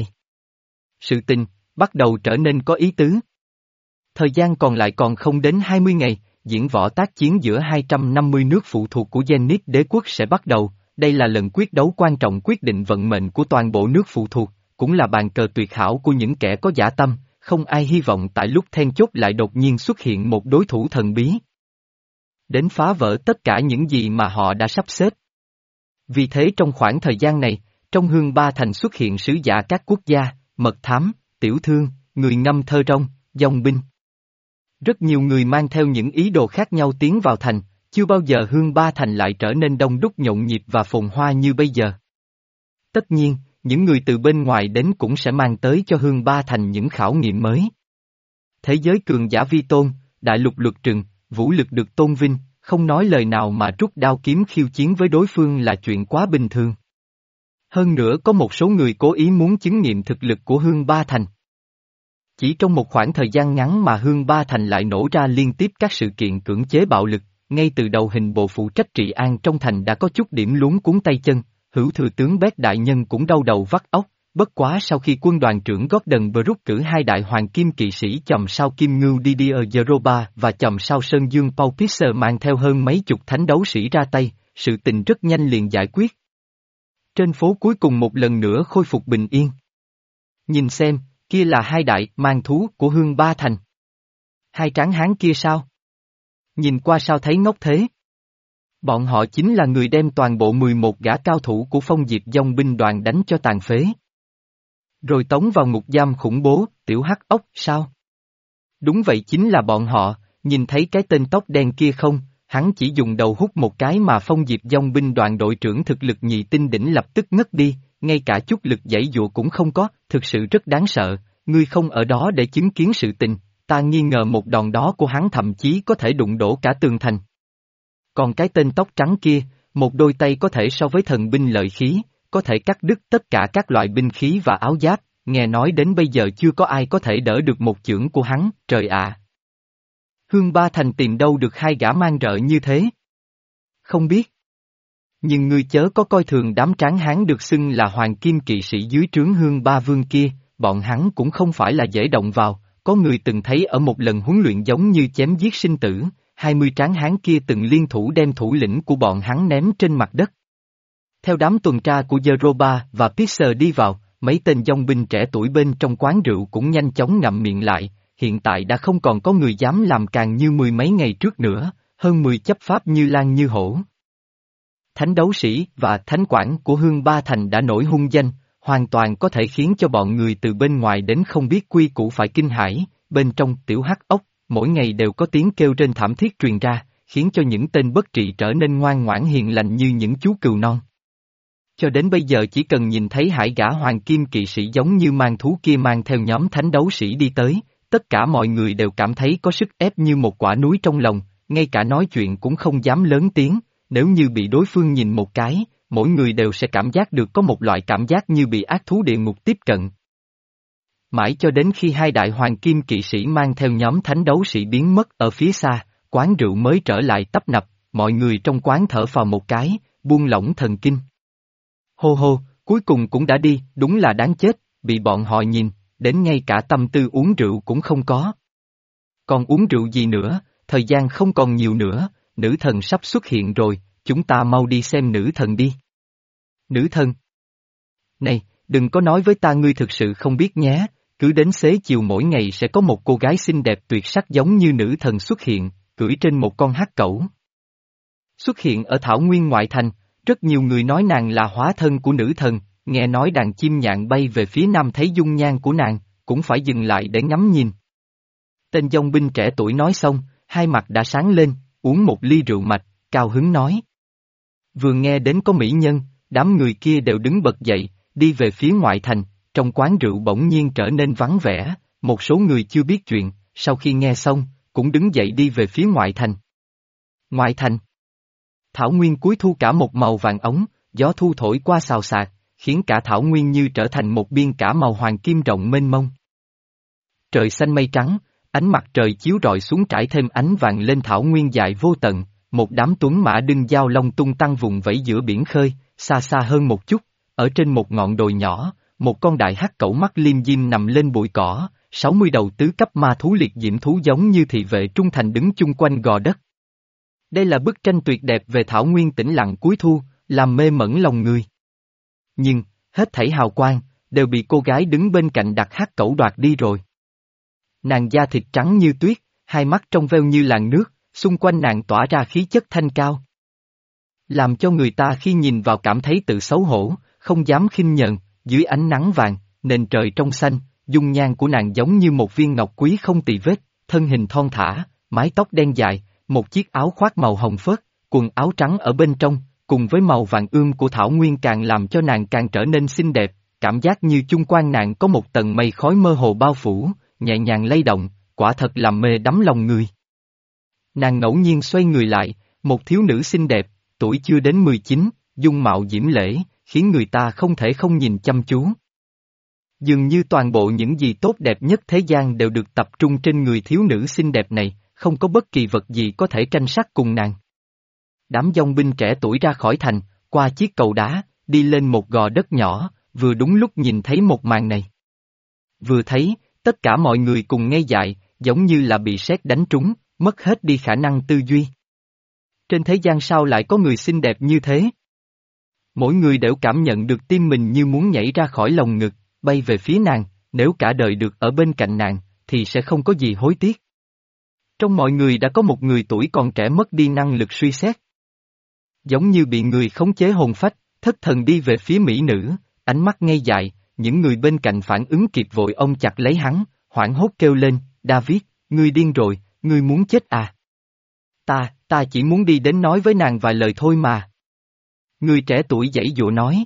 Sự tình, bắt đầu trở nên có ý tứ. Thời gian còn lại còn không đến hai mươi ngày, diễn võ tác chiến giữa hai trăm năm mươi nước phụ thuộc của Zenith đế quốc sẽ bắt đầu, đây là lần quyết đấu quan trọng quyết định vận mệnh của toàn bộ nước phụ thuộc, cũng là bàn cờ tuyệt hảo của những kẻ có dã tâm, không ai hy vọng tại lúc then chốt lại đột nhiên xuất hiện một đối thủ thần bí. Đến phá vỡ tất cả những gì mà họ đã sắp xếp. Vì thế trong khoảng thời gian này, trong Hương Ba Thành xuất hiện sứ giả các quốc gia, mật thám, tiểu thương, người ngâm thơ rong, dòng binh. Rất nhiều người mang theo những ý đồ khác nhau tiến vào thành, chưa bao giờ Hương Ba Thành lại trở nên đông đúc nhộn nhịp và phồn hoa như bây giờ. Tất nhiên, những người từ bên ngoài đến cũng sẽ mang tới cho Hương Ba Thành những khảo nghiệm mới. Thế giới cường giả vi tôn, đại lục luật trừng, vũ lực được tôn vinh, không nói lời nào mà rút đao kiếm khiêu chiến với đối phương là chuyện quá bình thường. Hơn nữa có một số người cố ý muốn chứng nghiệm thực lực của Hương Ba Thành. Chỉ trong một khoảng thời gian ngắn mà Hương Ba Thành lại nổ ra liên tiếp các sự kiện cưỡng chế bạo lực, ngay từ đầu hình bộ phụ trách trị an trong thành đã có chút điểm luống cuống tay chân, hữu thừa tướng Bét đại nhân cũng đau đầu vắt óc, bất quá sau khi quân đoàn trưởng Gordon Brooke cử hai đại hoàng kim kỵ sĩ chòm sao Kim Ngưu Didier Jeroba và chòm sao Sơn Dương Paul Pisser mang theo hơn mấy chục thánh đấu sĩ ra tay, sự tình rất nhanh liền giải quyết. Trên phố cuối cùng một lần nữa khôi phục bình yên. Nhìn xem, kia là hai đại mang thú của Hương Ba Thành. Hai tráng hán kia sao? Nhìn qua sao thấy ngốc thế? Bọn họ chính là người đem toàn bộ mười một gã cao thủ của Phong Diệp Dòng binh đoàn đánh cho tàn phế. Rồi tống vào ngục giam khủng bố, tiểu hắc ốc, sao? Đúng vậy chính là bọn họ, nhìn thấy cái tên tóc đen kia không, hắn chỉ dùng đầu hút một cái mà Phong Diệp Dòng binh đoàn đội trưởng thực lực nhị tinh đỉnh lập tức ngất đi, ngay cả chút lực giãy dụa cũng không có, thực sự rất đáng sợ, ngươi không ở đó để chứng kiến sự tình, ta nghi ngờ một đòn đó của hắn thậm chí có thể đụng đổ cả tường thành. Còn cái tên tóc trắng kia, một đôi tay có thể so với thần binh lợi khí, có thể cắt đứt tất cả các loại binh khí và áo giáp, nghe nói đến bây giờ chưa có ai có thể đỡ được một chưởng của hắn, trời ạ. Hương Ba Thành tìm đâu được hai gã mang rợ như thế? Không biết. Nhưng ngươi chớ có coi thường đám tráng hán được xưng là hoàng kim kỵ sĩ dưới trướng Hương Ba Vương kia, bọn hắn cũng không phải là dễ động vào, có người từng thấy ở một lần huấn luyện giống như chém giết sinh tử, hai mươi tráng hán kia từng liên thủ đem thủ lĩnh của bọn hắn ném trên mặt đất. Theo đám tuần tra của Jeroba và Pisser đi vào, mấy tên dòng binh trẻ tuổi bên trong quán rượu cũng nhanh chóng ngậm miệng lại, hiện tại đã không còn có người dám làm càng như mười mấy ngày trước nữa, hơn mười chấp pháp như lang như hổ. Thánh đấu sĩ và thánh quản của Hương Ba Thành đã nổi hung danh, hoàn toàn có thể khiến cho bọn người từ bên ngoài đến không biết quy củ phải kinh hãi. Bên trong tiểu hắc ốc, mỗi ngày đều có tiếng kêu rên thảm thiết truyền ra, khiến cho những tên bất trị trở nên ngoan ngoãn hiền lành như những chú cừu non. Cho đến bây giờ chỉ cần nhìn thấy hải gã hoàng kim kỵ sĩ giống như mang thú kia mang theo nhóm thánh đấu sĩ đi tới, tất cả mọi người đều cảm thấy có sức ép như một quả núi trong lòng, ngay cả nói chuyện cũng không dám lớn tiếng, nếu như bị đối phương nhìn một cái, mỗi người đều sẽ cảm giác được có một loại cảm giác như bị ác thú địa ngục tiếp cận. Mãi cho đến khi hai đại hoàng kim kỵ sĩ mang theo nhóm thánh đấu sĩ biến mất ở phía xa, quán rượu mới trở lại tấp nập, mọi người trong quán thở phào một cái, buông lỏng thần kinh. Hô hô, cuối cùng cũng đã đi, đúng là đáng chết, bị bọn họ nhìn, đến ngay cả tâm tư uống rượu cũng không có. Còn uống rượu gì nữa, thời gian không còn nhiều nữa, nữ thần sắp xuất hiện rồi, chúng ta mau đi xem nữ thần đi. Nữ thần? Này, đừng có nói với ta ngươi thực sự không biết nhé, cứ đến xế chiều mỗi ngày sẽ có một cô gái xinh đẹp tuyệt sắc giống như nữ thần xuất hiện, cưỡi trên một con hắc cẩu. Xuất hiện ở Thảo Nguyên ngoại thành, rất nhiều người nói nàng là hóa thân của nữ thần, nghe nói đàn chim nhạn bay về phía nam thấy dung nhan của nàng, cũng phải dừng lại để ngắm nhìn. Tên dòng binh trẻ tuổi nói xong, hai mặt đã sáng lên, uống một ly rượu mạch, cao hứng nói. Vừa nghe đến có mỹ nhân, đám người kia đều đứng bật dậy, đi về phía ngoại thành, trong quán rượu bỗng nhiên trở nên vắng vẻ, một số người chưa biết chuyện, sau khi nghe xong, cũng đứng dậy đi về phía ngoại thành. Ngoại thành. Thảo Nguyên cuối thu cả một màu vàng ống, gió thu thổi qua xào xạc, khiến cả Thảo Nguyên như trở thành một biên cả màu hoàng kim rộng mênh mông. Trời xanh mây trắng, ánh mặt trời chiếu rọi xuống trải thêm ánh vàng lên Thảo Nguyên dài vô tận, một đám tuấn mã đưng dao long tung tăng vùng vẫy giữa biển khơi, xa xa hơn một chút, ở trên một ngọn đồi nhỏ, một con đại hắc cẩu mắt liêm diêm nằm lên bụi cỏ, sáu mươi đầu tứ cấp ma thú liệt diễm thú giống như thị vệ trung thành đứng chung quanh gò đất. Đây là bức tranh tuyệt đẹp về Thảo Nguyên tĩnh lặng cuối thu, làm mê mẩn lòng người. Nhưng, hết thảy hào quang, đều bị cô gái đứng bên cạnh đặt hắc cẩu đoạt đi rồi. Nàng da thịt trắng như tuyết, hai mắt trong veo như làn nước, xung quanh nàng tỏa ra khí chất thanh cao. Làm cho người ta khi nhìn vào cảm thấy tự xấu hổ, không dám khinh nhờn, dưới ánh nắng vàng, nền trời trong xanh, dung nhan của nàng giống như một viên ngọc quý không tì vết, thân hình thon thả, mái tóc đen dài, một chiếc áo khoác màu hồng phớt, quần áo trắng ở bên trong, cùng với màu vàng ươm của Thảo Nguyên càng làm cho nàng càng trở nên xinh đẹp, cảm giác như chung quanh nàng có một tầng mây khói mơ hồ bao phủ, nhẹ nhàng lay động, quả thật làm mê đắm lòng người. Nàng ngẫu nhiên xoay người lại, một thiếu nữ xinh đẹp, tuổi chưa đến mười chín, dung mạo diễm lễ, khiến người ta không thể không nhìn chăm chú. Dường như toàn bộ những gì tốt đẹp nhất thế gian đều được tập trung trên người thiếu nữ xinh đẹp này, không có bất kỳ vật gì có thể tranh sắc cùng nàng. Đám dòng binh trẻ tuổi ra khỏi thành, qua chiếc cầu đá, đi lên một gò đất nhỏ, vừa đúng lúc nhìn thấy một màn này. Vừa thấy, tất cả mọi người cùng ngây dại, giống như là bị sét đánh trúng, mất hết đi khả năng tư duy. Trên thế gian sao lại có người xinh đẹp như thế? Mỗi người đều cảm nhận được tim mình như muốn nhảy ra khỏi lồng ngực, bay về phía nàng, nếu cả đời được ở bên cạnh nàng, thì sẽ không có gì hối tiếc. Trong mọi người đã có một người tuổi còn trẻ mất đi năng lực suy xét. Giống như bị người khống chế hồn phách, thất thần đi về phía mỹ nữ, ánh mắt ngây dại, những người bên cạnh phản ứng kịp vội ôm chặt lấy hắn, hoảng hốt kêu lên, David, ngươi điên rồi, ngươi muốn chết à? Ta, ta chỉ muốn đi đến nói với nàng vài lời thôi mà. Người trẻ tuổi giãy giụa nói.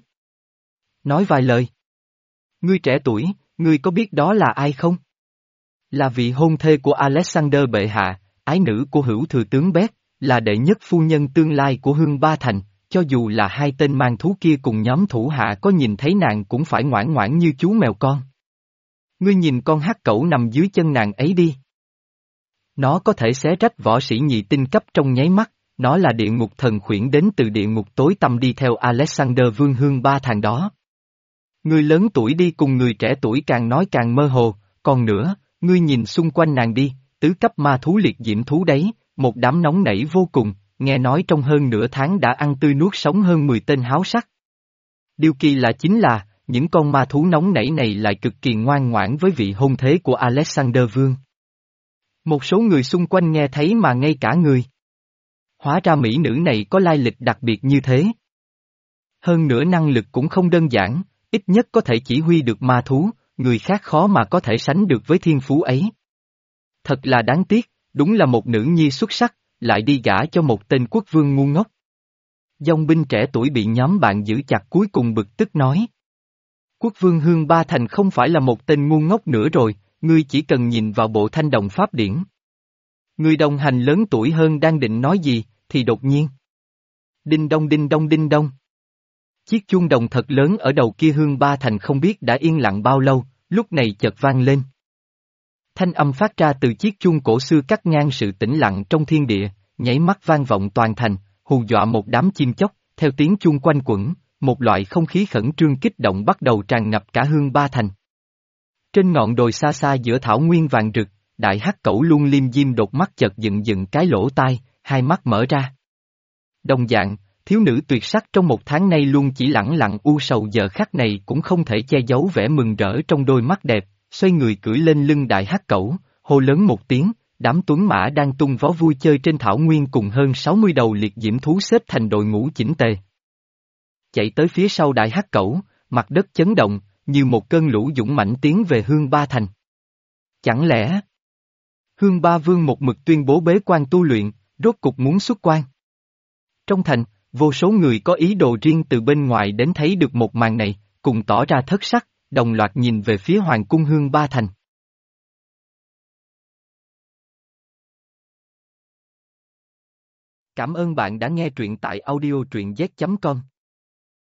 Nói vài lời. Ngươi trẻ tuổi, ngươi có biết đó là ai không? Là vị hôn thê của Alexander bệ hạ, ái nữ của hữu thừa tướng Bét, là đệ nhất phu nhân tương lai của Hương Ba Thành, cho dù là hai tên mang thú kia cùng nhóm thủ hạ có nhìn thấy nàng cũng phải ngoãn ngoãn như chú mèo con. Ngươi nhìn con hắc cẩu nằm dưới chân nàng ấy đi. Nó có thể xé rách võ sĩ nhị tinh cấp trong nháy mắt, nó là địa ngục thần khuyển đến từ địa ngục tối tăm đi theo Alexander vương Hương Ba Thành đó. Ngươi lớn tuổi đi cùng người trẻ tuổi càng nói càng mơ hồ, còn nữa, ngươi nhìn xung quanh nàng đi, tứ cấp ma thú liệt diễm thú đấy, một đám nóng nảy vô cùng, nghe nói trong hơn nửa tháng đã ăn tươi nuốt sống hơn mười tên háo sắc. Điều kỳ lạ chính là, những con ma thú nóng nảy này lại cực kỳ ngoan ngoãn với vị hôn thế của Alexander Vương. Một số người xung quanh nghe thấy mà ngay cả người. Hóa ra mỹ nữ này có lai lịch đặc biệt như thế. Hơn nữa năng lực cũng không đơn giản, ít nhất có thể chỉ huy được ma thú, người khác khó mà có thể sánh được với thiên phú ấy. Thật là đáng tiếc, đúng là một nữ nhi xuất sắc, lại đi gả cho một tên quốc vương ngu ngốc. Dòng binh trẻ tuổi bị nhóm bạn giữ chặt cuối cùng bực tức nói. Quốc vương Hương Ba Thành không phải là một tên ngu ngốc nữa rồi, ngươi chỉ cần nhìn vào bộ thanh đồng pháp điển. Người đồng hành lớn tuổi hơn đang định nói gì, thì đột nhiên. Đinh đông đinh đông đinh đông. Chiếc chuông đồng thật lớn ở đầu kia Hương Ba Thành không biết đã yên lặng bao lâu, lúc này chợt vang lên. Thanh âm phát ra từ chiếc chuông cổ xưa cắt ngang sự tĩnh lặng trong thiên địa, nháy mắt vang vọng toàn thành, hù dọa một đám chim chóc, theo tiếng chuông quanh quẩn, một loại không khí khẩn trương kích động bắt đầu tràn ngập cả Hương Ba Thành. Trên ngọn đồi xa xa giữa thảo nguyên vàng rực, đại hắc cẩu luôn liêm diêm đột mắt chợt dựng dựng cái lỗ tai, hai mắt mở ra. Đồng dạng, thiếu nữ tuyệt sắc trong một tháng nay luôn chỉ lẳng lặng u sầu giờ khắc này cũng không thể che giấu vẻ mừng rỡ trong đôi mắt đẹp, xoay người cưỡi lên lưng đại hắc cẩu, hô lớn một tiếng, đám tuấn mã đang tung vó vui chơi trên thảo nguyên cùng hơn sáu mươi đầu liệt diễm thú xếp thành đội ngũ chỉnh tề. Chạy tới phía sau đại hắc cẩu, mặt đất chấn động, như một cơn lũ dũng mãnh tiến về Hương Ba Thành. Chẳng lẽ Hương Ba Vương một mực tuyên bố bế quan tu luyện, rốt cục muốn xuất quan? Trong thành, vô số người có ý đồ riêng từ bên ngoài đến thấy được một màn này, cùng tỏ ra thất sắc, đồng loạt nhìn về phía Hoàng cung Hương Ba Thành. Cảm ơn bạn đã nghe truyện tại audio truyện z chấm com.